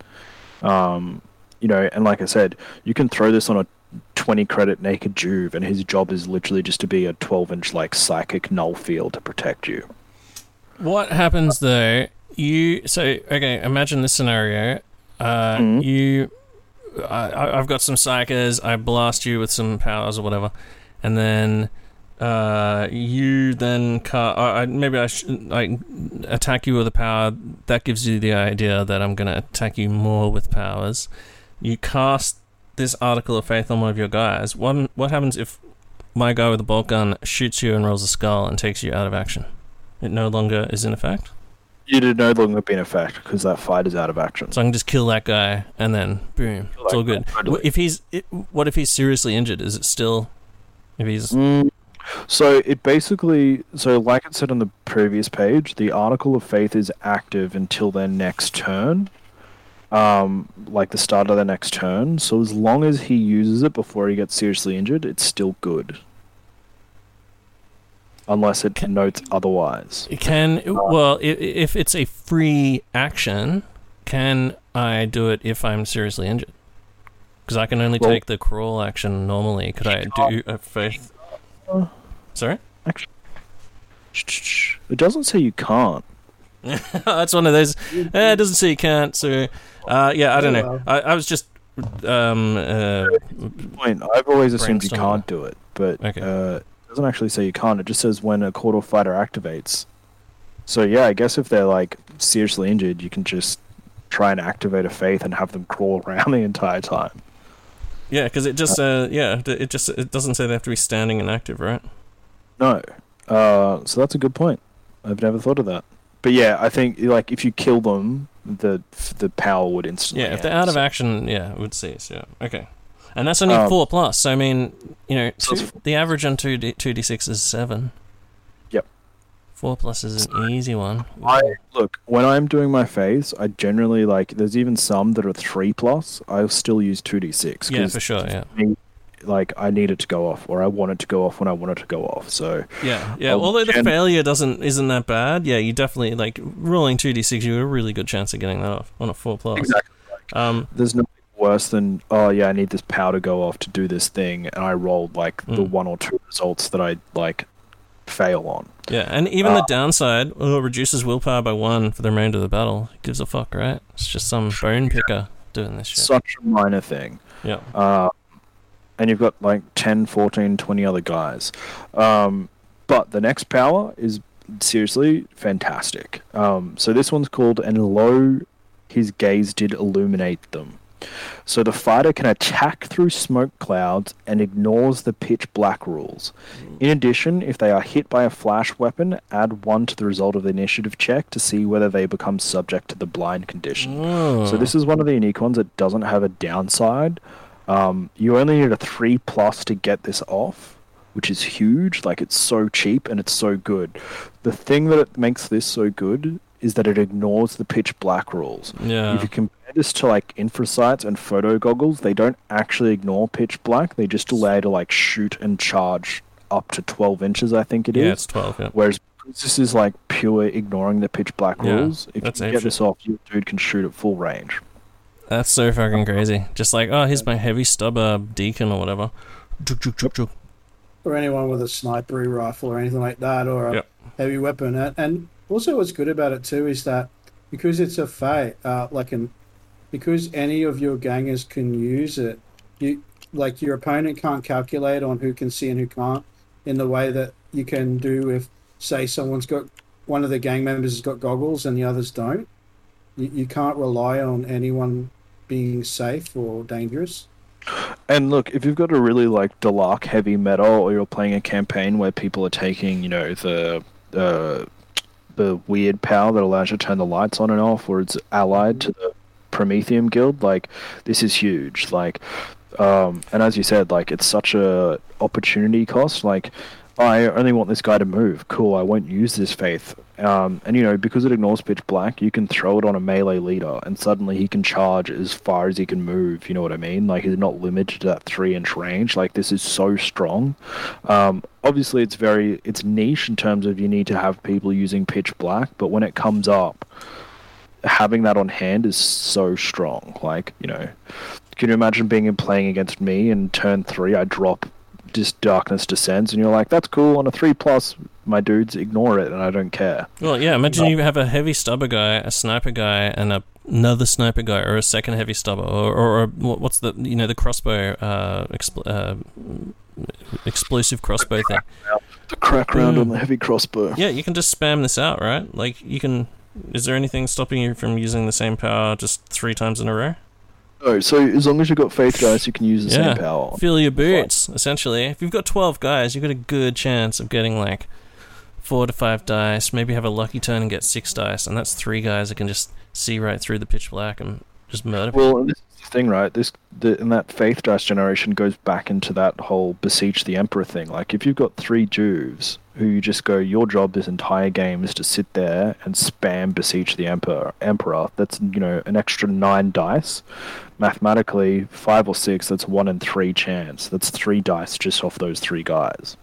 Um, you know, and like I said, you can throw this on a twenty credit naked Juve, and his job is literally just to be a twelve inch like psychic null field to protect you. What happens though? You so okay. Imagine this scenario. Uh, Mhm. You. I, I've got some psychers, I blast you with some powers or whatever, and then uh, you then ca- I, I, maybe I, sh- I attack you with a power. That gives you the idea that I'm going to attack you more with powers. You cast this Article of Faith on one of your guys. What, what happens if my guy with the bolt gun shoots you and rolls a skull and takes you out of action? It no longer is in effect? You did no longer be in effect because that fight is out of action. So I can just kill that guy and then boom, it's all good. Totally. If he's, it, what if he's seriously injured? Is it still? If he's Mm, so it basically, so like it said on the previous page, the Article of Faith is active until their next turn, um, like the start of their next turn. So as long as he uses it before he gets seriously injured, it's still good. Unless it notes otherwise. Can well, if, if it's a free action, can I do it if I'm seriously injured? Because I can only Well- take the crawl action normally. Could I do a faith? Sorry, Actually, it doesn't say you can't. that's one of those. Eh, it doesn't say you can't. So, uh, yeah, I don't know. I, I was just um. Uh, Point. I've always assumed you brainstorming. can't do it, but Okay. uh, it doesn't actually say you can't. It just says when a Cawdor fighter activates. So yeah, I guess if they're like seriously injured, you can just try and activate a faith and have them crawl around the entire time. yeah, because it just uh, yeah, it just it doesn't say they have to be standing and active, right? No. Uh, so that's a good point. I've never thought of that. But yeah, I think like if you kill them, the the power would instantly. Yeah, if they're end, out of so- action, yeah, it would cease. Yeah, okay. And that's only Um, four plus. So I mean, you know, So two, it's- the average on two d two d six is seven. Yep. Four plus is an easy one. I look when I'm doing my phase, I generally like. There's even some that are three plus. I'll still use two d six. Yeah, for sure. Yeah. Like I need it to go off, or I want it to go off when I want it to go off. So Yeah, yeah. I'll Although the gen- failure doesn't isn't that bad. Yeah, you definitely like rolling two d six. You have a really good chance of getting that off on a four plus. Exactly. Um, there's nothing worse than oh yeah, I need this power to go off to do this thing, and I rolled like the Mm. one or two results that I like fail on. yeah, and even the Uh, downside, oh, it reduces willpower by one for the remainder of the battle. It gives a fuck, right? It's just some bone picker doing this shit. Such a minor thing. Yeah. Uh, and you've got like ten, fourteen, twenty other guys. Um, but the next power is seriously fantastic. Um, so this one's called And Lo His Gaze Did Illuminate Them. So the fighter can attack through smoke clouds and ignores the pitch black rules. In addition, if they are hit by a flash weapon, add one to the result of the initiative check to see whether they become subject to the blind condition. Oh. So this is one of the unique ones that doesn't have a downside. Um, you only need a three plus to get this off, which is huge. Like it's so cheap and it's so good. The thing that it makes this so good is that it ignores the pitch black rules. Yeah. If you compare this to like infrasights and photo goggles, they don't actually ignore pitch black. They just allow you to like shoot and charge up to twelve inches, I think it is. Yeah, it's twelve, yeah. Whereas this is like pure ignoring the pitch black Yeah, rules. If that's you ape get shit. this off, your dude can shoot at full range. That's so fucking crazy. Just like, oh, here's my heavy stubber deacon or whatever. Juk, juk, juk, juk. Or anyone with a sniper rifle or anything like that, or a Yep. heavy weapon. And, and also, what's good about it too is that because it's a fate, uh, like an, because any of your gangers can use it, you like your opponent can't calculate on who can see and who can't, in the way that you can do if, say, someone's got one of the gang members has got goggles and the others don't. You, you can't rely on anyone being safe or dangerous. And look, if you've got a really like Delark heavy meta, or you're playing a campaign where people are taking, you know, the uh, the weird power that allows you to turn the lights on and off, or it's allied to the Prometheum Guild, like this is huge. Like, um, and as you said, like it's such a opportunity cost. Like, I only want this guy to move. Cool, I won't use this faith. Um, and, you know, because it ignores pitch black, you can throw it on a melee leader, and suddenly he can charge as far as he can move, you know what I mean? Like, he's not limited to that three-inch range. Like, this is so strong. Um, obviously, it's very... It's niche in terms of you need to have people using pitch black, but when it comes up, having that on hand is so strong. Like, you know... Can you imagine being in playing against me, and turn three, I drop... just Darkness Descends, and you're like, that's cool, on a three plus, my dudes ignore it and I don't care. Well, yeah, imagine you have a heavy stubber guy, a sniper guy, and a, another sniper guy, or a second heavy stubber, or, or, or what's the, you know, the crossbow, uh, expl- uh, explosive crossbow thing. The crack round Mm. on the heavy crossbow. Yeah, you can just spam this out, right? Like, you can... Is there anything stopping you from using the same power just three times in a row? Oh, so as long as you've got faith dice, you can use the Yeah, same power. fill your boots, essentially. If you've got twelve guys, you've got a good chance of getting, like, four to five dice, maybe have a lucky turn and get six dice, and that's three guys that can just see right through the pitch black and just murder people. Well, and this is the thing, right? This the, and that faith dice generation goes back into that whole beseech the emperor thing. Like, if you've got three Juves who you just go, your job this entire game is to sit there and spam beseech the emperor. Emperor. That's, you know, an extra nine dice. Mathematically, five or six. That's one in three chance. That's three dice just off those three guys.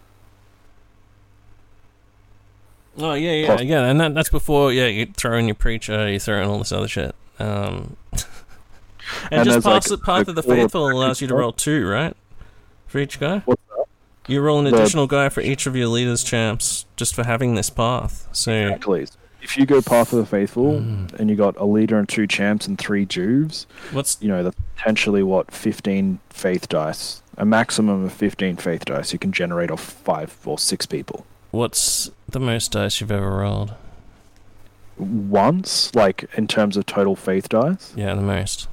Oh, yeah, yeah, yeah, and that, that's before, yeah, you throw in your preacher, you throw in all this other shit. Um, and, And just there's, like, pass, it, path of the a quarter Faithful package allows you to stuff. roll two, right? For each guy? What's that? You roll an The- additional guy for each of your leaders' champs, just for having this path. So Exactly. If you go Path of the Faithful, and you got a leader and two champs and three Juves, what's you know, that's potentially, what, fifteen faith dice. A maximum of fifteen faith dice you can generate off five or six people. What's the most dice you've ever rolled? Once, like, in terms of total faith dice? Yeah, the most.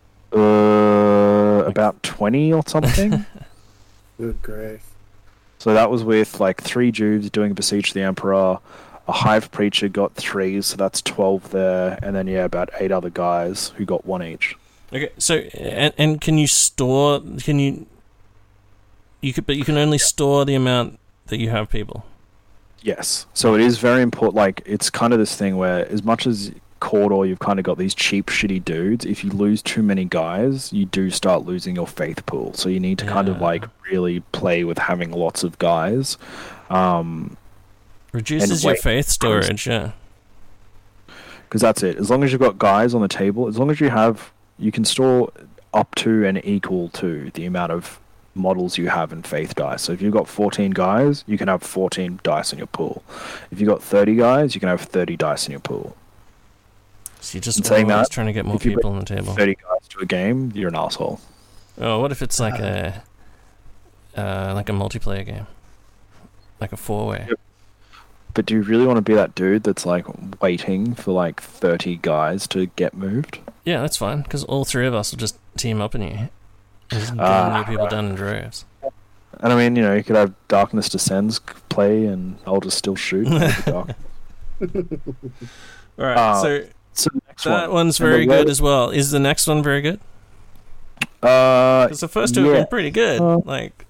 Uh, about twenty or something. Good grief. So that was with, like, three Juves doing Beseech the Emperor. A Hive Preacher got three, so that's twelve there. And then, yeah, about eight other guys who got one each. Okay, so and, and can you store? Can you? You could, but you can only store the amount that you have people. Yes. So it is very important. Like, it's kind of this thing where, as much as Cawdor, you've kind of got these cheap, shitty dudes. If you lose too many guys, you do start losing your faith pool. So you need to kind of, like, really play with having lots of guys. Um, Reduces your faith storage, yeah. Because that's it. As long as you've got guys on the table, as long as you have, you can store up to and equal to the amount of models you have in faith dice. So if you've got fourteen guys, you can have fourteen dice in your pool. If you've got thirty guys, you can have thirty dice in your pool. So you're just And saying always that, trying to get more if you people bring on the table. thirty guys to a game, you're an asshole. Oh, what if it's like a uh, like a multiplayer game, like a four-way? Yep. But do you really want to be that dude that's, like, waiting for, like, thirty guys to get moved? Yeah, that's fine, because all three of us will just team up in you. And just get Ah, new people done in droves. And I mean, you know, you could have Darkness Descends play, and I'll just still shoot. with the dark. Alright, Uh, so, so the next that one. one's And the very good way- as well. Is the next one very good? Uh, Because the first two have yeah. been pretty good. Uh, like,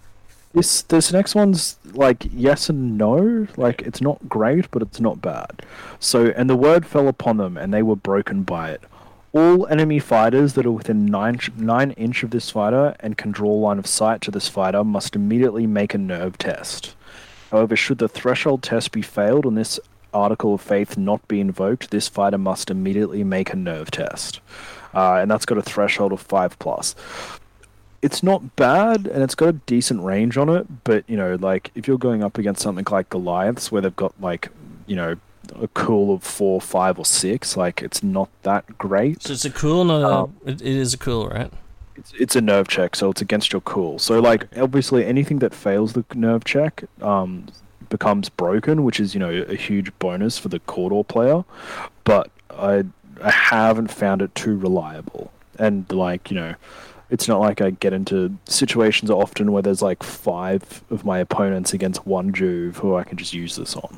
This this next one's like yes and no. Like it's not great, but it's not bad. So, and the word fell upon them, and they were broken by it. All enemy fighters that are within nine nine inch of this fighter and can draw line of sight to this fighter must immediately make a nerve test. However, should the threshold test be failed and this article of faith not be invoked, this fighter must immediately make a nerve test, uh, and that's got a threshold of five plus. It's not bad, and it's got a decent range on it, but, you know, like, if you're going up against something like Goliaths, where they've got, like, you know, a cool of four, five, or six, like, it's not that great. So it's a cool, not Um, a... It, it is a cool, right? It's, it's a nerve check, so it's against your cool. So, like, obviously, anything that fails the nerve check um, becomes broken, which is, you know, a huge bonus for the Cawdor player, but I, I haven't found it too reliable. And, like, you know... It's not like I get into situations often where there's like five of my opponents against one Juve who I can just use this on.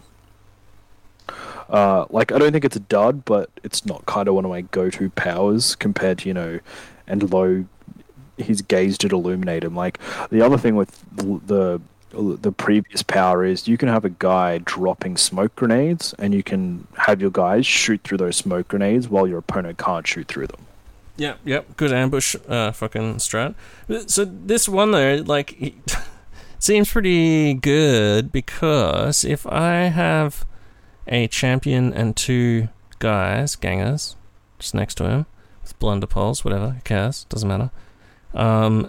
Uh, like, I don't think it's a dud, but it's not kind of one of my go-to powers compared to, you know, and low, his gaze did illuminate him. Like, the other thing with the the previous power is you can have a guy dropping smoke grenades, and you can have your guys shoot through those smoke grenades while your opponent can't shoot through them. Yep, yep, good ambush uh, fucking strat. So this one, though, like, it seems pretty good, because if I have a champion and two guys, gangers, just next to him, with blunderpulse, whatever, who cares, doesn't matter. Um,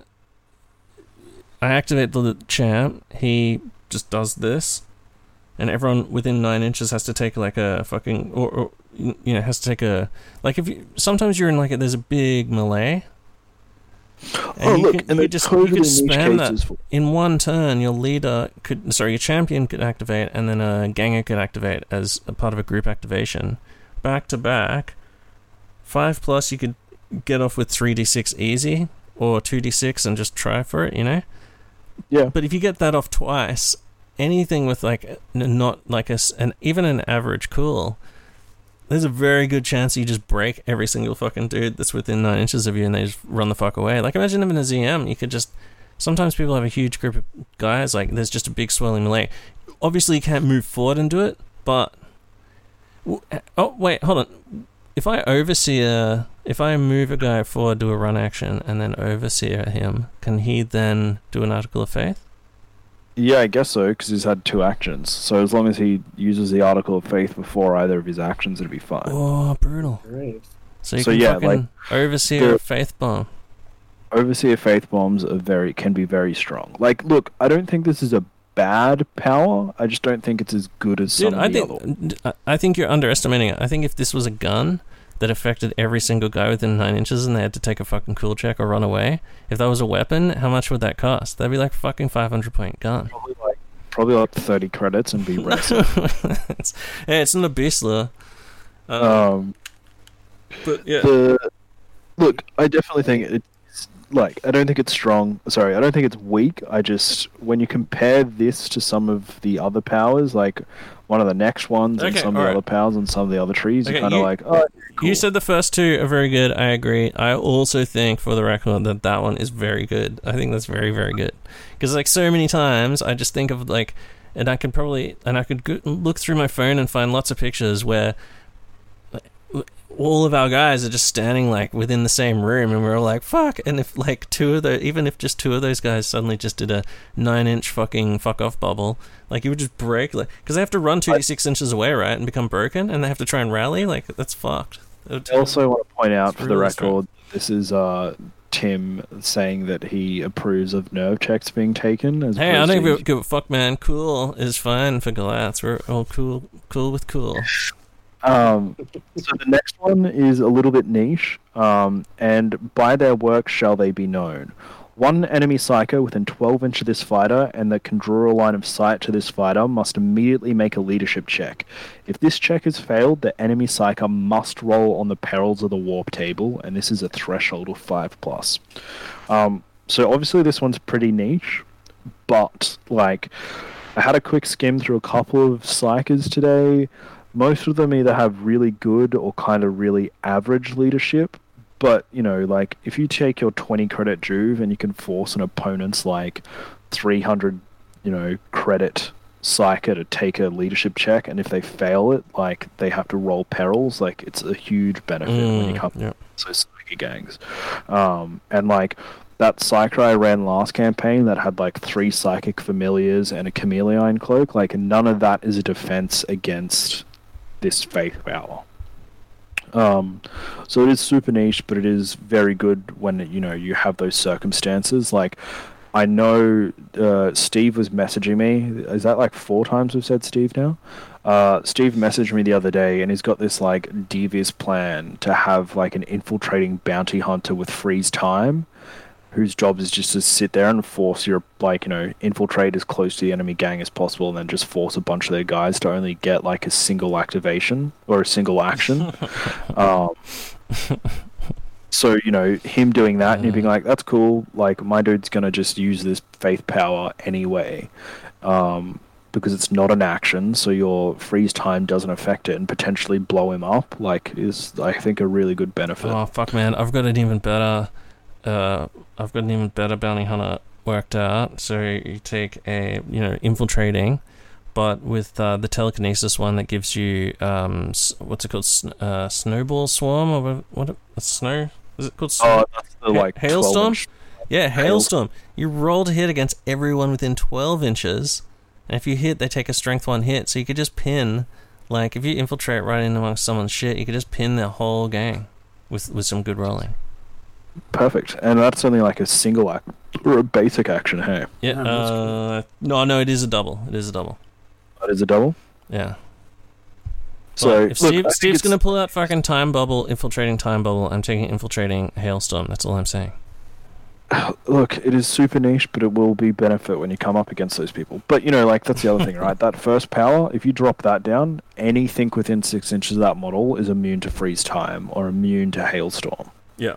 I activate the champ, he just does this, and everyone within nine inches has to take, like, a fucking... or, or you know, has to take a... Like, if you... Sometimes you're in, like, a, there's a big melee. And oh, you look, can, and you the just, totally you could niche spam cases that. for... In one turn, your leader could... Sorry, your champion could activate, and then a ganger could activate as a part of a group activation. Back to back. Five plus, you could get off with three d six easy, or two d six and just try for it, you know? Yeah. But if you get that off twice, anything with, like, not like a... An, even an average cool... There's a very good chance you just break every single fucking dude that's within nine inches of you, and they just run the fuck away. Like, imagine them in a Z M. You could just... Sometimes people have a huge group of guys, like, there's just a big swirling melee. Obviously, you can't move forward and do it, but... Oh, wait, hold on. If I overseer... If I move a guy forward, do a run action, and then overseer him, can he then do an Article of Faith? Yeah, I guess so, because he's had two actions. So as long as he uses the Article of Faith before either of his actions, it'll be fine. Oh, brutal. Great. So you So can yeah, fucking like, overseer the- Faith Bomb. Overseer Faith Bombs are very can be very strong. Like, look, I don't think this is a bad power. I just don't think it's as good as Dude, some I of the other ones. think I- I think you're underestimating it. I think if this was a gun that affected every single guy within nine inches and they had to take a fucking cool check or run away, if that was a weapon, how much would that cost? That'd be like a fucking five hundred point gun. Probably like probably like thirty credits and be wrestling. it's, yeah, it's not a beastler. Um, um, but yeah, the, look, I definitely think it's like I don't think it's strong. Sorry, I don't think it's weak. I just when you compare this to some of the other powers, like one of the next ones and Okay, some of the alright. other powers and some of the other trees, Okay, you're kind of you- like, oh, You said the first two are very good. I agree. I also think, for the record, that that one is very good. I think that's very, very good. Because, like, so many times, I just think of, like, and I could probably, and I could go, look through my phone and find lots of pictures where like, all of our guys are just standing, like, within the same room, and we're all like, fuck. And if, like, two of the, even if just two of those guys suddenly just did a nine-inch fucking fuck-off bubble, like, you would just break, like, because they have to run two d six inches away, right, and become broken, and they have to try and rally, like, that's fucked. I also want to point out It's for the really record, this is uh, Tim saying that he approves of nerve checks being taken. As Hey, I opposed don't to- give a, give a fuck, man. Cool is fine for Goliaths. We're all cool, cool with cool. Um, so the next one is a little bit niche, um, and by their work shall they be known. One enemy psycho within twelve inches of this fighter and that can draw a line of sight to this fighter must immediately make a leadership check. If this check is failed, the enemy psycho must roll on the perils of the warp table, and this is a threshold of five plus. Um, so obviously this one's pretty niche, but like I had a quick skim through a couple of psychers today. Most of them either have really good or kind of really average leadership. But, you know, like, if you take your twenty credit Juve and you can force an opponent's, like, three hundred, you know, credit psyker to take a leadership check, and if they fail it, like they have to roll perils. Like it's a huge benefit Mm, when you come yep. to those psyker gangs. Um, and like that psyker I ran last campaign that had like three psychic familiars and a chameleon cloak, like none of that is a defense against this faith power. Um, so it is super niche, but it is very good when, you know, you have those circumstances. Like, I know uh, Steve was messaging me. Is that like four times we've said Steve now? Uh, Steve messaged me the other day, and he's got this like devious plan to have like an infiltrating bounty hunter with freeze time, whose job is just to sit there and force your, like, you know, infiltrate as close to the enemy gang as possible, and then just force a bunch of their guys to only get like a single activation or a single action. um, so, you know, him doing that and you being like, that's cool, like, my dude's gonna just use this faith power anyway, um, because it's not an action, so your freeze time doesn't affect it, and potentially blow him up, like, is, I think, a really good benefit. Oh, fuck, man. I've got an even better... Uh, I've got an even better bounty hunter worked out. So you take a, you know, infiltrating, but with uh, the telekinesis one that gives you, um, s- what's it called? S- uh, snowball swarm? Or what? what a snow? Is it called snow? Oh, that's the, like, hailstorm? twelve inch Yeah, hailstorm. You roll to hit against everyone within twelve inches, and if you hit, they take a strength one hit. So you could just pin, like, if you infiltrate right in amongst someone's shit, you could just pin their whole gang with, with some good rolling. Perfect. And that's only like a single act or a basic action, hey? Yeah, uh, no, no, it is a double. It is a double. That is a double? Yeah. So, But if look, Steve, I think Steve's it's- going to pull out fucking time bubble, infiltrating time bubble, I'm taking infiltrating hailstorm. That's all I'm saying. Look, it is super niche, but it will be benefit when you come up against those people. But, you know, like, that's the other thing, right? That first power, if you drop that down, anything within six inches of that model is immune to freeze time or immune to hailstorm. Yeah.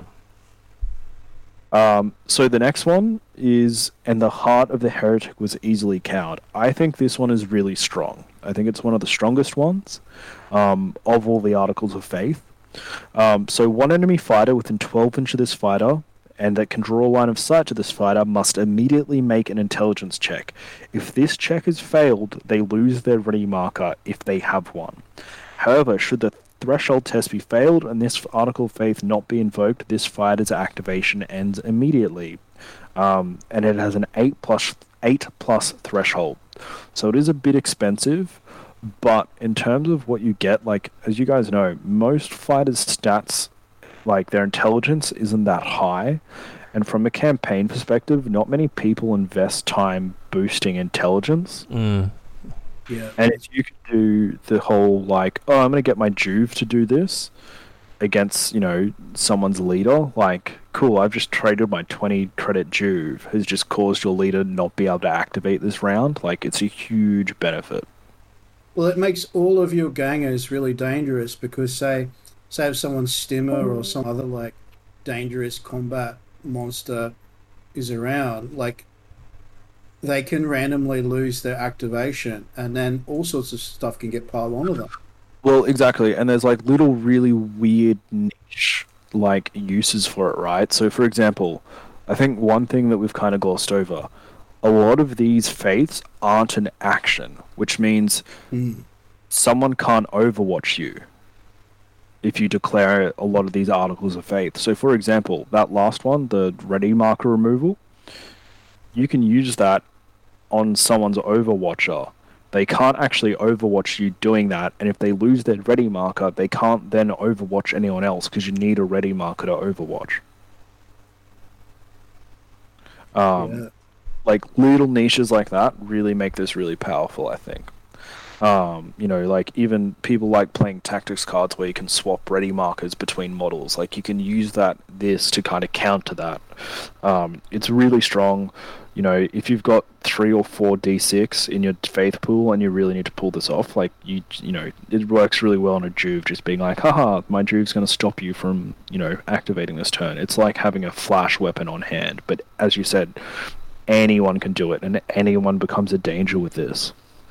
Um, so the next one is, and the heart of the heretic was easily cowed. I think this one is really strong. I think it's one of the strongest ones um, of all the articles of faith. Um, so one enemy fighter within twelve inches of this fighter, and that can draw a line of sight to this fighter, must immediately make an intelligence check. If this check is failed, they lose their ready marker if they have one. However, should the threshold test be failed and this article of faith not be invoked, this fighter's activation ends immediately. Um, and it has an eight plus eight plus threshold. So it is a bit expensive, but in terms of what you get, like, as you guys know, most fighters' stats, like their intelligence isn't that high. And from a campaign perspective, not many people invest time boosting intelligence. Mm. Yeah. And if you could do the whole, like, oh, I'm going to get my Juve to do this against, you know, someone's leader, like, cool, I've just traded my twenty credit Juve, has just caused your leader not be able to activate this round. Like, it's a huge benefit. Well, it makes all of your gangers really dangerous because, say, say if someone's stimmer or some other, like, dangerous combat monster is around, like, they can randomly lose their activation, and then all sorts of stuff can get piled onto them. Well, exactly, and there's, like, little really weird niche, like, uses for it, right? So, for example, I think one thing that we've kind of glossed over, a lot of these faiths aren't an action, which means mm. someone can't overwatch you if you declare a lot of these articles of faith. So, for example, that last one, the ready marker removal, you can use that on someone's overwatcher. They can't actually overwatch you doing that, and if they lose their ready marker, they can't then overwatch anyone else because you need a ready marker to overwatch. Um, Yeah. Like, little niches like that really make this really powerful, I think. Um, you know, like, even people like playing tactics cards where you can swap ready markers between models. Like, you can use that, this, to kind of counter that. Um, it's really strong. You know, if you've got three or four D six in your faith pool and you really need to pull this off, like, you you know, it works really well on a Juve, just being like, haha, my Juve's going to stop you from, you know, activating this turn. It's like having a flash weapon on hand. But as you said, anyone can do it, and anyone becomes a danger with this.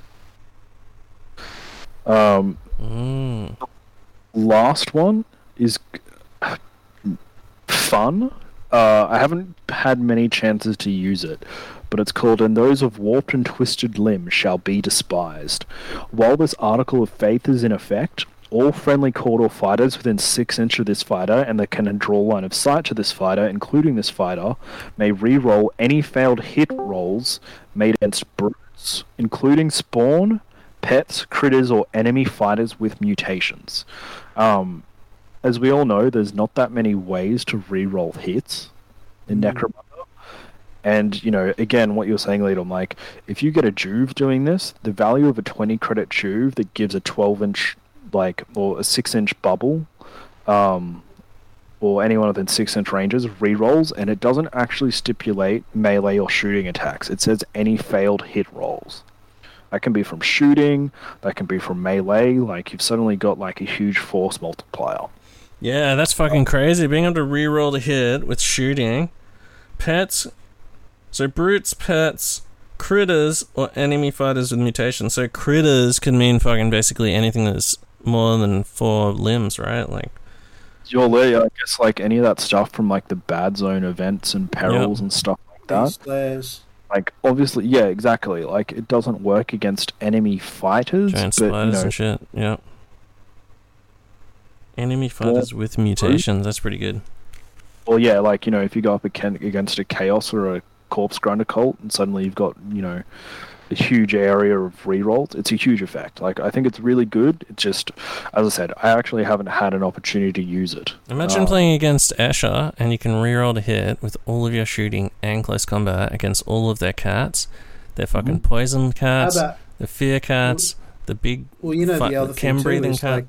Um, mm. Last one is fun, Uh, I haven't had many chances to use it, but it's called "And Those of Warped and Twisted Limbs Shall Be Despised." While this article of faith is in effect, all friendly Cawdor fighters within six inch of this fighter and that can draw line of sight to this fighter, including this fighter, may re-roll any failed hit rolls made against brutes, including spawn, pets, critters, or enemy fighters with mutations. Um, as we all know, there's not that many ways to re-roll hits in mm. Necromunda. And, you know, again, what you're saying, Lidl, like, if you get a Juve doing this, the value of a twenty credit Juve that gives a twelve inch, like, or a six inch bubble, um, or anyone within six inch ranges, re-rolls, and it doesn't actually stipulate melee or shooting attacks. It says any failed hit rolls. That can be from shooting, that can be from melee, like, you've suddenly got, like, a huge force multiplier. Yeah, that's fucking crazy. Being able to re-roll the hit with shooting. Pets... So brutes, pets, critters, or enemy fighters with mutations. So critters can mean fucking basically anything that's more than four limbs, right? Like, Your layer, I guess, like any of that stuff from like the bad zone events and perils Yep. and stuff like that. Slayers. Like, obviously, yeah, exactly. Like, it doesn't work against enemy fighters, giant but, spiders you know, and shit. Yeah. Enemy fighters with mutations. That's pretty good. Well, yeah, like, you know, if you go up agen- against a Chaos or a Corpse Grinder cult, and suddenly you've got, you know, a huge area of rerolls, it's a huge effect. Like, I think it's really good. It's just, as I said, I actually haven't had an opportunity to use it. Imagine Um, playing against Escher and you can reroll a hit with all of your shooting and close combat against all of their cats. Their fucking Mm-hmm. poison cats, How about- the fear cats, the big Well, you know, fu- the other thing chem too breathing is cat. like,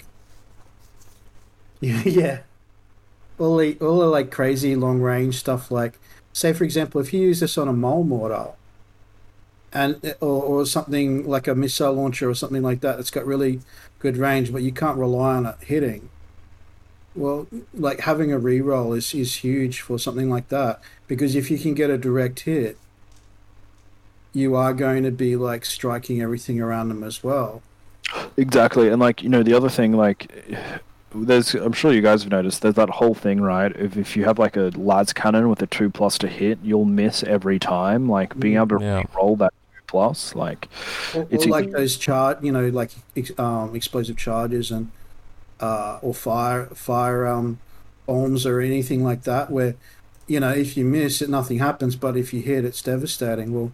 yeah, yeah, all the all the like crazy long range stuff. Like, say for example, if you use this on a mole mortal, and or, or something like a missile launcher or something like that, that's got really good range, but you can't rely on it hitting. Well, like having a reroll is is huge for something like that, because if you can get a direct hit, you are going to be like striking everything around them as well. Exactly, and like, you know, the other thing, like, there's, I'm sure you guys have noticed, there's that whole thing, right? If if you have like a lads cannon with a two plus to hit, you'll miss every time. Like, being able to Yeah. roll that two plus, like, Or, it's or a- like those char, you know, like ex- um, explosive charges and uh, or fire fire um, bombs or anything like that, where, you know, if you miss it, nothing happens, but if you hit, it's devastating. Well,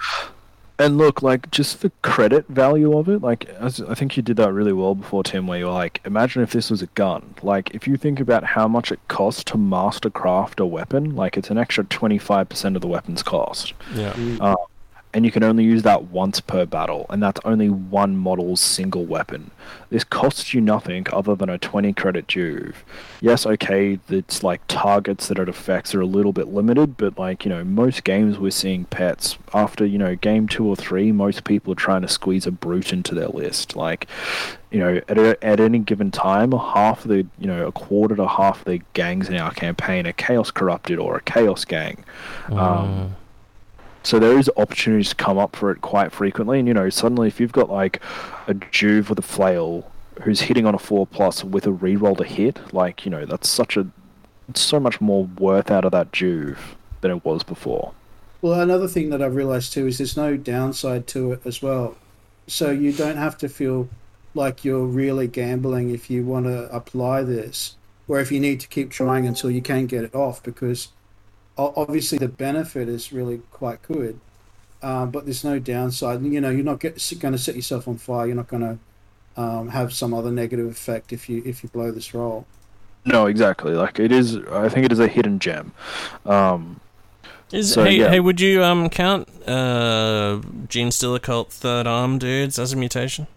And look, like, just the credit value of it, like, as, I think you did that really well before, Tim, where you're like, imagine if this was a gun. Like, if you think about how much it costs to mastercraft a weapon, like, it's an extra twenty-five percent of the weapon's cost. Yeah. Um, and you can only use that once per battle, and that's only one model's single weapon. This costs you nothing other than a twenty credit Juve. Yes, okay, it's like targets that it affects are a little bit limited, but like, you know, most games we're seeing pets. After, you know, game two or three, most people are trying to squeeze a brute into their list. Like, you know, at, a, at any given time, half the, you know, a quarter to half the gangs in our campaign are Chaos Corrupted or a Chaos Gang. Um, So there is opportunities to come up for it quite frequently, and you know, suddenly if you've got like a Juve with a flail who's hitting on a four plus with a reroll to hit, like, you know, that's such a it's so much more worth out of that Juve than it was before. well, another thing that I've realized too is there's no downside to it as well. So you don't have to feel like you're really gambling if you want to apply this, or if you need to keep trying until you can get it off, because o- obviously the benefit is really quite good, uh, but there's no downside. You know, you're not going to set yourself on fire. You're not going to um, have some other negative effect if you if you blow this roll. No, exactly. Like, it is, I think it is a hidden gem. Um, Is, so, hey, yeah. hey, would you um count uh, Gene Stealer Cult Third Arm dudes as a mutation?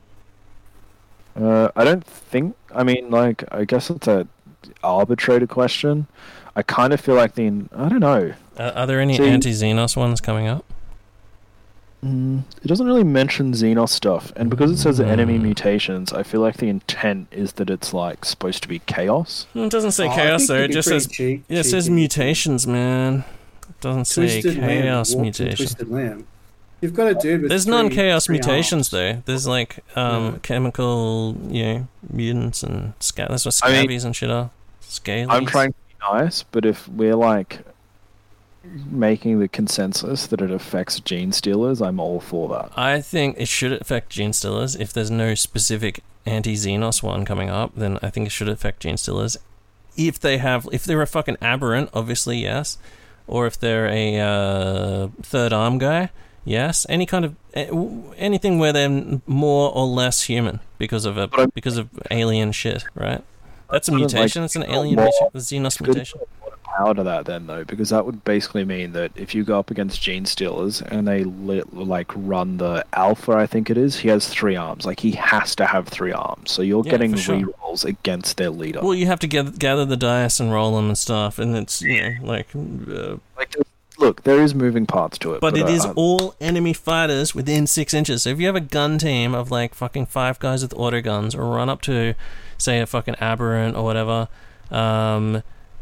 Uh, I don't think. I mean, like, I guess it's a arbitrator question. I kind of feel like the. I don't know. Uh, are there any See- anti-Xenos ones coming up? Mm, it doesn't really mention Xenos stuff, and because it says Mm. enemy mutations, I feel like the intent is that it's like supposed to be chaos. Mm, It doesn't say Oh, I chaos think though. it'd It be just pretty says cheap- yeah, it says cheeky. mutations, man. It doesn't say Twisted Limb, chaos Warped and mutation. Twisted Limb. You've got a dude with There's three- non-chaos three mutations arms. though. There's like um, Yeah. chemical, you know, mutants and sca- that's what I mean, scabies and shit are. Scalies. I'm trying to be nice, but if we're like making the consensus that it affects Gene Stealers, I'm all for that. I think it should affect Gene Stealers. If there's no specific anti-Xenos one coming up, then I think it should affect Gene Stealers. If they have, if they're a fucking aberrant, obviously yes. Or if they're a uh, third arm guy, yes. Any kind of anything where they're more or less human because of a because of alien shit, right? That's a mutation. It's an alien mutation, a Xenos mutation. Power to that then though, because that would basically mean that if you go up against Gene Stealers and they lit, like run the Alpha, I think it is, he has three arms. Like he has to have three arms, so you're Yeah, getting for sure. rerolls against their leader. Well, you have to get, gather the dice and roll them and stuff, and it's you know like. Uh, like look, there is moving parts to it, but, but it uh, is um, all enemy fighters within six inches. So if you have a gun team of like fucking five guys with auto guns, or run up to, say, a fucking aberrant or whatever, um.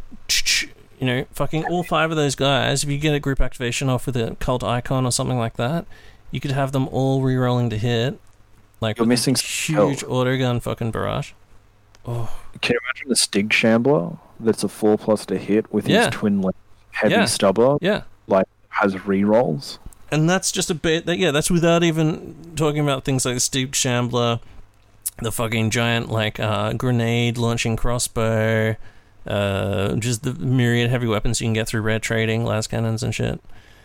You know, fucking all five of those guys, if you get a group activation off with a cult icon or something like that, you could have them all re-rolling to hit. Like, You're with missing a huge autogun fucking barrage. Oh. Can you imagine the Stig Shambler that's a four plus to hit with Yeah. his twin length heavy Yeah. stubber? Yeah. Like, has re-rolls? And that's just a bit, that, yeah, that's without even talking about things like the Steve Shambler, the fucking giant, like, uh, grenade launching crossbow, Uh, just the myriad heavy weapons you can get through red trading, las cannons and shit.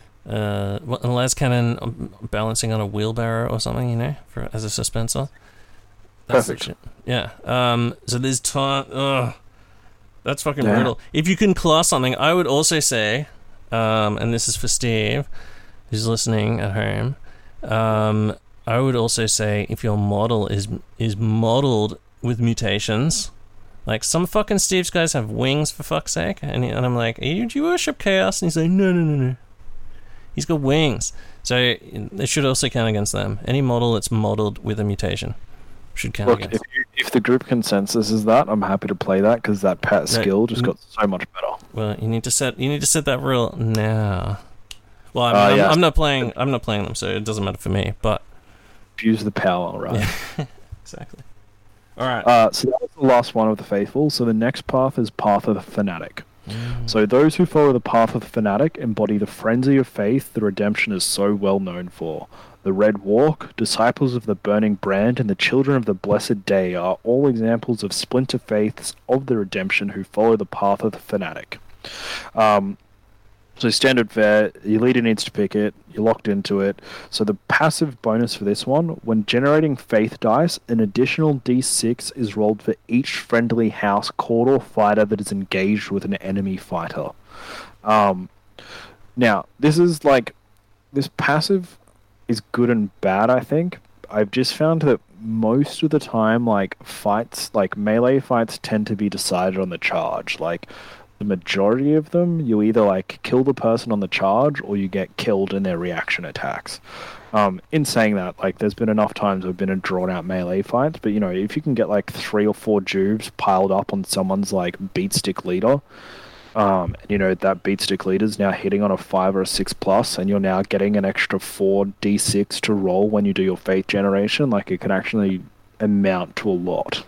Uh, a las cannon balancing on a wheelbarrow or something, you know, for as a suspensor. That's the Perfect. shit. Yeah. Um. So there's ton. Ugh. That's fucking Yeah. brutal. If you can class something, I would also say, um, and this is for Steve, who's listening at home. Um, I would also say if your model is is modeled with mutations. Like, some fucking Steve's guys have wings, for fuck's sake. And, he, and I'm like, you, do you worship Chaos? And he's like, no, no, no, no. He's got wings. So, it should also count against them. Any model that's modeled with a mutation should count Look, against if, you, if the group consensus is that, I'm happy to play that because that pat No, skill just mm. got so much better. Well, you need to set you need to set that rule now. Well, I'm, Uh, I'm, yeah. I'm not playing I'm not playing them, so it doesn't matter for me, but... Use the power, right? Yeah, exactly. Alright. Uh, so that was the last one of the faithful. So the next path is Path of the Fanatic. So those who follow the path of the Fanatic embody the frenzy of faith the redemption is so well known for. The Red Walk, Disciples of the Burning Brand, and the Children of the Blessed Day are all examples of splinter faiths of the redemption who follow the path of the Fanatic. Um, so standard fare, your leader needs to pick it, you're locked into it. So the passive bonus for this one, when generating faith dice, an additional d six is rolled for each friendly house court or fighter that is engaged with an enemy fighter. Um, now, this is like, this passive is good and bad, I think. I've just found that most of the time, like, fights, like, melee fights tend to be decided on the charge. Like, the majority of them, you either like kill the person on the charge or you get killed in their reaction attacks. Um, in saying that, like there's been enough times I've been in drawn out melee fights, but you know, if you can get like three or four jubes piled up on someone's like beat stick leader, um, and you know that beat stick leader's now hitting on a five or a six plus, and you're now getting an extra four d six to roll when you do your faith generation, like it can actually amount to a lot.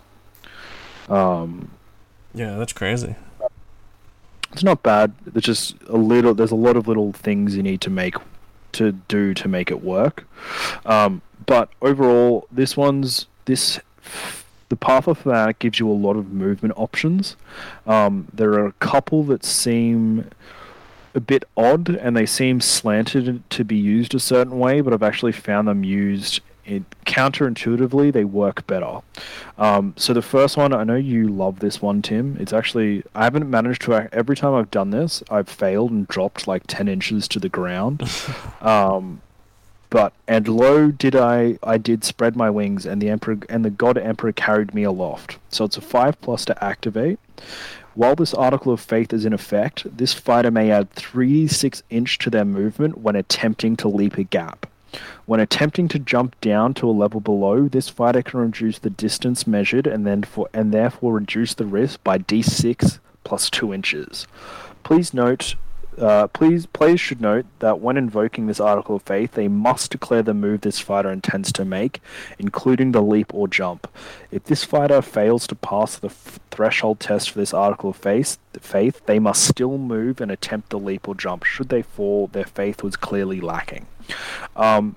Um, yeah, that's crazy. It's not bad. There's just a little. There's a lot of little things you need to make to do to make it work. Um, but overall, this one's this. The Path of Fanatic gives you a lot of movement options. Um, there are a couple that seem a bit odd, and they seem slanted to be used a certain way. But I've actually found them used. It counterintuitively they work better. Um, so the first one, I know you love this one, Tim. It's actually I haven't managed to. Every time I've done this, I've failed and dropped like ten inches to the ground. um, but and lo, did I? I did spread my wings, and the emperor and the god emperor carried me aloft. So it's a five plus to activate. While this article of faith is in effect, this fighter may add three six inch to their movement when attempting to leap a gap. When attempting to jump down to a level below, this fighter can reduce the distance measured and then for and therefore reduce the risk by d six plus two inches. Please note, Uh, please, players should note that when invoking this Article of Faith, they must declare the move this fighter intends to make, including the leap or jump. If this fighter fails to pass the f- threshold test for this Article of Faith, faith, they must still move and attempt the leap or jump. Should they fall, their faith was clearly lacking. Um,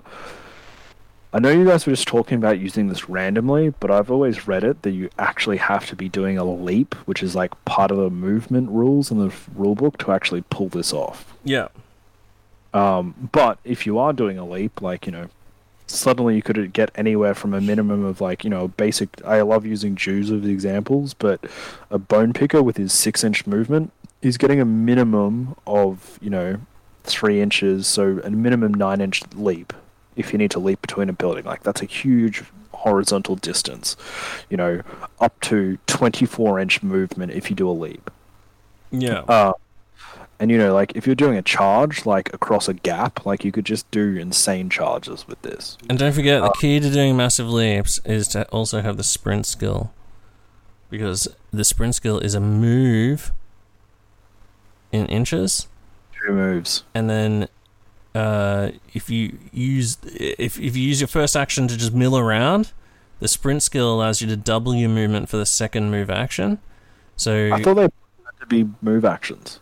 I know you guys were just talking about using this randomly, but I've always read it that you actually have to be doing a leap, which is like part of the movement rules in the rulebook to actually pull this off. Yeah. Um, but if you are doing a leap, like, you know, suddenly you could get anywhere from a minimum of like, you know, basic, I love using Jews as examples, but a bone picker with his six inch movement, he's getting a minimum of, you know, three inches, so a minimum nine inch leap. If you need to leap between a building, like that's a huge horizontal distance, you know, up to twenty-four inch movement if you do a leap. Yeah. Uh, and you know, like if you're doing a charge, like across a gap, like you could just do insane charges with this. And don't forget, the Uh, key to doing massive leaps is to also have the sprint skill, because the sprint skill is a move in inches. Two moves, and then. Uh, if you use if if you use your first action to just mill around, the sprint skill allows you to double your movement for the second move action. So I thought they had to be move actions.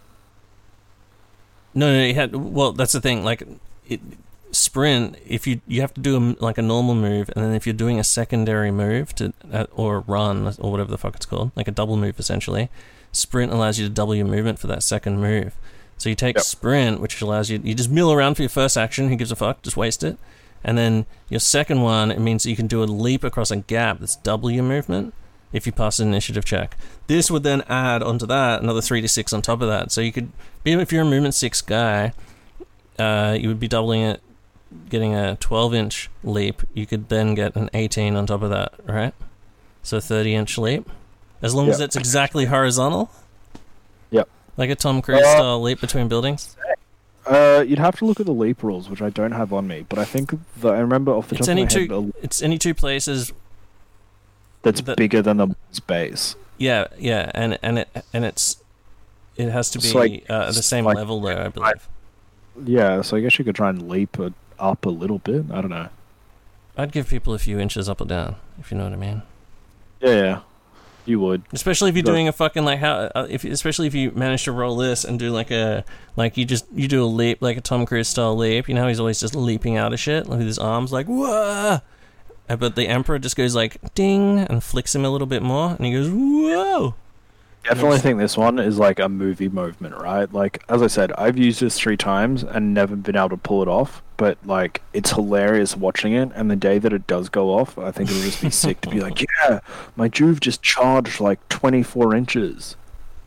No, no, you had. Well, that's the thing. Like, it, sprint. If you you have to do a, like a normal move, and then if you're doing a secondary move to uh, or run or whatever the fuck it's called, like a double move essentially, sprint allows you to double your movement for that second move. So you take yep. sprint, which allows you, you just mill around for your first action, who gives a fuck, just waste it. And then your second one, it means that you can do a leap across a gap that's double your movement if you pass an initiative check. This would then add onto that another three to six on top of that. So you could, if you're a movement six guy, uh, you would be doubling it, getting a twelve inch leap. You could then get an eighteen on top of that, right? So thirty inch leap. As long yep. as it's exactly horizontal. Yep. Like a Tom Cruise uh, style leap between buildings? Uh, you'd have to look at the leap rules, which I don't have on me, but I think the, I remember off the It's top any of my head... two. The, it's any two places... that's that, bigger than the space. Yeah, yeah, and and it and it's... It has to be It's like- uh, the same like- level, though, I believe. Yeah, so I guess you could try and leap it up a little bit. I don't know. I'd give people a few inches up or down, if you know what I mean. Yeah, yeah. You would, especially if you're but, doing a fucking like how, uh, if especially if you manage to roll this and do like a like you just you do a leap like a Tom Cruise style leap. You know how he's always just leaping out of shit like with his arms like whoa, but the Emperor just goes like ding and flicks him a little bit more and he goes whoa. Definitely think this one is like a movie movement, right? Like as I said, I've used this three times and never been able to pull it off. But like, it's hilarious watching it. And the day that it does go off, I think it'll just be sick to be like, yeah, my Juve just charged like twenty-four inches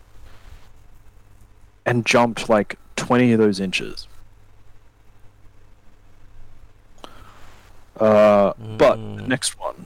and jumped like twenty of those inches. Uh, mm. But the next one.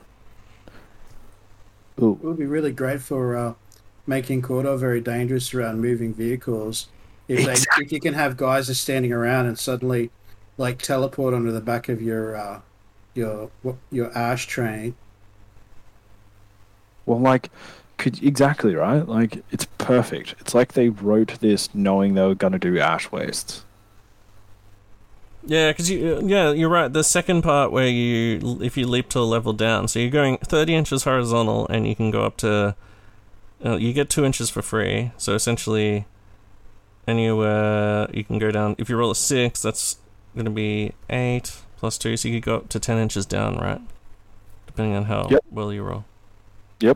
Ooh. It would be really great for uh, making Cordor very dangerous around moving vehicles. If, exactly. they, if you can have guys just standing around and suddenly, like, teleport onto the back of your uh, your your ash train. Well, like, could exactly right. Like, it's perfect. It's like they wrote this knowing they were gonna do ash wastes. Yeah, because you yeah you're right. The second part where you if you leap to a level down, so you're going thirty inches horizontal, and you can go up to uh, you get two inches for free. So essentially, anywhere you can go down. If you roll a six, that's going to be eight plus two, so you could go up to ten inches down, right? Depending on how yep. well you roll. Yep.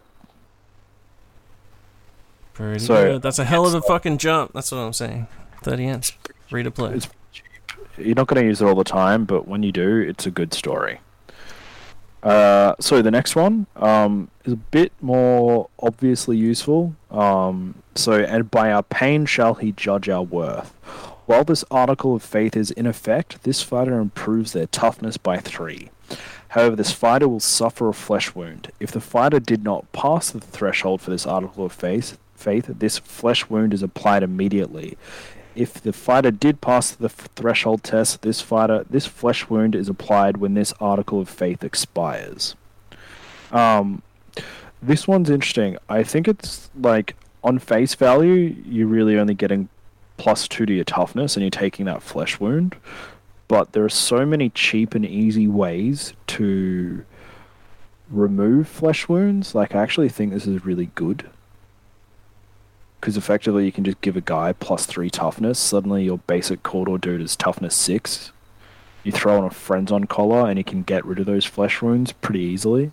Pretty so, good. That's a hell of a fucking jump. That's what I'm saying. thirty inch. Free to play. It's You're not going to use it all the time, but when you do, it's a good story. Uh, so the next one um, is a bit more obviously useful. Um, so, and by our pain shall he judge our worth. While this article of faith is in effect, this fighter improves their toughness by three. However, this fighter will suffer a flesh wound. If the fighter did not pass the threshold for this article of faith, faith, this flesh wound is applied immediately. If the fighter did pass the f- threshold test, this fighter, this flesh wound is applied when this article of faith expires. Um, this one's interesting. I think it's like on face value, you're really only getting plus two to your toughness, and you're taking that flesh wound. But there are so many cheap and easy ways to remove flesh wounds. Like, I actually think this is really good. Because effectively you can just give a guy plus three toughness. Suddenly your basic Cawdor dude is toughness six. You throw on a Friends on collar and you can get rid of those flesh wounds pretty easily.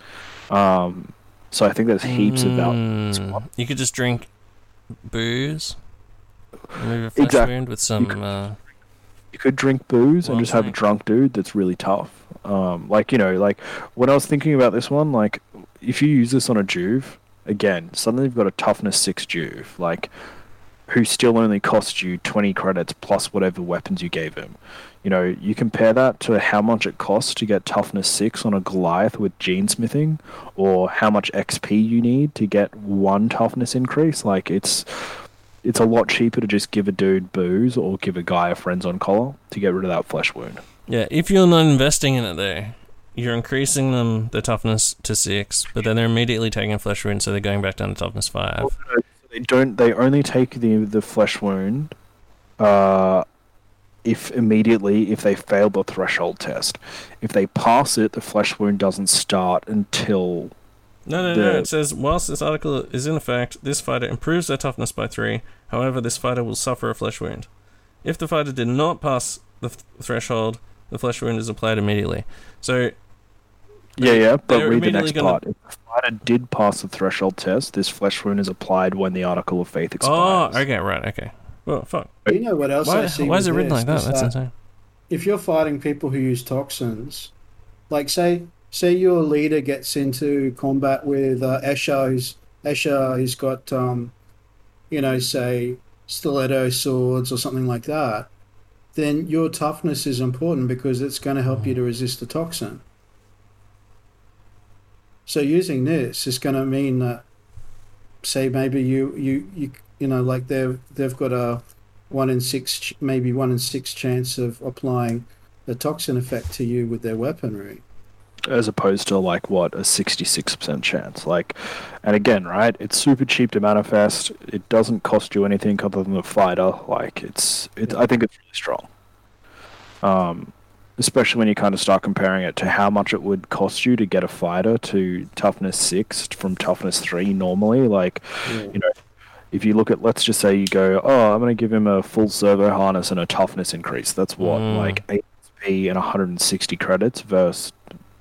Um, so I think there's heaps Mm, of value. You could just drink booze, remove a flesh Exactly. wound with some. Uh, You could drink booze and Well, just have a thank- drunk dude that's really tough. Um, like, you know, like when I was thinking about this one, like if you use this on a Juve, again, suddenly you've got a toughness six Juve, like who still only costs you twenty credits plus whatever weapons you gave him. You know, you compare that to how much it costs to get toughness six on a Goliath with gene smithing, or how much X P you need to get one toughness increase. Like, it's it's a lot cheaper to just give a dude booze or give a guy a Friends on collar to get rid of that flesh wound. yeah, if you're not investing in it though, you're increasing them the toughness to six, but then they're immediately taking a flesh wound, so they're going back down to toughness five. They don't. They only take the the flesh wound, uh, if immediately if they fail the threshold test. If they pass it, the flesh wound doesn't start until. No, no, the, no. It says, whilst this article is in effect, this fighter improves their toughness by three. However, this fighter will suffer a flesh wound. If the fighter did not pass the th- threshold, the flesh wound is applied immediately. So, Yeah, yeah, but they're read the immediately next gonna- part. If the fighter did pass the threshold test, this flesh wound is applied when the Article of Faith expires. Oh, okay, right, okay. Well, fuck. You know what else Why, I see? why is it with written this like that? is That's insane. If you're fighting people who use toxins, like say say your leader gets into combat with uh, Escher, who's Escher who's got um, you know, say stiletto swords or something like that, then your toughness is important because it's going to help you to resist the toxin. So using this is going to mean that, say maybe you you you you know, like they've they've got a one in six ch- maybe one in six chance of applying the toxin effect to you with their weaponry. As opposed to like what a sixty-six percent chance. Like, and again, right? It's super cheap to manifest. It doesn't cost you anything other than the fighter. Like, it's it's. I think it's really strong. Um, especially when you kind of start comparing it to how much it would cost you to get a fighter to toughness six from toughness three normally. Like, Yeah. you know, if you look at, let's just say you go, oh, I'm going to give him a full servo harness and a toughness increase. That's what, Mm. like eight X P and one hundred sixty credits versus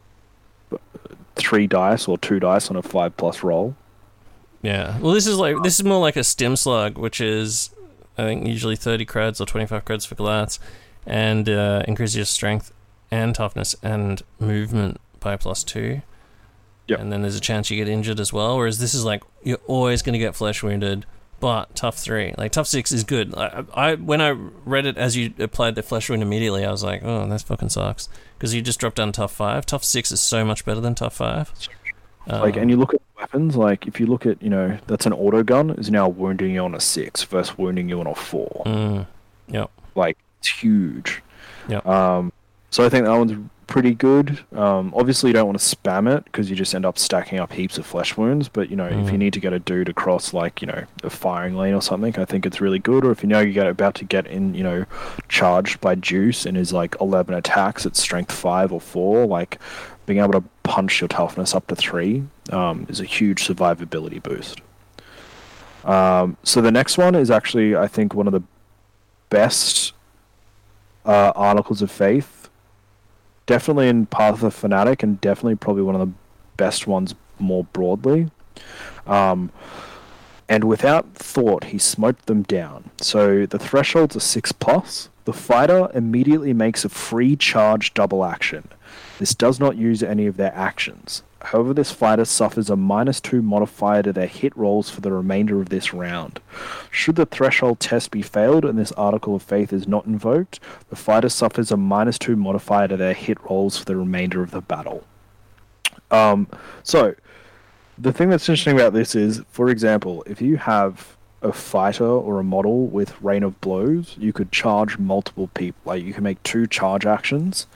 three dice or two dice on a five plus roll. Yeah. Well, this is like this is more like a stim slug, which is I think usually thirty creds or twenty-five creds for Goliaths, and uh, increases your strength and toughness and movement by plus two. Yep. And then there's a chance you get injured as well. Whereas this is like you're always going to get flesh wounded, but tough three, like tough six is good. I, I when I read it as you applied the flesh wound immediately, I was like, oh, that fucking sucks, because you just dropped down tough five. Tough six is so much better than tough five. Like, Um, and you look at weapons, like if you look at, you know, that's an auto gun is now wounding you on a six versus wounding you on a four. Mm, yep. Like, it's huge. Yep. Um, so I think that one's pretty good. Um, obviously you don't want to spam it because you just end up stacking up heaps of flesh wounds. But, you know, if you Mm. need to get a dude across, like, you know, a firing lane or something, I think it's really good. Or if you know you get about to get in, you know, charged by Juice and is like eleven attacks at strength five or four, like being able to punch your toughness up to three um, is a huge survivability boost. Um, so the next one is actually, I think, one of the best uh, Articles of Faith. Definitely in Path of the Fanatic, and definitely probably one of the best ones more broadly. Um, and without thought, he smoked them down. So the thresholds are six plus. The fighter immediately makes a free charge double action. This does not use any of their actions. However, this fighter suffers a minus two modifier to their hit rolls for the remainder of this round. Should the threshold test be failed and this Article of Faith is not invoked, the fighter suffers a minus two modifier to their hit rolls for the remainder of the battle. Um, so, the thing that's interesting about this is, for example, if you have a fighter or a model with Rain of Blows, you could charge multiple people. Like, you can make two charge actions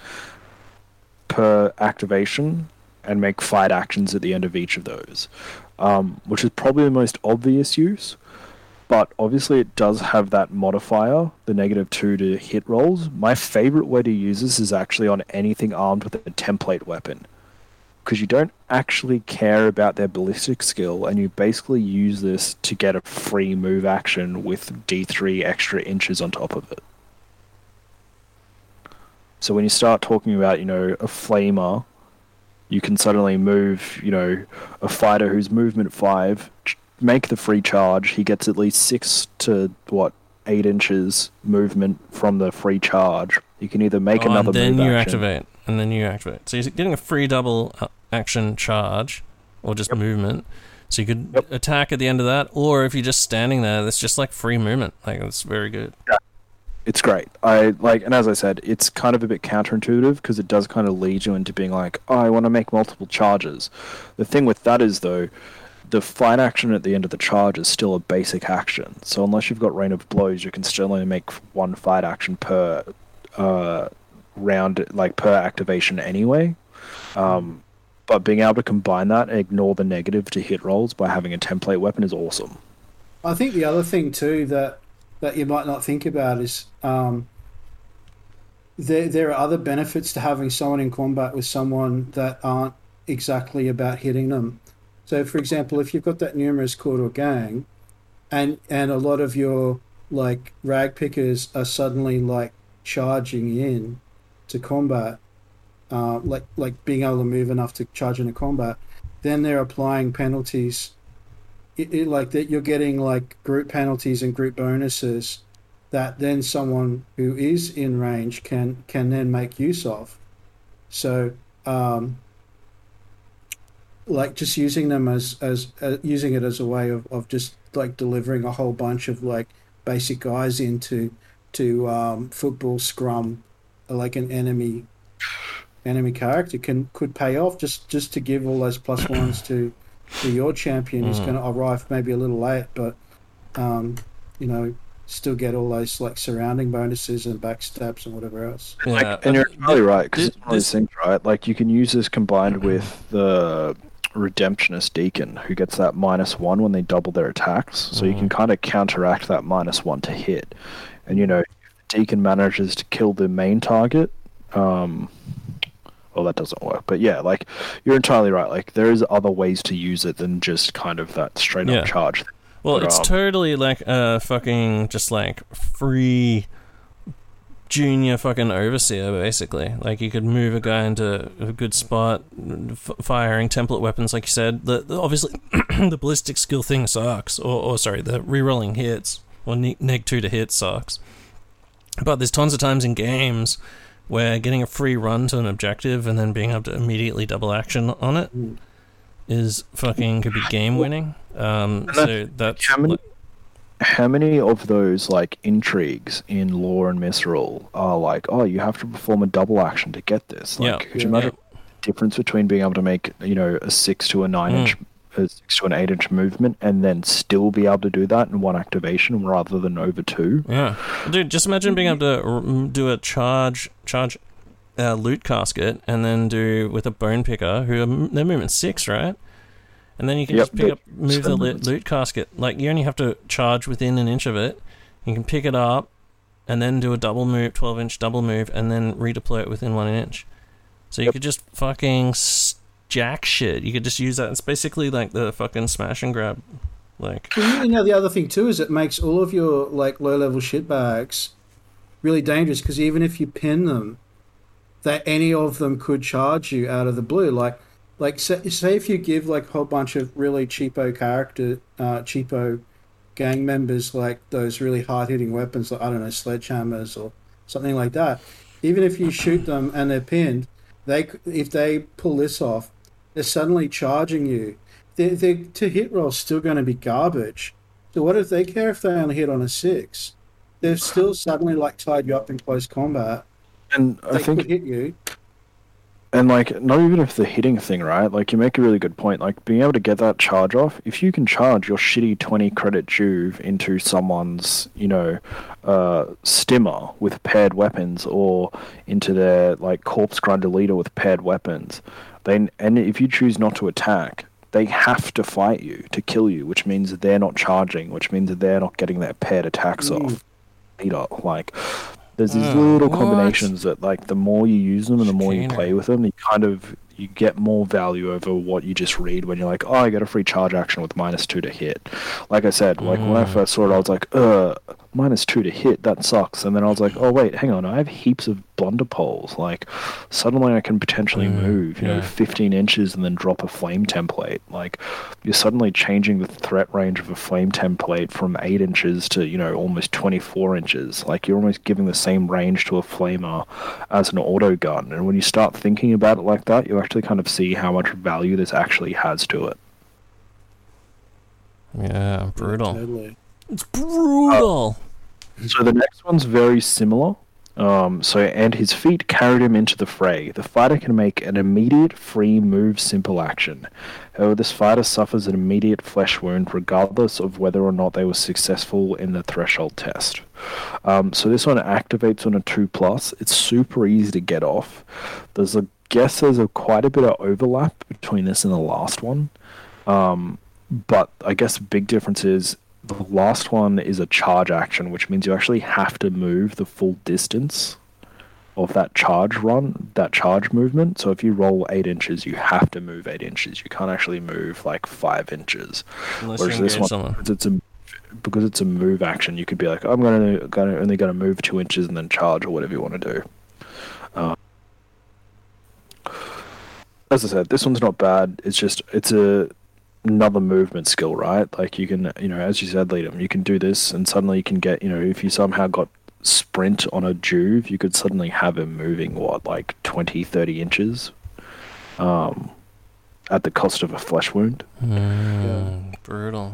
per activation and make fight actions at the end of each of those, um, which is probably the most obvious use. but obviously it does have that modifier, the negative two to hit rolls. My favorite way to use this is actually on anything armed with a template weapon, because you don't actually care about their ballistic skill, and you basically use this to get a free move action with D three extra inches on top of it. So when you start talking about, you know, a flamer, you can suddenly move, you know, a fighter who's movement five, make the free charge. He gets at least six to, what, eight inches movement from the free charge. You can either make oh, another and then move you action. activate, and then you activate. So you're getting a free double uh, action charge, or just yep. movement. So you could yep. attack at the end of that, or if you're just standing there, that's just like free movement. Like, that's very good. Yeah. It's great. I like, and as I said, it's kind of a bit counterintuitive because it does kind of lead you into being like, oh, I want to make multiple charges. The thing with that is, though, the fight action at the end of the charge is still a basic action. So unless you've got rain of blows, you can still only make one fight action per uh, round, like per activation anyway. Um, but being able to combine that and ignore the negative to hit rolls by having a template weapon is awesome. I think the other thing too that that you might not think about is um, there there are other benefits to having someone in combat with someone that aren't exactly about hitting them. So, for example, if you've got that numerous court or gang, and and a lot of your like rag pickers are suddenly like charging in to combat, uh, like like being able to move enough to charge into combat, then they're applying penalties. It, it, like that, you're getting like group penalties and group bonuses that then someone who is in range can can then make use of. So, um, like just using them as as uh, using it as a way of, of just like delivering a whole bunch of like basic guys into to um, football scrum, like an enemy enemy character can could pay off just just to give all those plus ones to. to your champion who's mm. going to arrive maybe a little late, but um, you know, still get all those like surrounding bonuses and backstabs and whatever else. Yeah, like, and you're entirely right, because it's one of those things, right? Like you can use this combined with the Redemptionist Deacon, who gets that minus one when they double their attacks, so mm. you can kind of counteract that minus one to hit. And you know, if the Deacon manages to kill the main target, um. Well, that doesn't work. But yeah, like, you're entirely right. Like, there is other ways to use it than just kind of that straight-up yeah. charge. Well, but, it's um, totally like a fucking, just like, free junior fucking overseer, basically. Like, you could move a guy into a good spot, f- firing template weapons, like you said. The, the Obviously, the ballistic skill thing sucks. Or, or sorry, the rerolling hits, or neg two to hit sucks. But there's tons of times in games where getting a free run to an objective and then being able to immediately double action on it mm. is fucking could be game winning. Um, so that's how many, how many of those like intrigues in lore and misrule are like, oh, you have to perform a double action to get this? Like, yeah. could you imagine yeah. the difference between being able to make, you know, a six to a nine mm. inch, a six to an eight inch movement, and then still be able to do that in one activation rather than over two? Yeah, dude, just imagine being able to do a charge, charge, uh, loot casket, and then do with a bone picker, who are, their movement six, right? And then you can yep, just pick up, move the loot, loot casket. Like, you only have to charge within an inch of it. You can pick it up, and then do a double move, twelve inch double move, and then redeploy it within one inch. So you yep. could just fucking jack shit. You could just use that. It's basically like the fucking smash and grab. Like, well, you know, the other thing too is it makes all of your like low level shitbags really dangerous, because even if you pin them, that any of them could charge you out of the blue. Like, like say, say if you give like a whole bunch of really cheapo character, uh, cheapo gang members like those really hard hitting weapons, like I don't know, sledgehammers or something like that. Even if you shoot them and they're pinned, they if they pull this off, they're suddenly charging you. Their their to hit roll's still going to be garbage. So what if they care if they only hit on a six? They've still suddenly like tied you up in close combat. And they I think could hit you. And like, not even if the hitting thing, right? Like, you make a really good point. Like, being able to get that charge off, if you can charge your shitty twenty credit Juve into someone's, you know, uh, stimmer with paired weapons, or into their like corpse grinder leader with paired weapons, then and if you choose not to attack, they have to fight you to kill you, which means that they're not charging, which means that they're not getting their paired attacks Mm. off. Either. Like, there's these Oh, little what? combinations that, like, the more you use them and the more you Chicanery. play with them, you kind of you get more value over what you just read when you're like, oh, I get a free charge action with minus two to hit. Like I said, like when I Mm. first saw it, I was like, uh, minus two to hit, that sucks. And then I was like, oh wait, hang on, I have heaps of blunder poles. Like, suddenly I can potentially Mm, move, you know, yeah. fifteen inches and then drop a flame template. Like, you're suddenly changing the threat range of a flame template from eight inches to, you know, almost twenty-four inches. Like, you're almost giving the same range to a flamer as an auto gun. And when you start thinking about it like that, you actually kind of see how much value this actually has to it. Yeah, brutal. Totally. It's brutal. So the next one's very similar. Um, so, and his feet carried him into the fray. The fighter can make an immediate free move simple action. However, this fighter suffers an immediate flesh wound regardless of whether or not they were successful in the threshold test. Um, so this one activates on a two plus. It's super easy to get off. There's a guess there's a quite a bit of overlap between this and the last one. Um, but I guess the big difference is the last one is a charge action, which means you actually have to move the full distance of that charge run, that charge movement. So if you roll eight inches, you have to move eight inches. You can't actually move like five inches. Unless Whereas you this engage one, someone. because it's a because it's a move action, you could be like, I'm gonna, gonna only gonna move two inches and then charge or whatever you want to do. Uh, as I said, this one's not bad. It's just it's a another movement skill, right? Like you can, you know, as you said, Liam, you can do this and suddenly you can get, you know, if you somehow got sprint on a Juve, you could suddenly have him moving, what, like twenty, thirty inches um, at the cost of a flesh wound. Mm, brutal.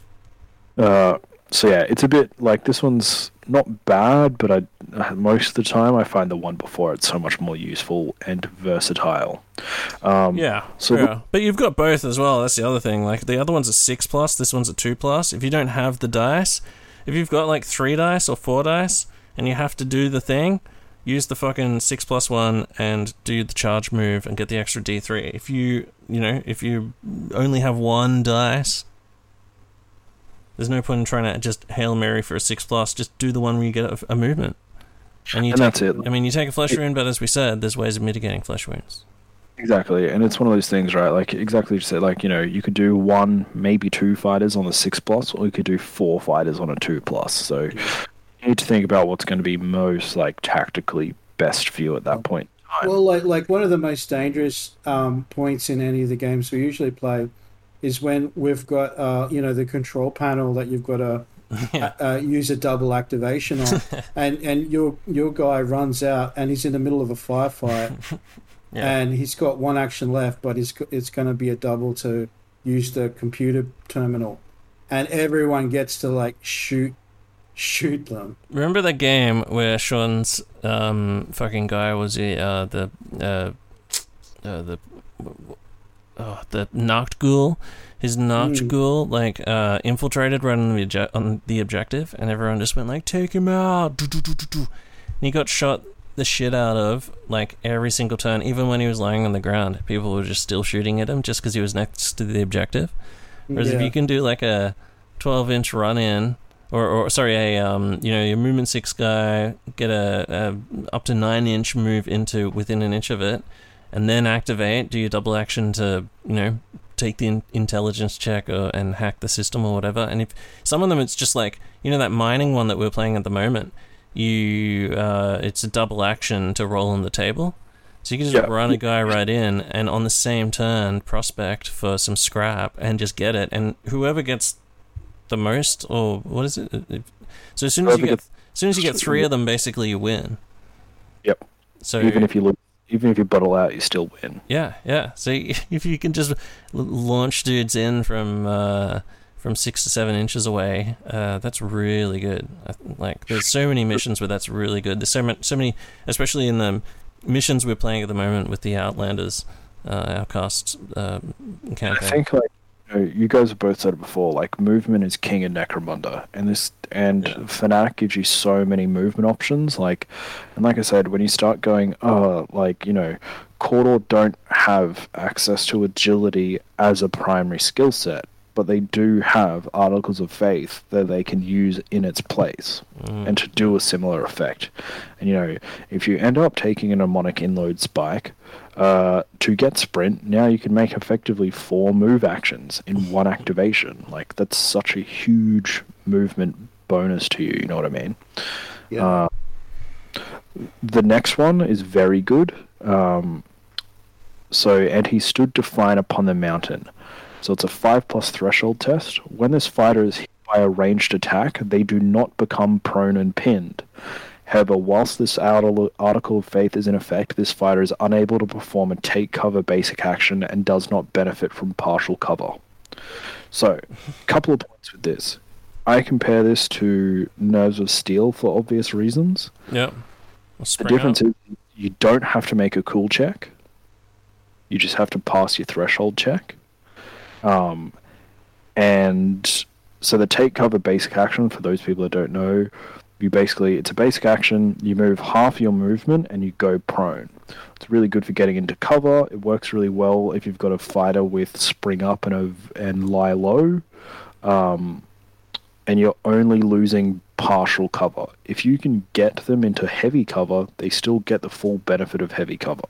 Uh, so yeah, it's a bit like this one's not bad, but I uh, most of the time I find the one before it so much more useful and versatile. Um, Yeah, So yeah. But you've got both as well. That's the other thing. Like the other one's a six plus. This one's a two plus. If you don't have the dice, if you've got like three dice or four dice, and you have to do the thing, use the fucking six plus one and do the charge move and get the extra D three. If you, you know, if you only have one dice, there's no point in trying to just Hail Mary for a six plus. Just do the one where you get a, a movement. And, you And take, that's it. I mean, you take a flesh wound, but as we said, there's ways of mitigating flesh wounds. Exactly, and it's one of those things, right? Like exactly, you said, like you know, you could do one, maybe two fighters on the six plus, or you could do four fighters on a two plus. So you need to think about what's going to be most like tactically best for you at that point. Well, like like one of the most dangerous um, points in any of the games we usually play is when we've got uh, you know the control panel that you've got to Yeah. uh, use a double activation on, and and your your guy runs out and he's in the middle of a firefight. Yeah. And he's got one action left, but it's it's going to be a double to use the computer terminal, and everyone gets to like shoot shoot them. Remember that game where Sean's um, fucking guy was the uh, the uh, uh, the oh, the Nachtghoul, his Nachtghoul like uh, infiltrated right on the obje- on the objective, and everyone just went like, take him out, do, do, do, do, do. And he got shot the shit out of like every single turn, even when he was lying on the ground. People were just still shooting at him just because he was next to the objective. Whereas if Yeah. you can do like a twelve inch run in, or, or sorry, a um, you know, your movement six guy, get a, a up to nine inch move into within an inch of it, and then activate, do your double action to, you know, take the in- intelligence check or, and hack the system or whatever. And if some of them, it's just like, you know, that mining one that we're playing at the moment. You, uh, it's a double action to roll on the table, so you can just Yeah. run a guy right in, and on the same turn prospect for some scrap and just get it. And whoever gets the most, or what is it? So as soon as you Whoever get, gets- as soon as you get three of them, basically you win. Yep. So even if you look, even if you bottle out, you still win. Yeah, yeah. So if you can just l- launch dudes in from uh, from six to seven inches away, uh, that's really good. I- Like, there's so many missions where that's really good. There's so many, so many, especially in the missions we're playing at the moment with the Outlanders, uh, Outcasts uh, I campaign. think like you know, you guys have both said it before. Like, movement is king in Necromunda, and this and yeah. Fnatic gives you so many movement options. Like, and like I said, when you start going, oh, like you know, Cawdor don't have access to agility as a primary skill set, but they do have Articles of Faith that they can use in its place mm. and to do a similar effect. And you know, if you end up taking a mnemonic inload spike. Uh, to get sprint, now you can make effectively four move actions in one activation. Like, that's such a huge movement bonus to you, you know what I mean? Yeah. Uh, the next one is very good. Um, so, and he stood to fine upon the mountain. So it's a five plus threshold test. When this fighter is hit by a ranged attack, they do not become prone and pinned. However, whilst this Article of Faith is in effect, this fighter is unable to perform a take cover basic action and does not benefit from partial cover. So, a couple of points with this. I compare this to Nerves of Steel for obvious reasons. Yep. The difference out. is you don't have to make a cool check. You just have to pass your threshold check. Um, and so the take cover basic action, for those people that don't know, you basically, it's a basic action, you move half your movement and you go prone. It's really good for getting into cover. It works really well if you've got a fighter with spring up and a, and lie low. Um, and you're only losing partial cover. If you can get them into heavy cover, they still get the full benefit of heavy cover.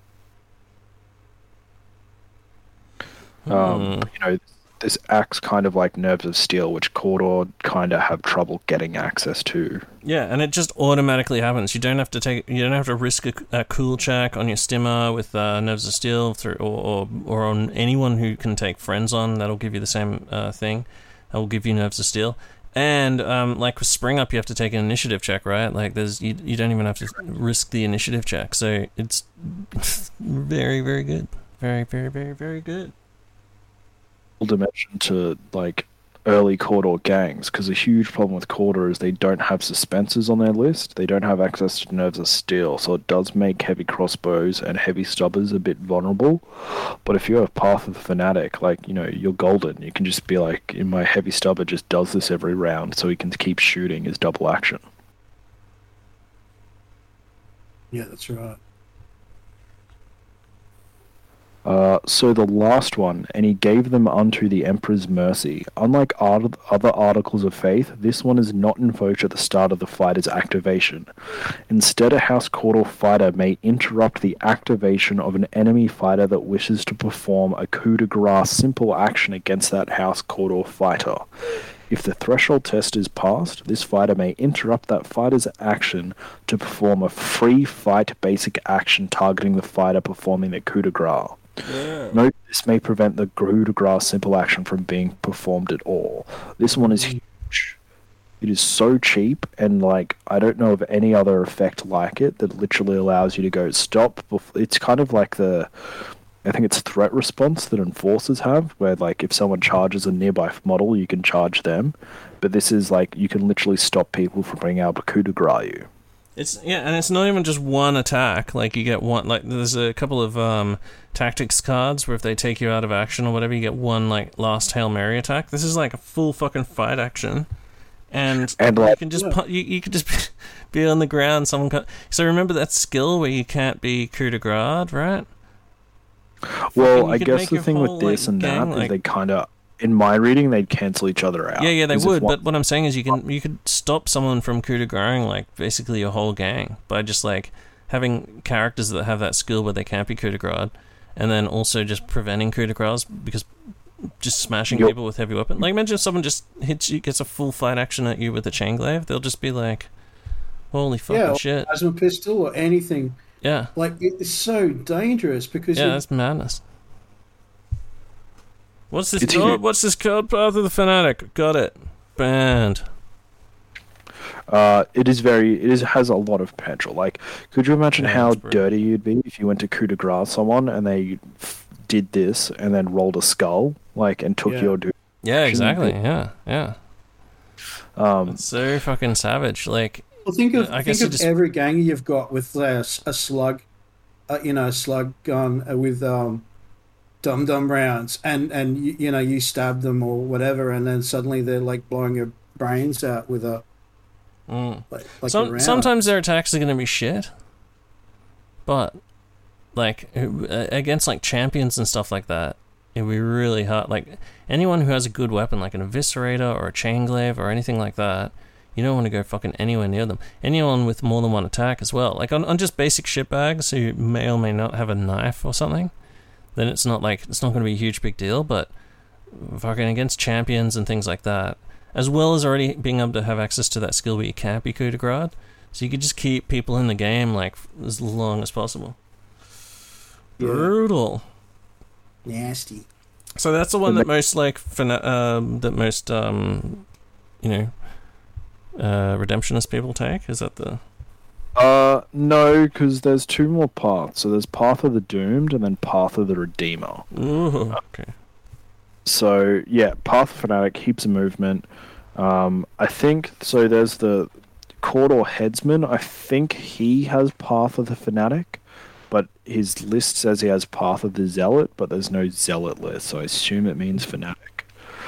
Hmm. Um, you know, this acts kind of like Nerves of Steel, which Cawdor kind of have trouble getting access to. Yeah, and it just automatically happens. You don't have to take, you don't have to risk a, a cool check on your Stimmer with uh, Nerves of Steel, through, or, or or on anyone who can take friends on. That'll give you the same uh, thing. That will give you Nerves of Steel. And um, like with Spring Up, you have to take an initiative check, right? Like there's, you you don't even have to risk the initiative check. So it's very very good, very very very very good. Dimension to like early Cawdor gangs, because a huge problem with Cawdor is they don't have suspensors on their list. They don't have access to Nerves of Steel, so it does make heavy crossbows and heavy stubbers a bit vulnerable. But if you have Path of the Fanatic, like, you know, you're golden. You can just be like, in my heavy stubber just does this every round, so he can keep shooting his double action. Yeah, that's right. Uh, so the last one, and he gave them unto the Emperor's mercy. Unlike art- other Articles of Faith, this one is not invoked at the start of the fighter's activation. Instead, a House Cawdor fighter may interrupt the activation of an enemy fighter that wishes to perform a coup de grace simple action against that House Cawdor fighter. If the threshold test is passed, this fighter may interrupt that fighter's action to perform a free fight basic action targeting the fighter performing the coup de grace. Yeah. Note this may prevent the coup de grace simple action from being performed at all. This one is huge. It is so cheap, and like I don't know of any other effect like it that literally allows you to go stop. It's kind of like the, I think it's threat response that enforcers have, where like if someone charges a nearby model, you can charge them. But this is like you can literally stop people from being able to coup de grace you. It's yeah, and it's not even just one attack. Like you get one, like there's a couple of um, tactics cards where if they take you out of action or whatever, you get one like last Hail Mary attack. This is like a full fucking fight action, and, and you like, can just yeah. you you can just be on the ground. Someone can, so remember that skill where you can't be coup de grace, right? Well, I guess the thing whole, with this like, and gang, that like, is they kind of. In my reading, they'd cancel each other out. Yeah, yeah, they would. One... But what I'm saying is, you can you could stop someone from coup de grace, like basically your whole gang, by just like having characters that have that skill where they can't be coup de grace, and then also just preventing coup de grace because just smashing yep. people with heavy weapon. Like imagine if someone just hits you, gets a full fight action at you with a chain glaive, they'll just be like, "Holy fucking yeah, shit!" Yeah, plasma pistol or anything. Yeah, like it's so dangerous because yeah, you... that's madness. What's this code? What's this code? Path of the Fanatic. Got it. Banned. Uh, it is very. It is has a lot of potential. Like, could you imagine yeah, how dirty you'd be if you went to coup de grace someone and they f- did this and then rolled a skull, like, and took yeah. your dude? Yeah, exactly. Yeah, yeah. Um, it's so fucking savage. Like, well, think of I think guess of just... every gang you've got with uh, a slug, uh, you know, a slug gun uh, with um. dum dum rounds, and and you, you know you stab them or whatever, and then suddenly they're like blowing your brains out with a Mm. like, like a Some, round. sometimes their attacks are going to be shit, but like uh, against like champions and stuff like that, it'd be really hard. Like anyone who has a good weapon, like an eviscerator or a chain glaive or anything like that, you don't want to go fucking anywhere near them. Anyone with more than one attack as well, like on, on just basic shitbags who may or may not have a knife or something, then it's not like it's not going to be a huge big deal. But fucking against champions and things like that, as well as already being able to have access to that skill where you can't be coup de grace, so you could just keep people in the game like as long as possible. Yeah. Brutal. Nasty. So that's the one that most like fina- um, that most um, you know uh, redemptionist people take. Is that the? Uh, no, because there's two more paths. So there's Path of the Doomed and then Path of the Redeemer. Ooh, okay. So yeah, Path of Fanatic, heaps of movement. Um, I think so. There's the Cawdor Headsman. I think he has Path of the Fanatic, but his list says he has Path of the Zealot, but there's no Zealot list, so I assume it means Fanatic.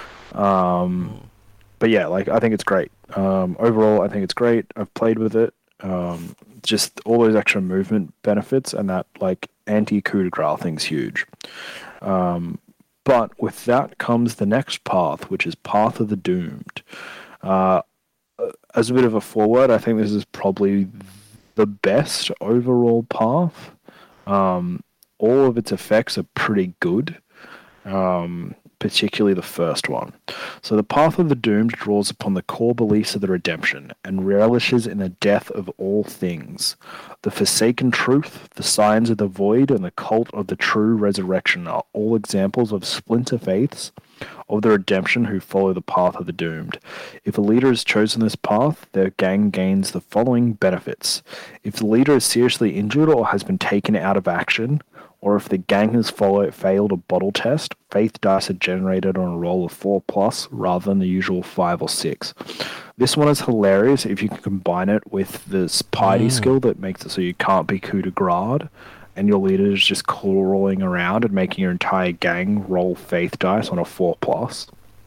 Um, but yeah, like I think it's great. Um, overall, I think it's great. I've played with it. Um, just all those extra movement benefits and that like anti-coup de grace thing's huge. Um, but with that comes the next path, which is Path of the Doomed. Uh, as a bit of a forward, I think this is probably the best overall path. Um, all of its effects are pretty good, um, particularly the first one. So the Path of the Doomed draws upon the core beliefs of the Redemption and relishes in the death of all things. The Forsaken Truth, the Signs of the Void, and the Cult of the True Resurrection are all examples of splinter faiths of the Redemption who follow the Path of the Doomed. If a leader has chosen this path, their gang gains the following benefits. If the leader is seriously injured or has been taken out of action, or if the gang has follow, failed a bottle test, faith dice are generated on a roll of four plus rather than the usual five or six. This one is hilarious if you can combine it with this piety Mm. skill that makes it so you can't be coup de grace, and your leader is just crawling around and making your entire gang roll faith dice on a four plus.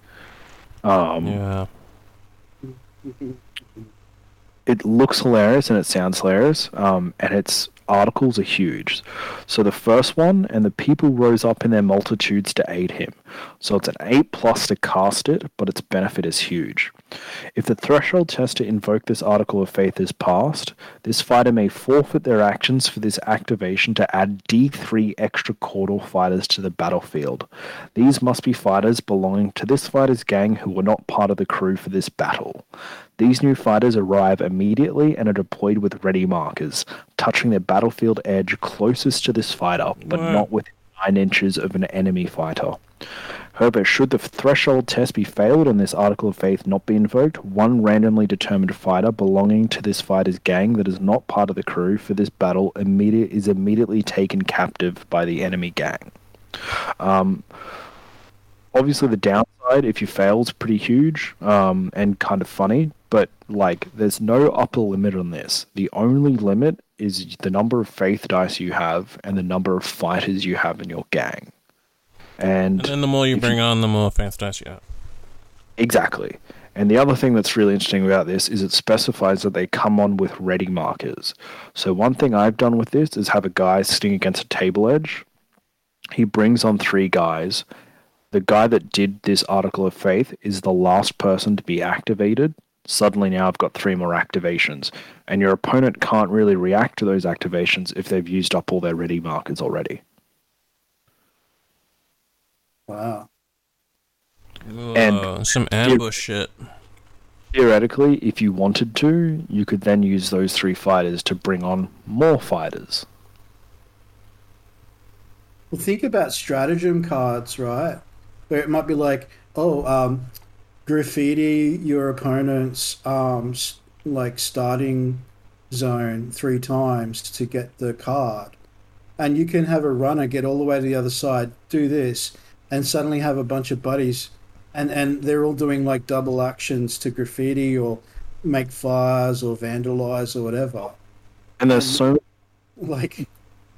Um, yeah. It looks hilarious and it sounds hilarious, um, and its articles are huge. So the first one, and the people rose up in their multitudes to aid him. So it's an eight plus to cast it, but its benefit is huge. If the threshold test to invoke this article of faith is passed, this fighter may forfeit their actions for this activation to add D three extra Cawdor fighters to the battlefield. These must be fighters belonging to this fighter's gang who were not part of the crew for this battle. These new fighters arrive immediately and are deployed with ready markers, touching their battlefield edge closest to this fighter, but Wow. not within nine inches of an enemy fighter. However, should the threshold test be failed and this article of faith not be invoked, one randomly determined fighter belonging to this fighter's gang that is not part of the crew for this battle immediate is immediately taken captive by the enemy gang. Um, obviously, the downside, if you fail, is pretty huge um, and kind of funny, but like, there's no upper limit on this. The only limit is the number of faith dice you have and the number of fighters you have in your gang. And, And then the more you bring on, the more faith dice you have. Exactly. And the other thing that's really interesting about this is it specifies that they come on with ready markers. So one thing I've done with this is have a guy sitting against a table edge. He brings on three guys. The guy that did this article of faith is the last person to be activated. Suddenly now I've got three more activations. And your opponent can't really react to those activations if they've used up all their ready markers already. Wow. And Whoa, some ambush shit. Theoretically, if you wanted to, you could then use those three fighters to bring on more fighters. Well, think about stratagem cards, right? Where it might be like, oh, um, graffiti your opponent's um, s- like starting zone three times to get the card, and you can have a runner get all the way to the other side, do this, and suddenly have a bunch of buddies, and and they're all doing like double actions to graffiti or make fires or vandalize or whatever. And there's so Like,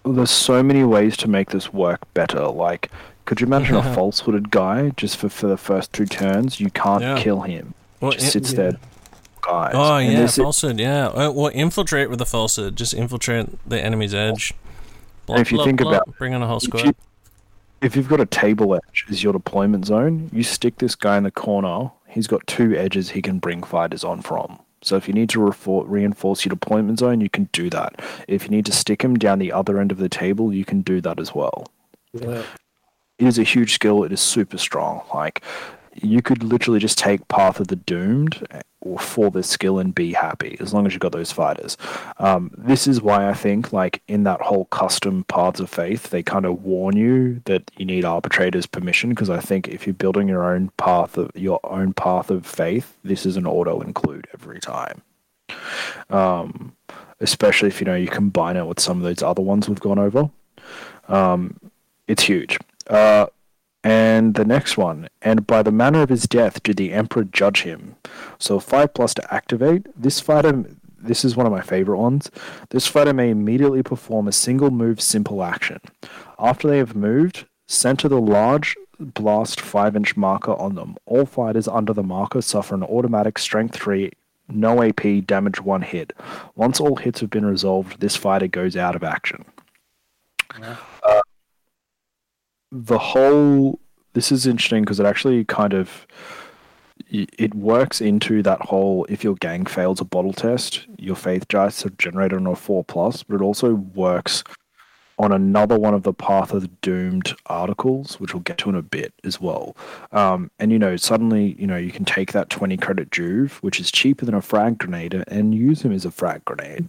there's so many ways to make this work better. Like, could you imagine a false-hooded guy just for, for the first two turns? You can't Yeah. kill him. Well, just it- sits yeah. there. Guys. Oh And yeah, this- falsehood. Yeah, Uh, well, infiltrate with the falsehood. Just infiltrate the enemy's edge. And if you think about- bring on a whole if squad. you- If you've got a table edge as your deployment zone, you stick this guy in the corner. He's got two edges he can bring fighters on from. So if you need to refor- reinforce your deployment zone, you can do that. If you need to stick him down the other end of the table, you can do that as well. Yeah. It is a huge skill. It is super strong. Like, you could literally just take Path of the Doomed or for this skill and be happy as long as you've got those fighters. Um, this is why I think, like, in that whole custom Paths of Faith, they kind of warn you that you need Arbitrator's permission, because I think if you're building your own path of your own Path of Faith, this is an auto include every time. Um, especially if you know you combine it with some of those other ones we've gone over. Um, it's huge. Uh, and the next one, and by the manner of his death did the Emperor judge him. So five plus to activate. This fighter, this is one of my favorite ones. This fighter may immediately perform a single move simple action. After they have moved, center the large blast five inch marker on them. All fighters under the marker suffer an automatic strength three, no A P, damage one hit. Once all hits have been resolved, this fighter goes out of action. Uh, the whole this is interesting because it actually kind of it works into that whole if your gang fails a bottle test, your faith dice are generated on a four plus, but it also works on another one of the Path of the Doomed articles, which we'll get to in a bit as well. Um, and you know, suddenly, you know, you can take that twenty credit Juve, which is cheaper than a frag grenade, and use him as a frag grenade.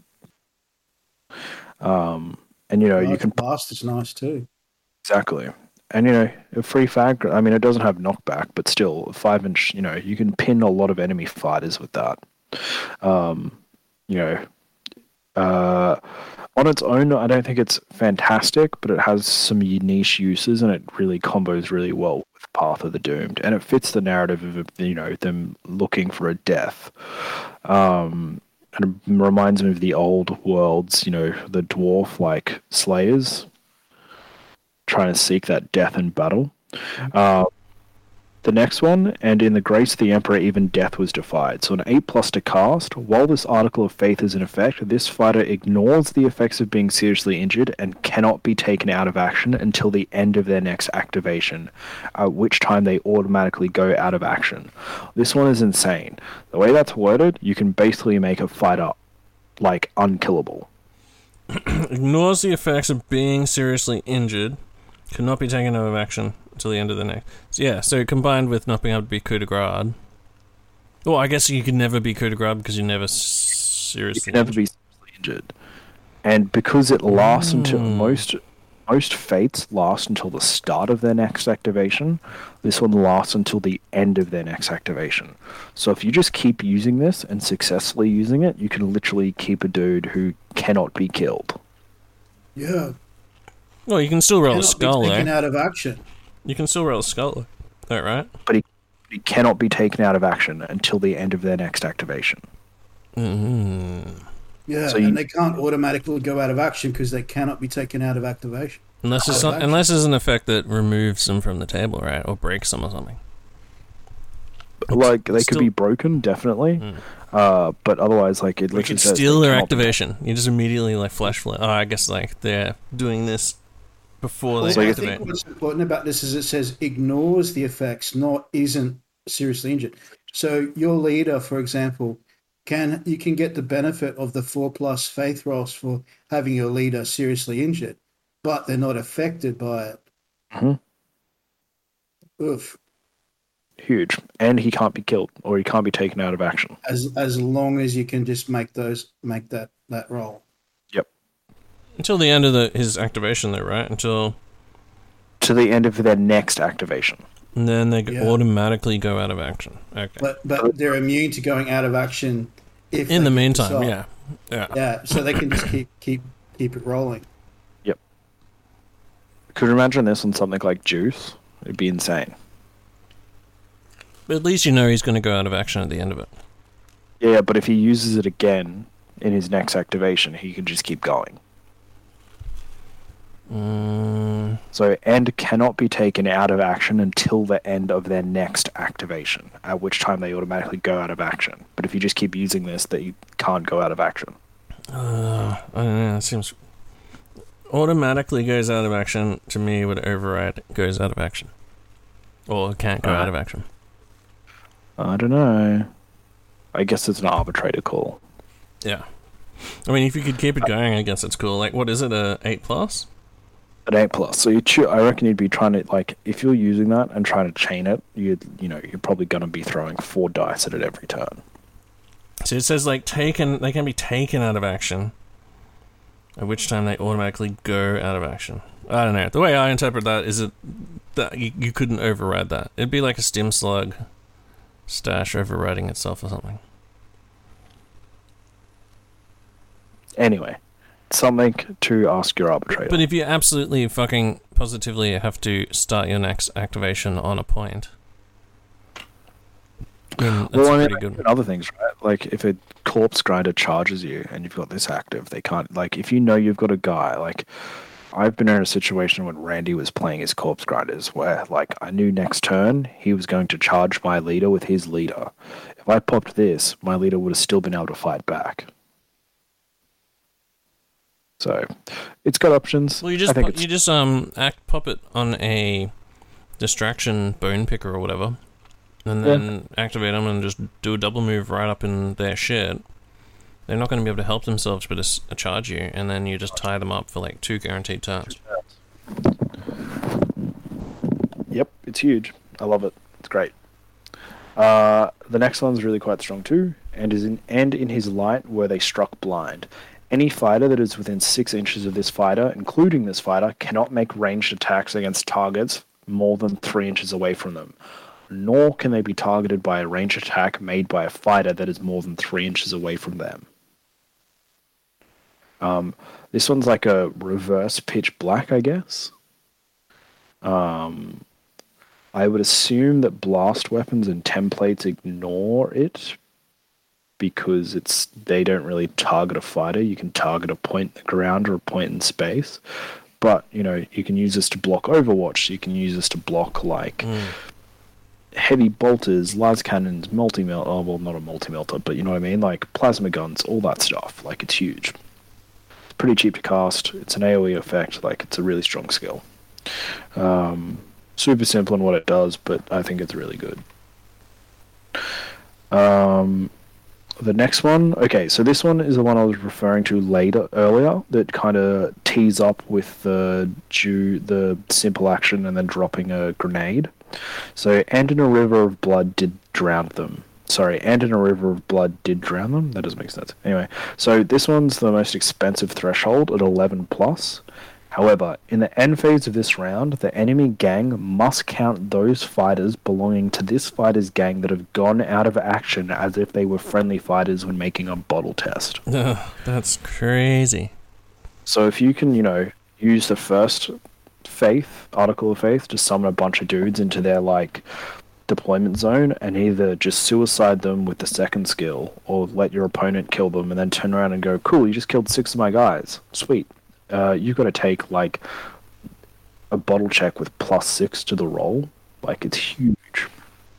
Um, and you know, you can blast is nice too. Exactly. And, you know, a free fag, I mean, it doesn't have knockback, but still, a five inch, you know, you can pin a lot of enemy fighters with that. Um, you know, uh, on its own, I don't think it's fantastic, but it has some niche uses and it really combos really well with Path of the Doomed. And it fits the narrative of, you know, them looking for a death. Um, and it reminds me of the old worlds, you know, the dwarf like slayers, trying to seek that death in battle. Uh, the next one, and in the grace of the Emperor, even death was defied. So an eight plus to cast. While this Article of Faith is in effect, this fighter ignores the effects of being seriously injured and cannot be taken out of action until the end of their next activation, at which time they automatically go out of action. This one is insane. The way that's worded, you can basically make a fighter, like, unkillable. Ignores the effects of being seriously injured. Cannot be taken out of action until the end of the next. So yeah, so combined with not being able to be coup de grace. Well, I guess you could never be coup de grace because you never s- seriously. You can never be seriously injured, and because it lasts Mm. until most most fates last until the start of their next activation. This one lasts until the end of their next activation. So if you just keep using this and successfully using it, you can literally keep a dude who cannot be killed. Yeah. Well, you can still roll a Cannot be skull, taken though. out of action. You can still roll a skull, though, right? But he, he cannot be taken out of action until the end of their next activation. Mm. Yeah, So and you- they can't automatically go out of action because they cannot be taken out of activation. Unless it's Out of not, action. unless it's an effect that removes them from the table, right, or breaks them or something. Like, they Still- could be broken, definitely. Uh, but otherwise, like, it We literally could says steal they their cannot be- activation. You just immediately like flash flip. Oh, I guess like they're doing this before they Also, I activate. think what's important about this is it says ignores the effects, not isn't seriously injured. So your leader, for example, can you can get the benefit of the four plus faith rolls for having your leader seriously injured, but they're not affected by it. Mhm. Oof. Huge. And he can't be killed, or he can't be taken out of action. As as long as you can just make those make that that roll. Until the end of the his activation, though, right? Until To the end of their next activation. and then they Yeah. automatically go out of action. Okay. But but they're immune to going out of action if In they the keep meantime, this up. yeah. Yeah. Yeah, so they can just keep keep keep it rolling. Yep. Could you imagine this on something like Juice? It'd be insane. But at least you know he's going to go out of action at the end of it. Yeah, but if he uses it again in his next activation, he can just keep going. Mm. So end cannot be taken out of action until the end of their next activation, at which time they automatically go out of action. But if you just keep using this, they can't go out of action. Uh, I don't know, it seems... Automatically goes out of action, to me, would override goes out of action. Or can't go uh, out of action. I don't know. I guess it's an arbitrator call. Yeah. I mean, if you could keep it going, I guess it's cool. Like, what is it, a eight plus? An eight plus. So you cho- I reckon you'd be trying to, like, if you're using that and trying to chain it, you'd, you know, you're probably going to be throwing four dice at it every turn. So it says, like, taken, they can be taken out of action, at which time they automatically go out of action. I don't know. The way I interpret that is it, that you, you couldn't override that. It'd be like a stim slug stash overriding itself or something. Anyway, something to ask your arbitrator. But if you absolutely fucking positively have to start your next activation on a point, then that's well, I mean, pretty good. Other things, right? Like if a corpse grinder charges you and you've got this active, they can't. Like if you know you've got a guy, like I've been in a situation when Randy was playing his corpse grinders, where like I knew next turn he was going to charge my leader with his leader. If I popped this, my leader would have still been able to fight back. So, it's got options. Well, you just I think pop, it's... you just um act pop it on a distraction bone picker or whatever, and then yeah. activate them and just do a double move right up in their shit. They're not going to be able to help themselves but to charge you, and then you just tie them up for like two guaranteed turns. Yep, it's huge. I love it. It's great. Uh, the next one's really quite strong too, and is in and in his light where they struck blind. Any fighter that is within six inches of this fighter, including this fighter, cannot make ranged attacks against targets more than three inches away from them. Nor can they be targeted by a ranged attack made by a fighter that is more than three inches away from them. Um, this one's like a reverse pitch black, I guess. Um, I would assume that blast weapons and templates ignore it, because it's they don't really target a fighter. You can target a point in the ground or a point in space. But, you know, you can use this to block Overwatch. You can use this to block, like, mm. heavy bolters, las cannons, multi-melt... Oh, well, not a multi-melter, but you know what I mean? Like, plasma guns, all that stuff. Like, it's huge. It's pretty cheap to cast. It's an AoE effect. Like, it's a really strong skill. Um, super simple in what it does, but I think it's really good. Um... The next one, okay, so this one is the one I was referring to later, earlier, that kind of tees up with the due, the simple action and then dropping a grenade. So, and in a river of blood did drown them. Sorry, and in a river of blood did drown them? That doesn't make sense. Anyway, so this one's the most expensive threshold at eleven plus. However, in the end phase of this round, the enemy gang must count those fighters belonging to this fighter's gang that have gone out of action as if they were friendly fighters when making a bottle test. Ugh, that's crazy. So if you can, you know, use the first faith, Article of Faith, to summon a bunch of dudes into their, like, deployment zone and either just suicide them with the second skill or let your opponent kill them and then turn around and go, cool, you just killed six of my guys. Sweet. Uh, you've got to take, like, a bottle check with plus six to the roll. Like, it's huge.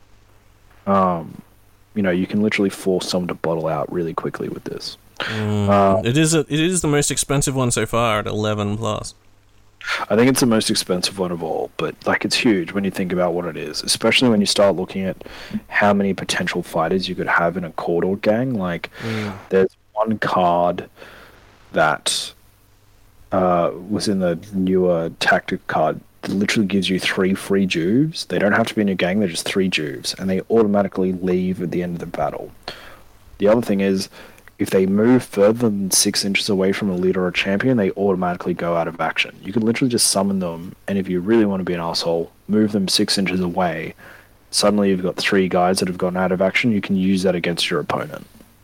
Um, you know, you can literally force someone to bottle out really quickly with this. Mm, uh, it is a, it is the most expensive one so far at eleven plus. I think it's the most expensive one of all, but, like, it's huge when you think about what it is, especially when you start looking at how many potential fighters you could have in a Cawdor gang. Like, mm. there's one card that... Uh, was in the newer tactic card that literally gives you three free juves. They don't have to be in your gang, they're just three juves, and they automatically leave at the end of the battle. The other thing is, if they move further than six inches away from a leader or a champion, they automatically go out of action. You can literally just summon them, and if you really want to be an asshole, move them six inches away. Suddenly you've got three guys that have gone out of action. You can use that against your opponent.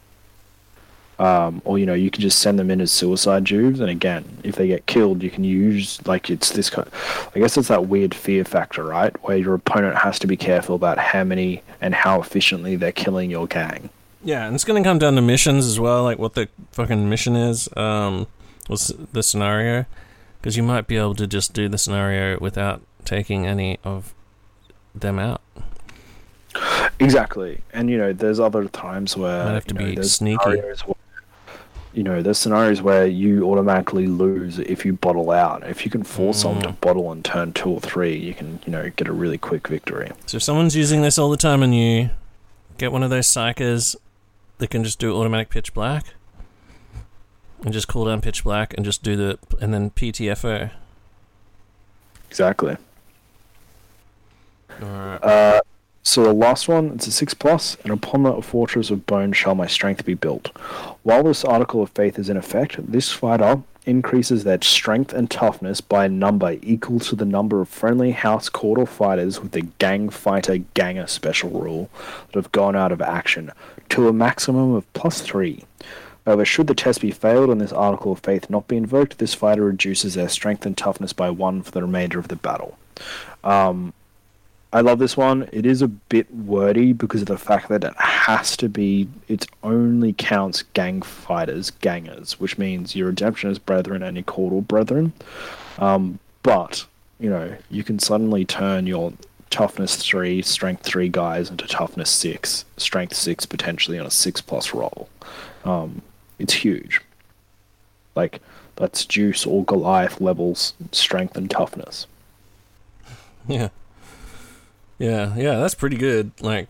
Um, or, you know, you can just send them in as suicide juves, and again, if they get killed, you can use, like, it's this kind of, I guess it's that weird fear factor, right? Where your opponent has to be careful about how many and how efficiently they're killing your gang. Yeah, and it's going to come down to missions as well, like what the fucking mission is, um, what's the scenario. Because you might be able to just do the scenario without taking any of them out. Exactly. And, you know, there's other times where... Might have to you know, be there's sneaky. scenarios where, you know, there's scenarios where you automatically lose if you bottle out. If you can force someone to bottle in turn two or three, you can, you know, get a really quick victory. So if someone's using this all the time and you get one of those psychers that can just do automatic pitch black and just call down pitch black and just do the... and then P T F O. Exactly. Alright. Uh, so the last one, it's a six plus, and upon the fortress of bone shall my strength be built. While this article of faith is in effect, this fighter increases their strength and toughness by a number equal to the number of friendly house quarter fighters with the gang fighter ganger special rule that have gone out of action, to a maximum of plus three. However, should the test be failed and this article of faith not be invoked, this fighter reduces their strength and toughness by one for the remainder of the battle. Um... I love this one. It is a bit wordy because of the fact that it has to be, it only counts gang fighters, gangers, which means your Redemptionist brethren and your Caudal brethren. Um, but, you know, you can suddenly turn your toughness three, strength three guys into toughness six, strength six potentially on a six plus roll. Um, it's huge. Like, that's Juice or Goliath levels strength and toughness. Yeah. Yeah, yeah, that's pretty good. Like,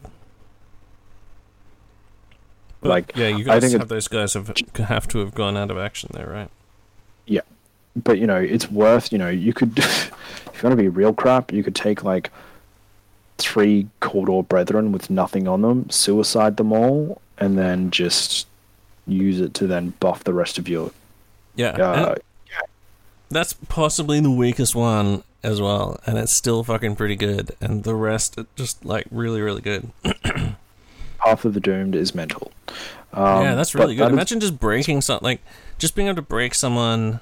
but, like yeah, you I guys think have those guys have have to have gone out of action there, right? Yeah, but you know, it's worth. You know, you could, if you want to be real crap, you could take like three Caudal brethren with nothing on them, suicide them all, and then just use it to then buff the rest of your. Yeah, Uh, that's possibly the weakest one as well, and it's still fucking pretty good, and the rest are just like really, really good. Path of the Doomed is mental. Um, yeah, that's really but good. that is- Imagine just breaking something, like just being able to break someone.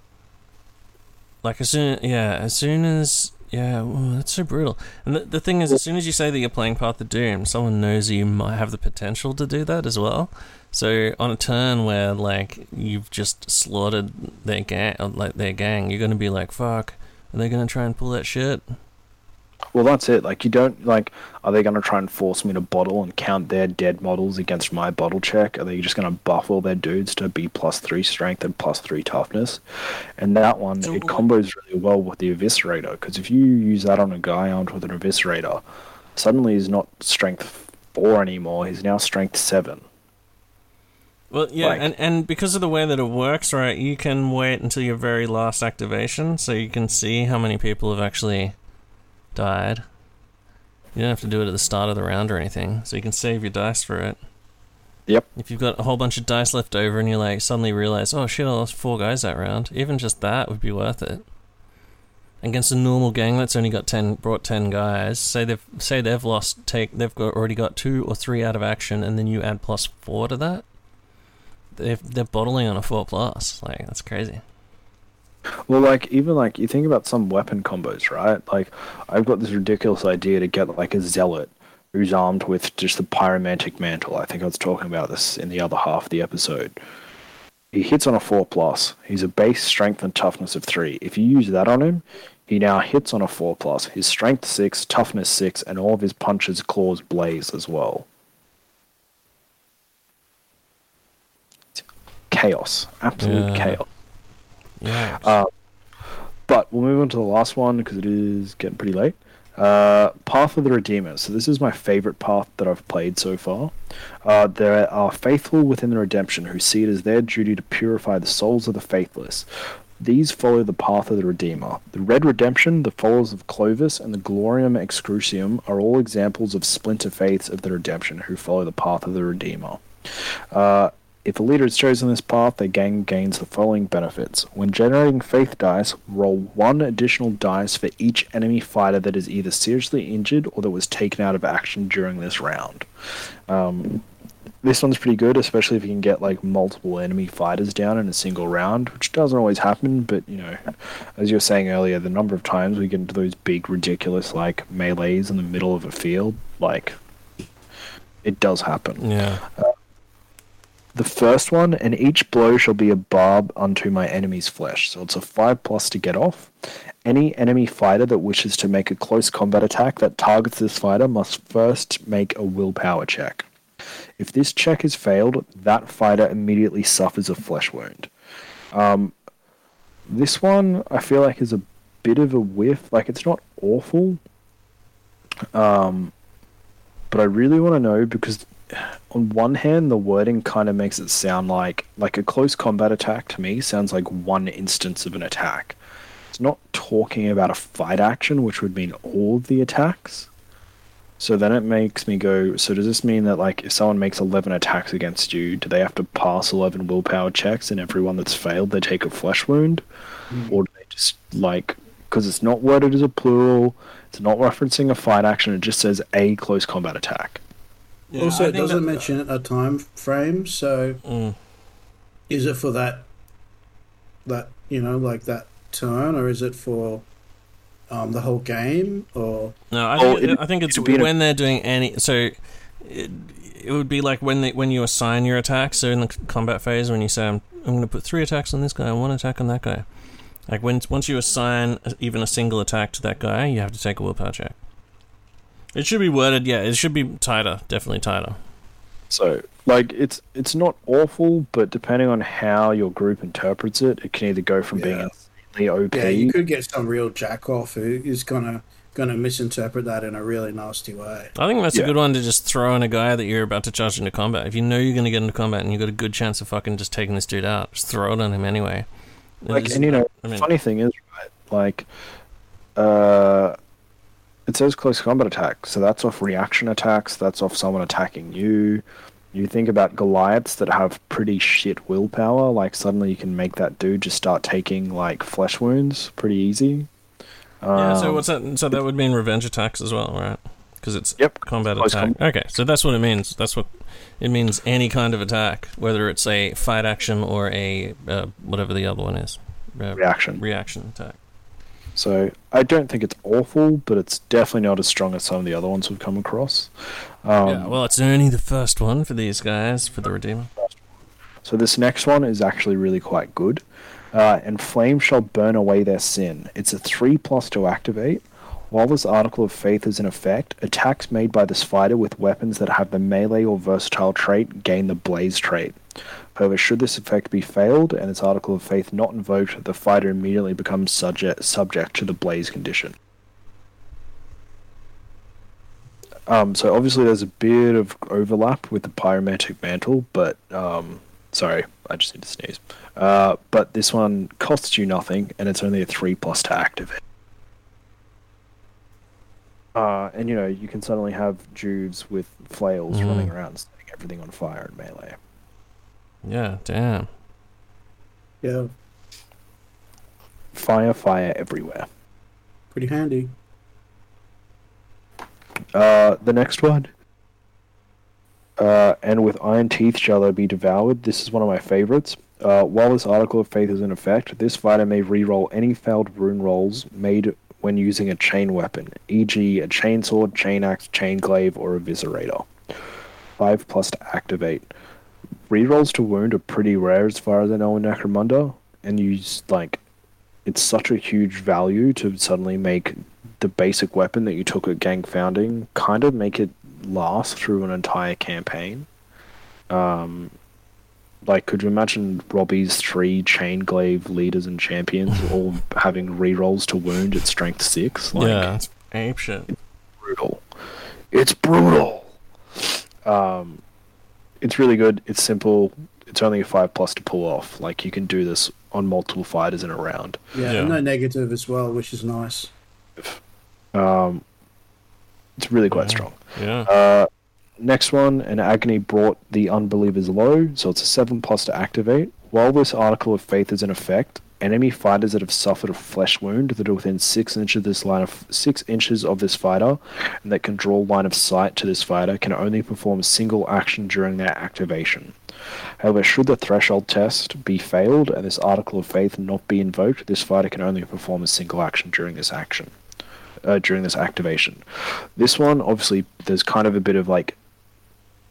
Like as soon, yeah, as soon as, yeah, ooh, that's so brutal. And the the thing is, as soon as you say that you're playing Path of Doom, someone knows you might have the potential to do that as well. So on a turn where like you've just slaughtered their gang, like their gang, you're gonna be like, fuck. Are they going to try and pull that shit? Well, that's it. Like, you don't, like, are they going to try and force me to bottle and count their dead models against my bottle check? Are they just going to buff all their dudes to be plus three strength and plus three toughness? And that one, So- it combos really well with the Eviscerator, because if you use that on a guy armed with an Eviscerator, suddenly he's not strength four anymore, he's now strength seven. Well, yeah, Like- and, and because of the way that it works, right, you can wait until your very last activation, so you can see how many people have actually died. You don't have to do it at the start of the round or anything, so you can save your dice for it. Yep. If you've got a whole bunch of dice left over and you like suddenly realize, oh shit, I lost four guys that round, even just that would be worth it. Against a normal gang that's only got ten, brought ten guys, say they've say they've lost, take they've got, already got two or three out of action, and then you add plus four to that. They're, they're bottling on a four plus. Like, that's crazy. Well, like, even, like, you think about some weapon combos, right? Like, I've got this ridiculous idea to get, like, a Zealot who's armed with just the Pyromantic Mantle. I think I was talking about this in the other half of the episode. He hits on a four plus. He's a base strength and toughness of three. If you use that on him, he now hits on a four plus. His strength six, toughness six, and all of his punches, claws blaze as well. Chaos. Absolute Yeah. chaos. Yeah. Uh, but we'll move on to the last one because it is getting pretty late. Uh, Path of the Redeemer. So this is my favorite path that I've played so far. Uh, there are faithful within the redemption who see it as their duty to purify the souls of the faithless. These follow the path of the Redeemer. The Red Redemption, the followers of Clovis, and the Glorium Excrucium are all examples of splinter faiths of the redemption who follow the path of the Redeemer. Uh, If a leader is chosen this path, their gang gains the following benefits. When generating faith dice, roll one additional dice for each enemy fighter that is either seriously injured or that was taken out of action during this round. Um, this one's pretty good, especially if you can get like multiple enemy fighters down in a single round, which doesn't always happen, but you know, as you were saying earlier, the number of times we get into those big, ridiculous like melees in the middle of a field, like, it does happen. Yeah. Uh, the first one, and each blow shall be a barb unto my enemy's flesh. So it's a five plus to get off. Any enemy fighter that wishes to make a close combat attack that targets this fighter must first make a willpower check. If this check is failed, that fighter immediately suffers a flesh wound. Um, this one, I feel like, is a bit of a whiff. Like, it's not awful. Um, but I really want to know, because on one hand, the wording kind of makes it sound like, like a close combat attack to me sounds like one instance of an attack. It's not talking about a fight action, which would mean all of the attacks. So then it makes me go, so does this mean that, like, if someone makes eleven attacks against you, do they have to pass eleven willpower checks, and everyone that's failed, they take a flesh wound? Mm. Or do they just, like, because it's not worded as a plural, it's not referencing a fight action, it just says a close combat attack. Yeah, also, it doesn't that... mention a time frame, so mm. is it for that, that, you know, like that turn, or is it for um, the whole game, or no? I think, oh, it, I think it's when a... they're doing any. So it, it would be like when they, when you assign your attacks. So in the combat phase, when you say I'm I'm going to put three attacks on this guy and one attack on that guy. Like when once you assign even a single attack to that guy, you have to take a willpower check. It should be worded, yeah. It should be tighter, definitely tighter. So, like, it's it's not awful, but depending on how your group interprets it, it can either go from yeah. being insanely O P. Yeah, you could get some real jack off who is gonna gonna misinterpret that in a really nasty way. I think that's yeah. a good one to just throw in a guy that you're about to charge into combat. If you know you're gonna get into combat and you've got a good chance of fucking just taking this dude out, just throw it on him anyway. Like, just, and you know, I mean, funny thing is, right? Like, uh. It says close combat attack, so that's off reaction attacks, that's off someone attacking you. You think about Goliaths that have pretty shit willpower, like suddenly you can make that dude just start taking like flesh wounds pretty easy. Yeah, um, so what's that? So that would mean revenge attacks as well, right? Because it's yep, combat close attack. combat. Okay, so that's what it means. That's what it means. Any kind of attack, whether it's a fight action or a uh, whatever the other one is, uh, reaction reaction attack. So I don't think it's awful, but it's definitely not as strong as some of the other ones we've come across. Um, yeah, well, it's only the first one for these guys, for the Redeemer. So this next one is actually really quite good. Uh, and flame shall burn away their sin. It's a three plus to activate. While this article of faith is in effect, attacks made by this fighter with weapons that have the melee or versatile trait gain the blaze trait. However, should this effect be failed and this article of faith not invoked, the fighter immediately becomes subject subject to the blaze condition. Um, so obviously there's a bit of overlap with the pyromantic mantle, but um, sorry, I just need to sneeze. Uh, but this one costs you nothing, and it's only a three plus to activate. Uh, and you know, you can suddenly have Juves with flails mm. running around setting everything on fire in melee. Yeah, damn. Yeah. Fire, fire everywhere. Pretty handy. Uh, the next one. Uh, and with iron teeth shall they be devoured. This is one of my favorites. Uh, while this article of faith is in effect, this fighter may re-roll any failed rune rolls made when using a chain weapon, for example a chainsword, chain axe, chain glaive, or a viscerator. Five plus to activate. Rerolls to wound are pretty rare as far as I know in Necromunda, and you like it's such a huge value to suddenly make the basic weapon that you took at Gang Founding kind of make it last through an entire campaign. Um, like, could you imagine Robbie's three chain glaive leaders and champions all having rerolls to wound at strength six? Like, yeah, it's ape shit. It's brutal. It's brutal. Um. It's really good. It's simple. It's only a five plus to pull off. Like, you can do this on multiple fighters in a round. Yeah, yeah. And no negative as well, which is nice. Um, it's really quite yeah. strong. Yeah. Uh, next one, an agony brought the unbelievers low, so it's a seven plus to activate. While this article of faith is in effect, enemy fighters that have suffered a flesh wound that are within six inches of this line of six inches of this fighter and that can draw line of sight to this fighter can only perform a single action during their activation. However, should the threshold test be failed and this article of faith not be invoked, this fighter can only perform a single action during this action. Uh, during this activation. This one, obviously, there's kind of a bit of like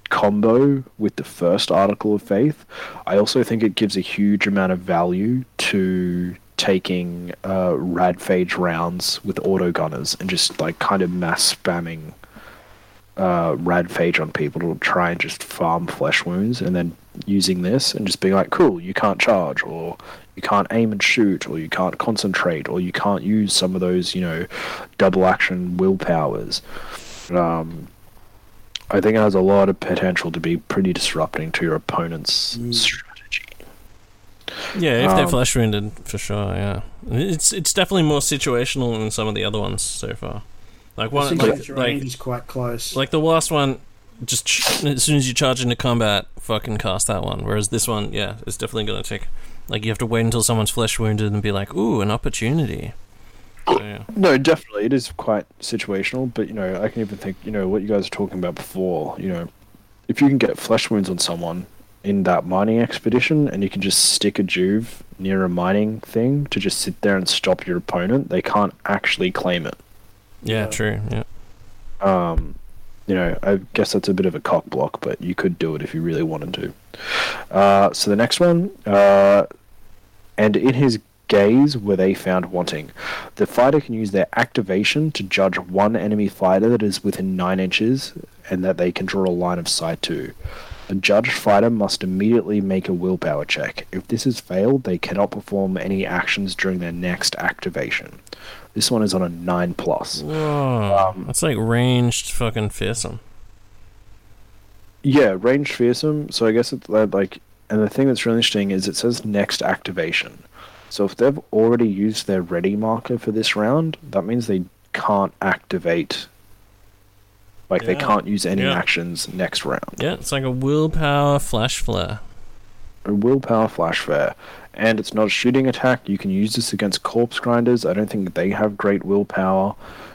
combo with the first Article of Faith, I also think it gives a huge amount of value to taking uh, Radphage rounds with autogunners and just like kind of mass spamming uh, Radphage on people to try and just farm flesh wounds, and then using this and just being like, cool, you can't charge, or you can't aim and shoot, or you can't concentrate, or you can't use some of those, you know, double action willpowers. Um, I think it has a lot of potential to be pretty disrupting to your opponent's mm. strategy. Yeah, if they're um, flesh wounded, for sure. Yeah, it's it's definitely more situational than some of the other ones so far. Like one, like, like, range like is quite close. Like the last one, just ch- as soon as you charge into combat, fucking cast that one. Whereas this one, yeah, it's definitely gonna take. Like you have to wait until someone's flesh wounded and be like, ooh, an opportunity. So, yeah. No, definitely, it is quite situational. But you know, I can even think, you know, what you guys were talking about before. You know, if you can get flesh wounds on someone in that mining expedition, and you can just stick a juve near a mining thing to just sit there and stop your opponent, they can't actually claim it. Yeah, true. Yeah. Um, you know, I guess that's a bit of a cock block, but you could do it if you really wanted to. Uh, so the next one, uh, and in his gaze were they found wanting. The fighter can use their activation to judge one enemy fighter that is within nine inches and that they can draw a line of sight to. A judged fighter must immediately make a willpower check. If this is failed, they cannot perform any actions during their next activation. This one is on a nine plus. Whoa, um, that's like ranged fucking fearsome. Yeah, ranged fearsome. So I guess it's like, and the thing that's really interesting is it says next activation. So if they've already used their ready marker for this round, that means they can't activate. Like, yeah. they can't use any yeah. actions next round. Yeah, it's like a willpower flash flare. A willpower flash flare. And it's not a shooting attack. You can use this against corpse grinders. I don't think they have great willpower.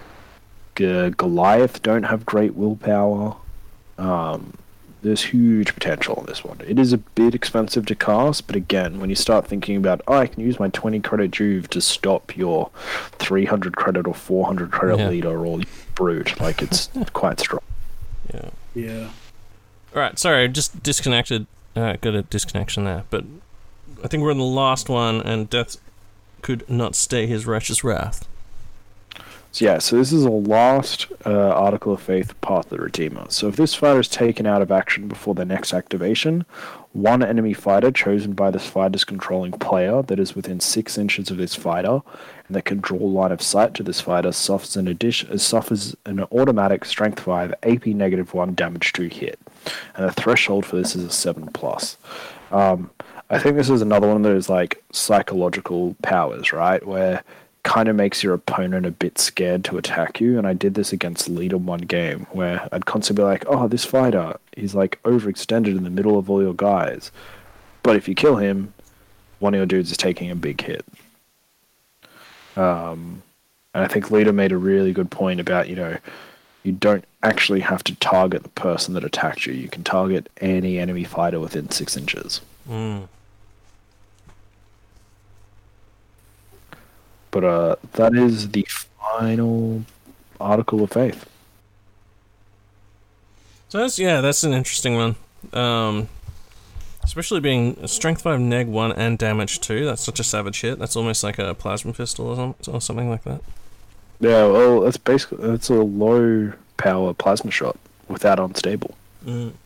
G- Goliath don't have great willpower. Um, there's huge potential in this one. It is a bit expensive to cast, but again, when you start thinking about, oh, I can use my twenty credit juve to stop your three hundred credit or four hundred credit yeah. leader or brute, like, it's quite strong. Yeah. Yeah. Alright, sorry, just disconnected. Uh, got a disconnection there, but I think we're in the last one, and Death could not stay his righteous wrath. So yeah, so this is a last uh, Article of Faith, Path of the Redeemer. So if this fighter is taken out of action before their next activation, one enemy fighter chosen by this fighter's controlling player that is within six inches of this fighter and that can draw line of sight to this fighter suffers an addition, suffers an automatic Strength five, A P negative one damage to hit. And the threshold for this is a seven plus. Um, I think this is another one of those like psychological powers, right? Where kind of makes your opponent a bit scared to attack you, and I did this against Leader one game, where I'd constantly be like, oh, this fighter, he's like overextended in the middle of all your guys. But if you kill him, one of your dudes is taking a big hit. Um, and I think Leader made a really good point about, you know, you don't actually have to target the person that attacked you. You can target any enemy fighter within six inches. Mm. But uh, that is the final Article of Faith. So that's, yeah, that's an interesting one. Um, especially being Strength five, Neg one, and Damage two. That's such a savage hit. That's almost like a Plasma Pistol or, some, or something like that. Yeah, well, that's basically, that's a low power plasma shot without unstable. Mm.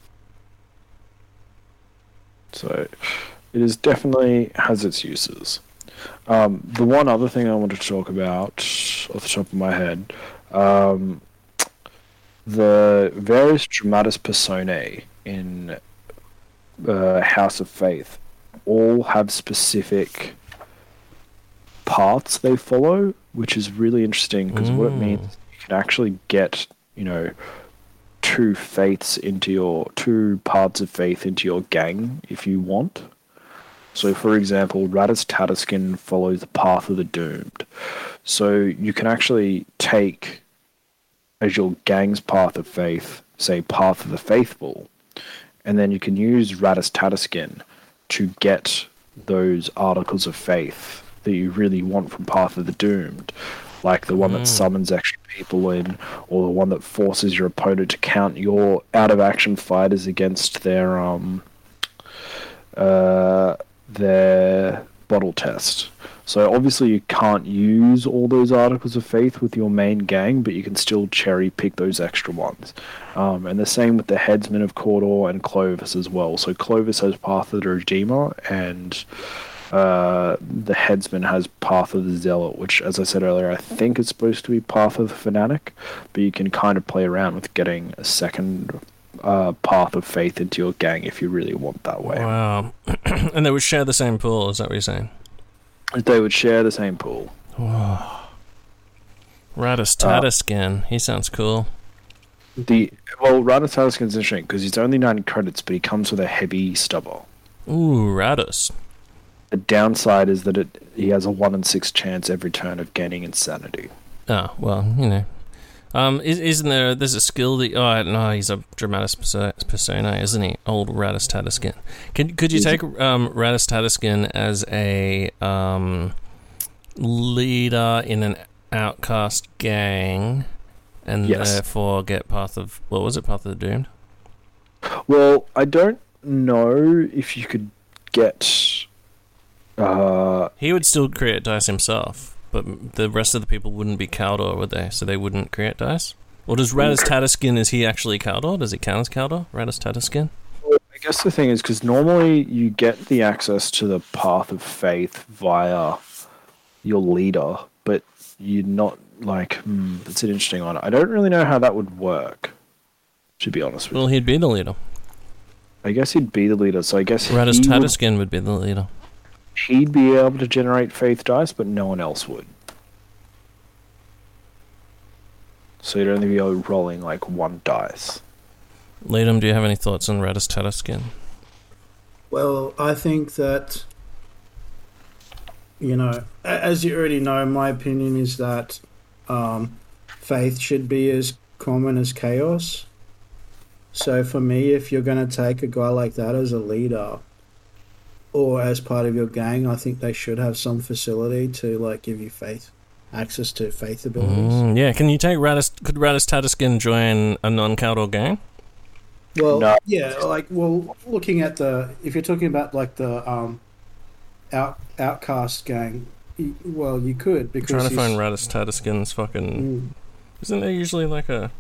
So it is definitely has its uses. Um, the one other thing I wanted to talk about off the top of my head, um, the various Dramatis Personae in uh, House of Faith all have specific paths they follow, which is really interesting because mm. what it means is you can actually get, you know, two faiths into your two paths of faith into your gang if you want. So, for example, Radis Tatiskin follows the Path of the Doomed. So you can actually take as your gang's path of faith, say Path of the Faithful, and then you can use Radis Tatiskin to get those articles of faith that you really want from Path of the Doomed. like the one Mm. that summons extra people in, or the one that forces your opponent to count your out-of-action fighters against their um uh their bottle test. So obviously you can't use all those Articles of Faith with your main gang, but you can still cherry pick those extra ones. Um, and the same with the Headsman of Cawdor and Clovis as well. So Clovis has Path of the Redeemer, and uh, the Headsman has Path of the Zealot, which, as I said earlier, I think is supposed to be Path of the Fanatic, but you can kind of play around with getting a second uh, Path of Faith into your gang if you really want that way. Wow. And they would share the same pool, is that what you're saying? They would share the same pool. Whoa. Radis Tatiskin, he sounds cool. The well, Radis Tatiskin's interesting because he's only nine credits, but he comes with a heavy stubber. Ooh, Radis. The downside is that it he has a one in six chance every turn of gaining insanity. Oh, well, you know. Um, is, isn't there, there's a skill that, oh, no, he's a Dramatis perso- persona, isn't he? Old Radis Tatiskin. Can, could you take um, Radis Tatiskin as a um, leader in an outcast gang and Yes. therefore get Path of, what was it, Path of the Doomed? Well, I don't know if you could get. Uh, He would still create dice himself, but the rest of the people wouldn't be Cawdor, would they? So they wouldn't create dice? Or does Radis Tatiskin, is he actually Cawdor? Does he count as Cawdor? Radis Tatiskin? I guess the thing is, because normally you get the access to the Path of Faith via your leader, but you're not like, hmm, that's an interesting one. I don't really know how that would work, to be honest with you. Well, he'd be the leader. I guess he'd be the leader, so I guess Radis he would, Tatiskin would be the leader. he'd be able to generate faith dice, but no one else would. So you'd only be rolling like one dice. Liam, do you have any thoughts on Radis Tatiskin? Well, I think that, you know, a- as you already know, my opinion is that um, faith should be as common as chaos. So for me, if you're going to take a guy like that as a leader or as part of your gang, I think they should have some facility to like give you faith, access to faith abilities. Mm, yeah, can you take Radis... Could Radis Tatiskin join a non-Cawdor gang? Well, No. yeah, like, well, looking at the, if you're talking about like the um, out outcast gang, y- well, you could I'm because trying to he's- find Radis Tatiskin's fucking... Mm. Isn't there usually like a...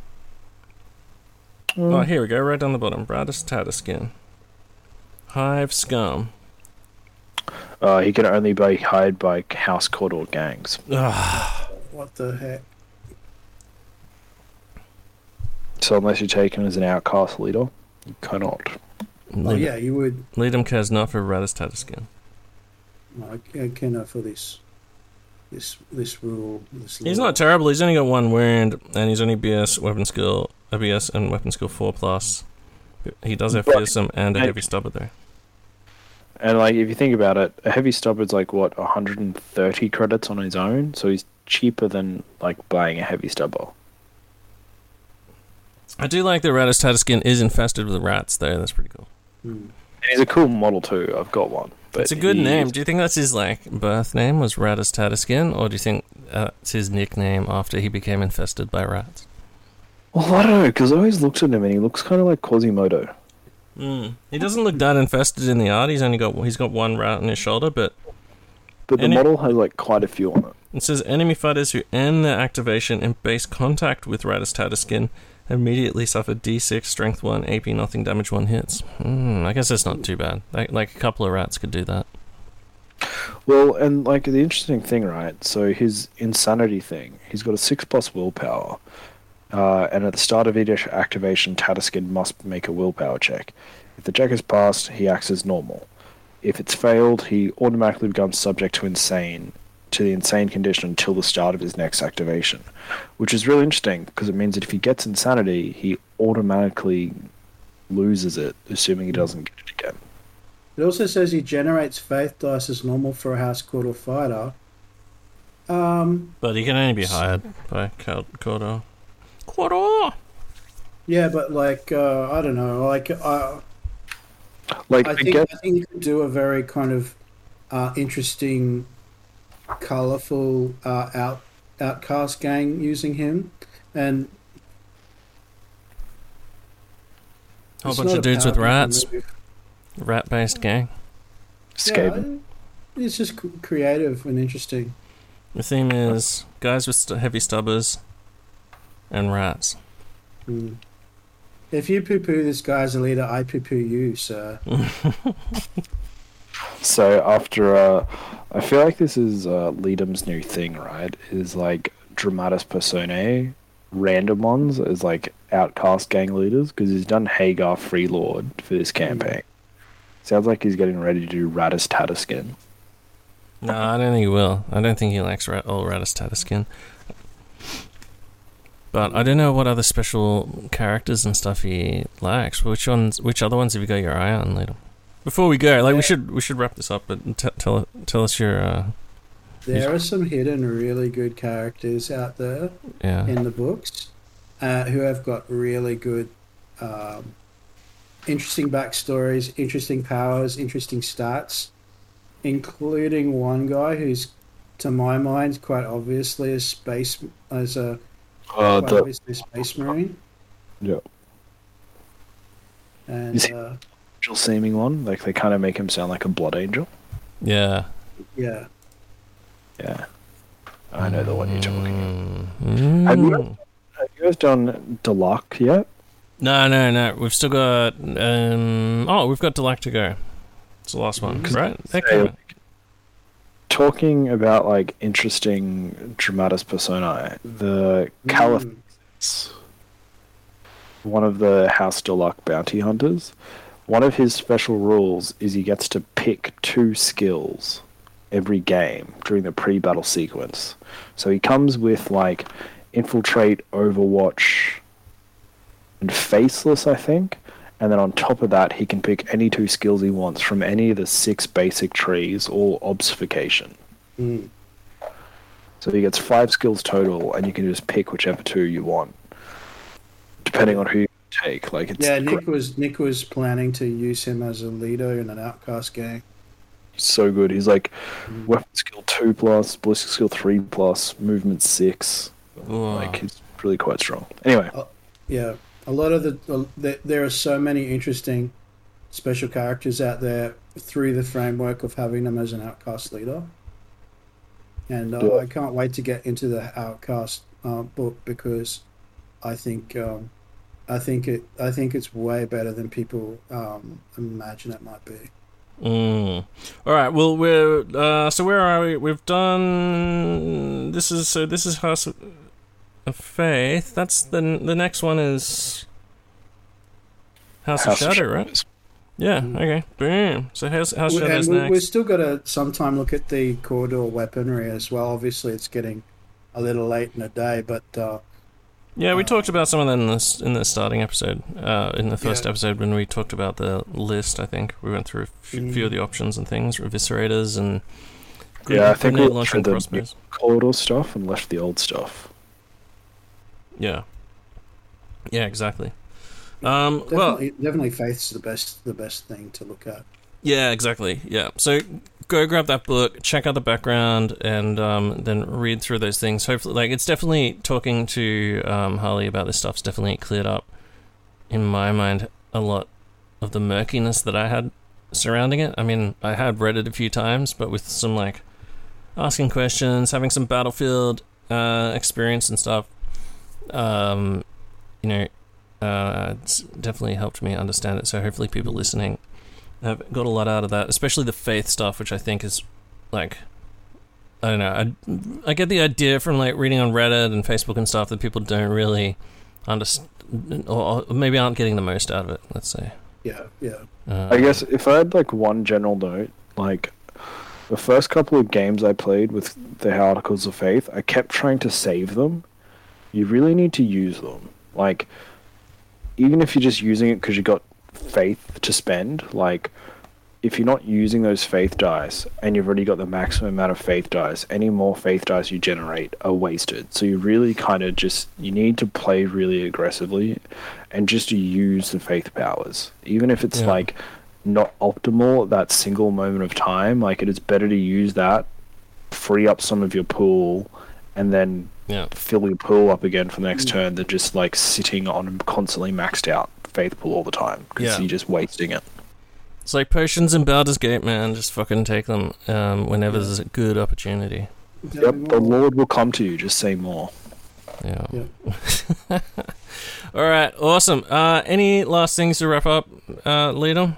Oh, here we go, right down the bottom. Radis Tatiskin. Hive Scum. Uh, he can only be hired by House Cawdor gangs. Ugh. What the heck? So unless you take him as an outcast leader, you cannot. Oh yeah, you would. Liam cares not for Radis Tatiskin. I I cannot for this, this this rule. This He's law. not terrible. He's only got one wound, and he's only B S weapon skill, a B S and weapon skill four plus. He does have Right. fearsome and a heavy stubber though. And like, if you think about it, a heavy stubbor's like what one hundred thirty credits on his own, so he's cheaper than like buying a heavy stubber. I do like that Radis Tatiskin is infested with rats though. That's pretty cool. And he's a cool model too. I've got one. But It's a good he- name. Do you think that's his like birth name was Radis Tatiskin, or do you think uh, it's his nickname after he became infested by rats? Well, I don't know, because I always looked at him and he looks kind of like Quasimodo. Mm. He doesn't look that infested in the art. He's only got he's got one rat on his shoulder, but But the Any- model has like quite a few on it. it says enemy fighters who end their activation in base contact with Radis Tatiskin immediately suffer D six strength one, A P nothing, damage one hits. Mm, I guess that's not too bad. Like, like a couple of rats could do that. Well, and like the interesting thing, right? So his insanity thing, he's got a six plus willpower, uh, and at the start of each activation, Tatiskin must make a willpower check. If the check is passed, he acts as normal. If it's failed, he automatically becomes subject to insane, to the insane condition until the start of his next activation, which is really interesting because it means that if he gets insanity, he automatically loses it, assuming he doesn't get it again. It also says he generates faith dice as normal for a House Cawdor fighter. Um, But he can only be hired by Cawdor. Cawdor! yeah, but like uh, I don't know, like uh, Like I I think guess I think you could do a very kind of uh, interesting, colorful uh, out outcast gang using him, and Whole it's bunch not of a dudes with powerful rats. move. Rat-based gang. Skaven. Yeah, it's just c- creative and interesting. The theme is guys with st- heavy stubbers and rats. Mm. If you poo-poo this guy as a leader, I poo-poo you, sir. So after, uh, I feel like this is uh, Liedem's new thing, right? Is like Dramatis Personae, random ones as like outcast gang leaders, because he's done Hagar Freelord for this campaign. Sounds like he's getting ready to do Radis Tatiskin. No, I don't think he will. I don't think he likes rat- old Radis Tatiskin. But I don't know what other special characters and stuff he likes. Which ones? Which other ones have you got your eye on, Liedem? Before we go, like we should we should wrap this up, but t- tell tell us your. Uh, There are some hidden really good characters out there Yeah. in the books uh, who have got really good, um, interesting backstories, interesting powers, interesting stats, including one guy who's, to my mind, quite obviously a space as a Uh, quite the- obviously a space marine. Yeah. And Is he uh, angel seeming one? Like they kind of make him sound like a blood angel. yeah. yeah, Yeah. I know the one you're talking Mm. about. Have you, guys, have you guys done Deluxe yet? No, no, no. We've still got. Um, oh, we've got Delac to go. It's the last one, right? That Say, came out. like, talking about like interesting Dramatis Personae, the Caliphate, one of the House Deluxe bounty hunters, one of his special rules is he gets to pick two skills every game during the pre-battle sequence. So he comes with like Infiltrate, Overwatch, and Faceless, I think. And then on top of that, he can pick any two skills he wants from any of the six basic trees, all obfuscation. Mm. So he gets five skills total, and you can just pick whichever two you want, depending on who you take. Like it's yeah. Nick was Nick was planning to use him as a leader in an outcast gang. so good. He's like weapon skill two plus, ballistic skill three plus, movement six. Like he's really quite strong. Anyway, Yeah, a lot of the, uh, the there are so many interesting special characters out there through the framework of having them as an outcast leader, and uh, Yeah. I can't wait to get into the outcast uh, book because I think um, I think it I think it's way better than people um, imagine it might be. Mm. All right. Well, we're uh, so where are we? We've done. This is so. This is House of Faith. That's the the next one is House, House of of Shadow, right? Yeah. Okay. Boom. So House House of We- Shadow's and we, next. we've still got to sometime look at the corridor weaponry as well. Obviously, it's getting a little late in the day, but uh, Yeah, we talked about some of that in this in the starting episode, uh, in the first Yeah. episode when we talked about the list. I think we went through a f- Mm. few of the options and things, eviscerators and yeah, I think we grenade went launching through the crossbows. corridor stuff and left the old stuff. Yeah, yeah, exactly. Um, well, definitely, definitely, Faith's the best the best thing to look at. yeah, exactly. Yeah, so go grab that book, check out the background, and um, then read through those things. Hopefully, like it's definitely talking to um, Harley about this stuff's definitely cleared up in my mind a lot of the murkiness that I had surrounding it. I mean, I had read it a few times, but with some like asking questions, having some battlefield uh, experience and stuff, um, you know, uh, it's definitely helped me understand it. So hopefully, people listening have got a lot out of that, especially the faith stuff, which I think is like, I don't know, I, I get the idea from like reading on Reddit and Facebook and stuff that people don't really understand, or maybe aren't getting the most out of it, let's say. Yeah, yeah. Uh, I guess if I had like one general note, like the first couple of games I played with the Articles of Faith, I kept trying to save them. You really need to use them. Like, even if you're just using it because you got faith to spend, like if you're not using those faith dice and you've already got the maximum amount of faith dice, any more faith dice you generate are wasted. So you really kind of just, you need to play really aggressively and just use the faith powers. Even if it's Yeah. like not optimal at that single moment of time, like it is better to use that, free up some of your pool, and then yeah. fill your pool up again for the next turn than just like sitting on constantly maxed out Faith pool all the time because Yeah. you're just wasting it. It's like potions in Baldur's Gate, man. Just fucking take them um, whenever there's a good opportunity. Yep, the Lord will come to you. Just say more. Yeah. All right, awesome. Uh, any last things to wrap up, uh, Liam?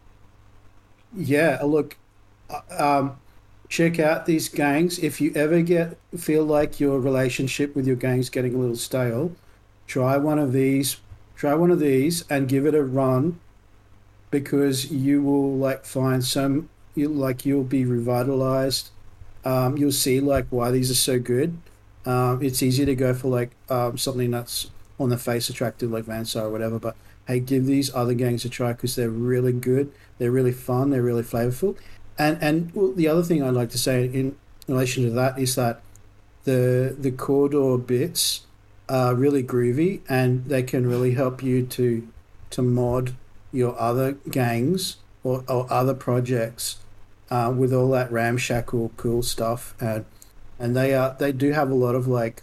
Yeah, look, uh, um, check out these gangs. If you ever get feel like your relationship with your gang's getting a little stale, try one of these. Try one of these and give it a run, because you will like find some. You like you'll be revitalized. Um, you'll see like why these are so good. Um, it's easy to go for like um, something that's on the face attractive like Vansar or whatever, but hey, give these other gangs a try because they're really good. They're really fun. They're really flavorful. And and well, the other thing I'd like to say in relation to that is that the the corridor bits are really groovy, and they can really help you to to mod your other gangs or, or other projects uh, with all that ramshackle cool stuff. And and they are they do have a lot of like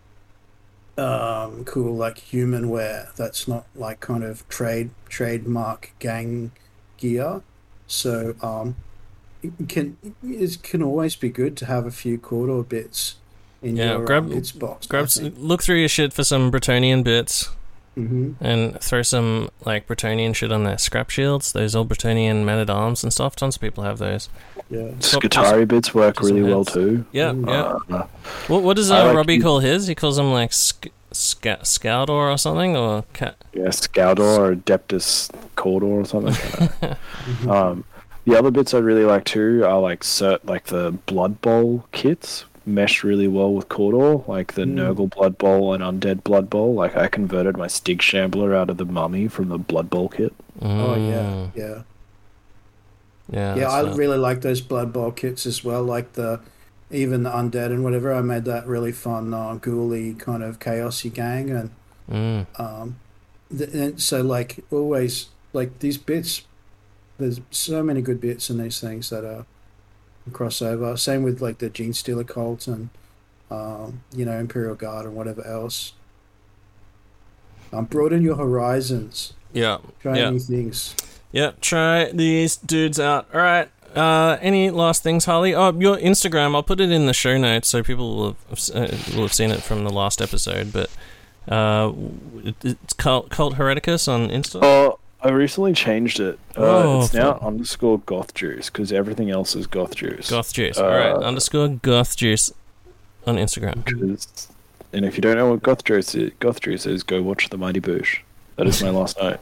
um, cool like humanware that's not like kind of trade trademark gang gear. So um, it can it can always be good to have a few corridor bits in Yeah, your grab um, bits box. grab I s- think. look through your shit for some Bretonian bits. Mhm. And throw some like Bretonian shit on their scrap shields. Those old Bretonian men at arms and stuff. Tons of people have those. Yeah, Skatari bits work some really well heads. too. Yeah, yeah. Uh, What what does I uh, like Robbie you- call his? He calls them like sc- sc- Scoudor or something, or cat. Yeah, Scoudor or Adeptus Cordor or something. um, the other bits I really like too are like cert, like the Blood Bowl kits mesh really well with Cordor, like the Mm. Nurgle Blood Bowl and Undead Blood Bowl. Like I converted my Stig Shambler out of the Mummy from the Blood Bowl kit. Oh yeah, Mm. yeah, Yeah, yeah. that's I right. really like those Blood Bowl kits as well. Like the even the undead and whatever. I made that really fun, uh, ghouly kind of chaosy gang, and Mm. um, th- and so like always like these bits. There's so many good bits in these things that are crossover. Same with like the Gene Stealer cult and um, you know Imperial Guard and whatever else. Um, broaden your horizons. Yeah, Try yeah. new things. Yeah, try these dudes out. All right. Uh, any last things, Harley? Oh, your Instagram. I'll put it in the show notes so people will have, uh, will have seen it from the last episode. But uh, it- it's Cult, Cult Hereticus on Insta. Oh, I recently changed it. Uh, Oh, it's now fuck. underscore Goth Juice because everything else is Goth Juice. Goth Juice. Uh, All right. Underscore Goth Juice on Instagram. 'cause- and if you don't know what Goth Juice is, Goth Juice is, go watch The Mighty Boosh. That is my last note.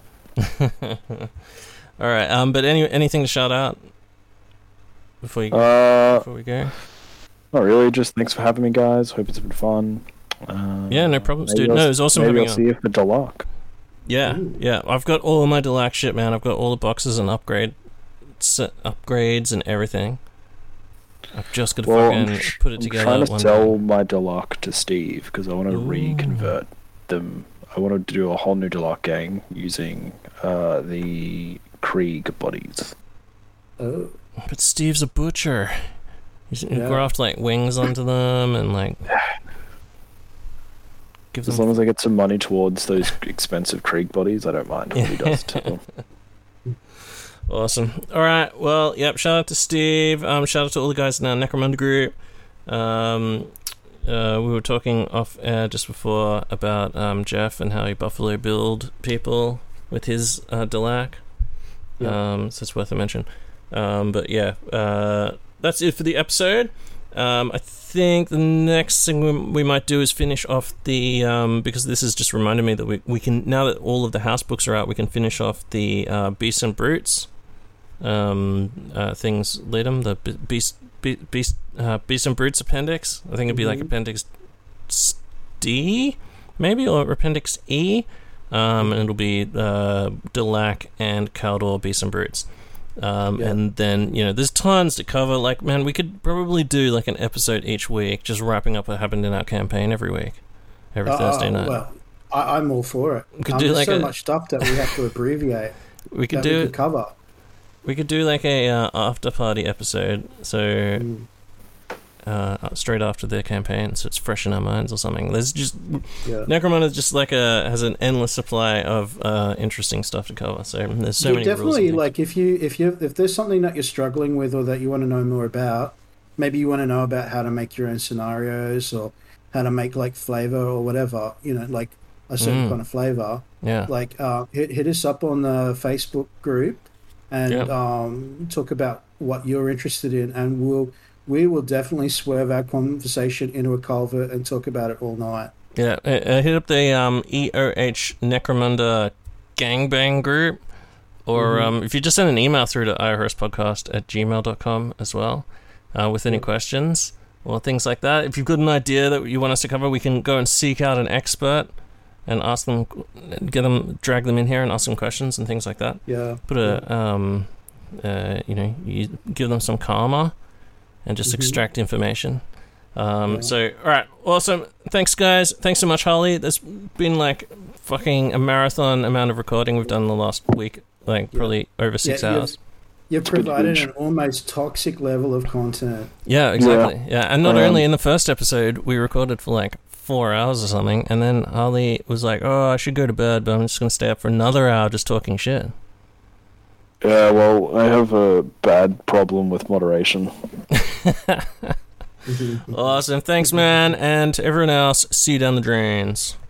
All right. Um, but any anything to shout out before you Uh, before we go? Not really. Just thanks for having me, guys. Hope it's been fun. Uh, Yeah, no problems, maybe dude. I'll- No, it was awesome Maybe having I'll you see you for Deluxe. Yeah, yeah. I've got all of my Delac shit, man. I've got all the boxes and upgrade set upgrades and everything. I've just got to Well, fucking I'm, tr- put it I'm together. trying to one sell day. my Deluxe to Steve because I want to reconvert them. I want to do a whole new Deluxe gang using uh, the Krieg bodies. Oh. But Steve's a butcher. He's Yeah. graft like wings onto them and like give As them. long as I get some money towards those expensive Krieg bodies, I don't mind what he does to them. Awesome. All right. Well, yep. Shout out to Steve. Um, shout out to all the guys in our Necromunda group. Um, uh, we were talking off air just before about um, Jeff and how he Buffalo Billed people with his uh, Delac. Yeah. Um, so it's worth a mention. Um, but yeah, uh, that's it for the episode. Um, I think the next thing we, we might do is finish off the um, because this has just reminded me that we we can now that all of the house books are out, we can finish off the uh, Beasts and Brutes um, uh, things. Lead them the Be- Beast Be- Beast uh, Beasts and Brutes appendix. I think it'd be like Mhm. appendix D maybe or appendix E, um, and it'll be uh, Delac and Caldor Beasts and Brutes. Um, Yeah. And then, you know, there's tons to cover. Like, man, we could probably do like an episode each week, just wrapping up what happened in our campaign every week, every Oh, Thursday night. Well, I, I'm all for it. We could Um, do there's like so a- much stuff that we have to abbreviate. We could that do we could cover. We could do like a uh, after party episode. So, Mm. uh, straight after their campaign, so it's fresh in our minds or something. There's just Yeah. Necromunda is just like a has an endless supply of uh, interesting stuff to cover. So there's so Yeah, many rules. definitely, and like if you if you if there's something that you're struggling with or that you want to know more about, maybe you want to know about how to make your own scenarios or how to make like flavor or whatever, you know, like a certain Mm. kind of flavor. Yeah. Like uh, hit hit us up on the Facebook group and Yep. um, talk about what you're interested in, and we'll we will definitely swerve our conversation into a culvert and talk about it all night. Yeah, uh, uh, hit up the um, E O H Necromunda gangbang group, or Mhm. um, if you just send an email through to irspodcast at gmail dot com as well, uh, with any questions or things like that. If you've got an idea that you want us to cover, we can go and seek out an expert and ask them, get them, drag them in here and ask them questions and things like that. Yeah. Put a, um, uh, you know, you give them some karma and just Mhm. extract information. Um, Yeah. So, all right, awesome. Thanks, guys. Thanks so much, Holly. There's been like fucking a marathon amount of recording we've done in the last week, like probably over six Yeah, you've- hours. You've provided an almost toxic level of content. Yeah, exactly. Yeah, and not Um, only in the first episode, we recorded for like four hours or something, and then Holly was like, "Oh, I should go to bed, but I'm just gonna stay up for another hour just talking shit." Yeah, well, I have a bad problem with moderation. Awesome. Thanks, man, and to everyone else, see you down the drains.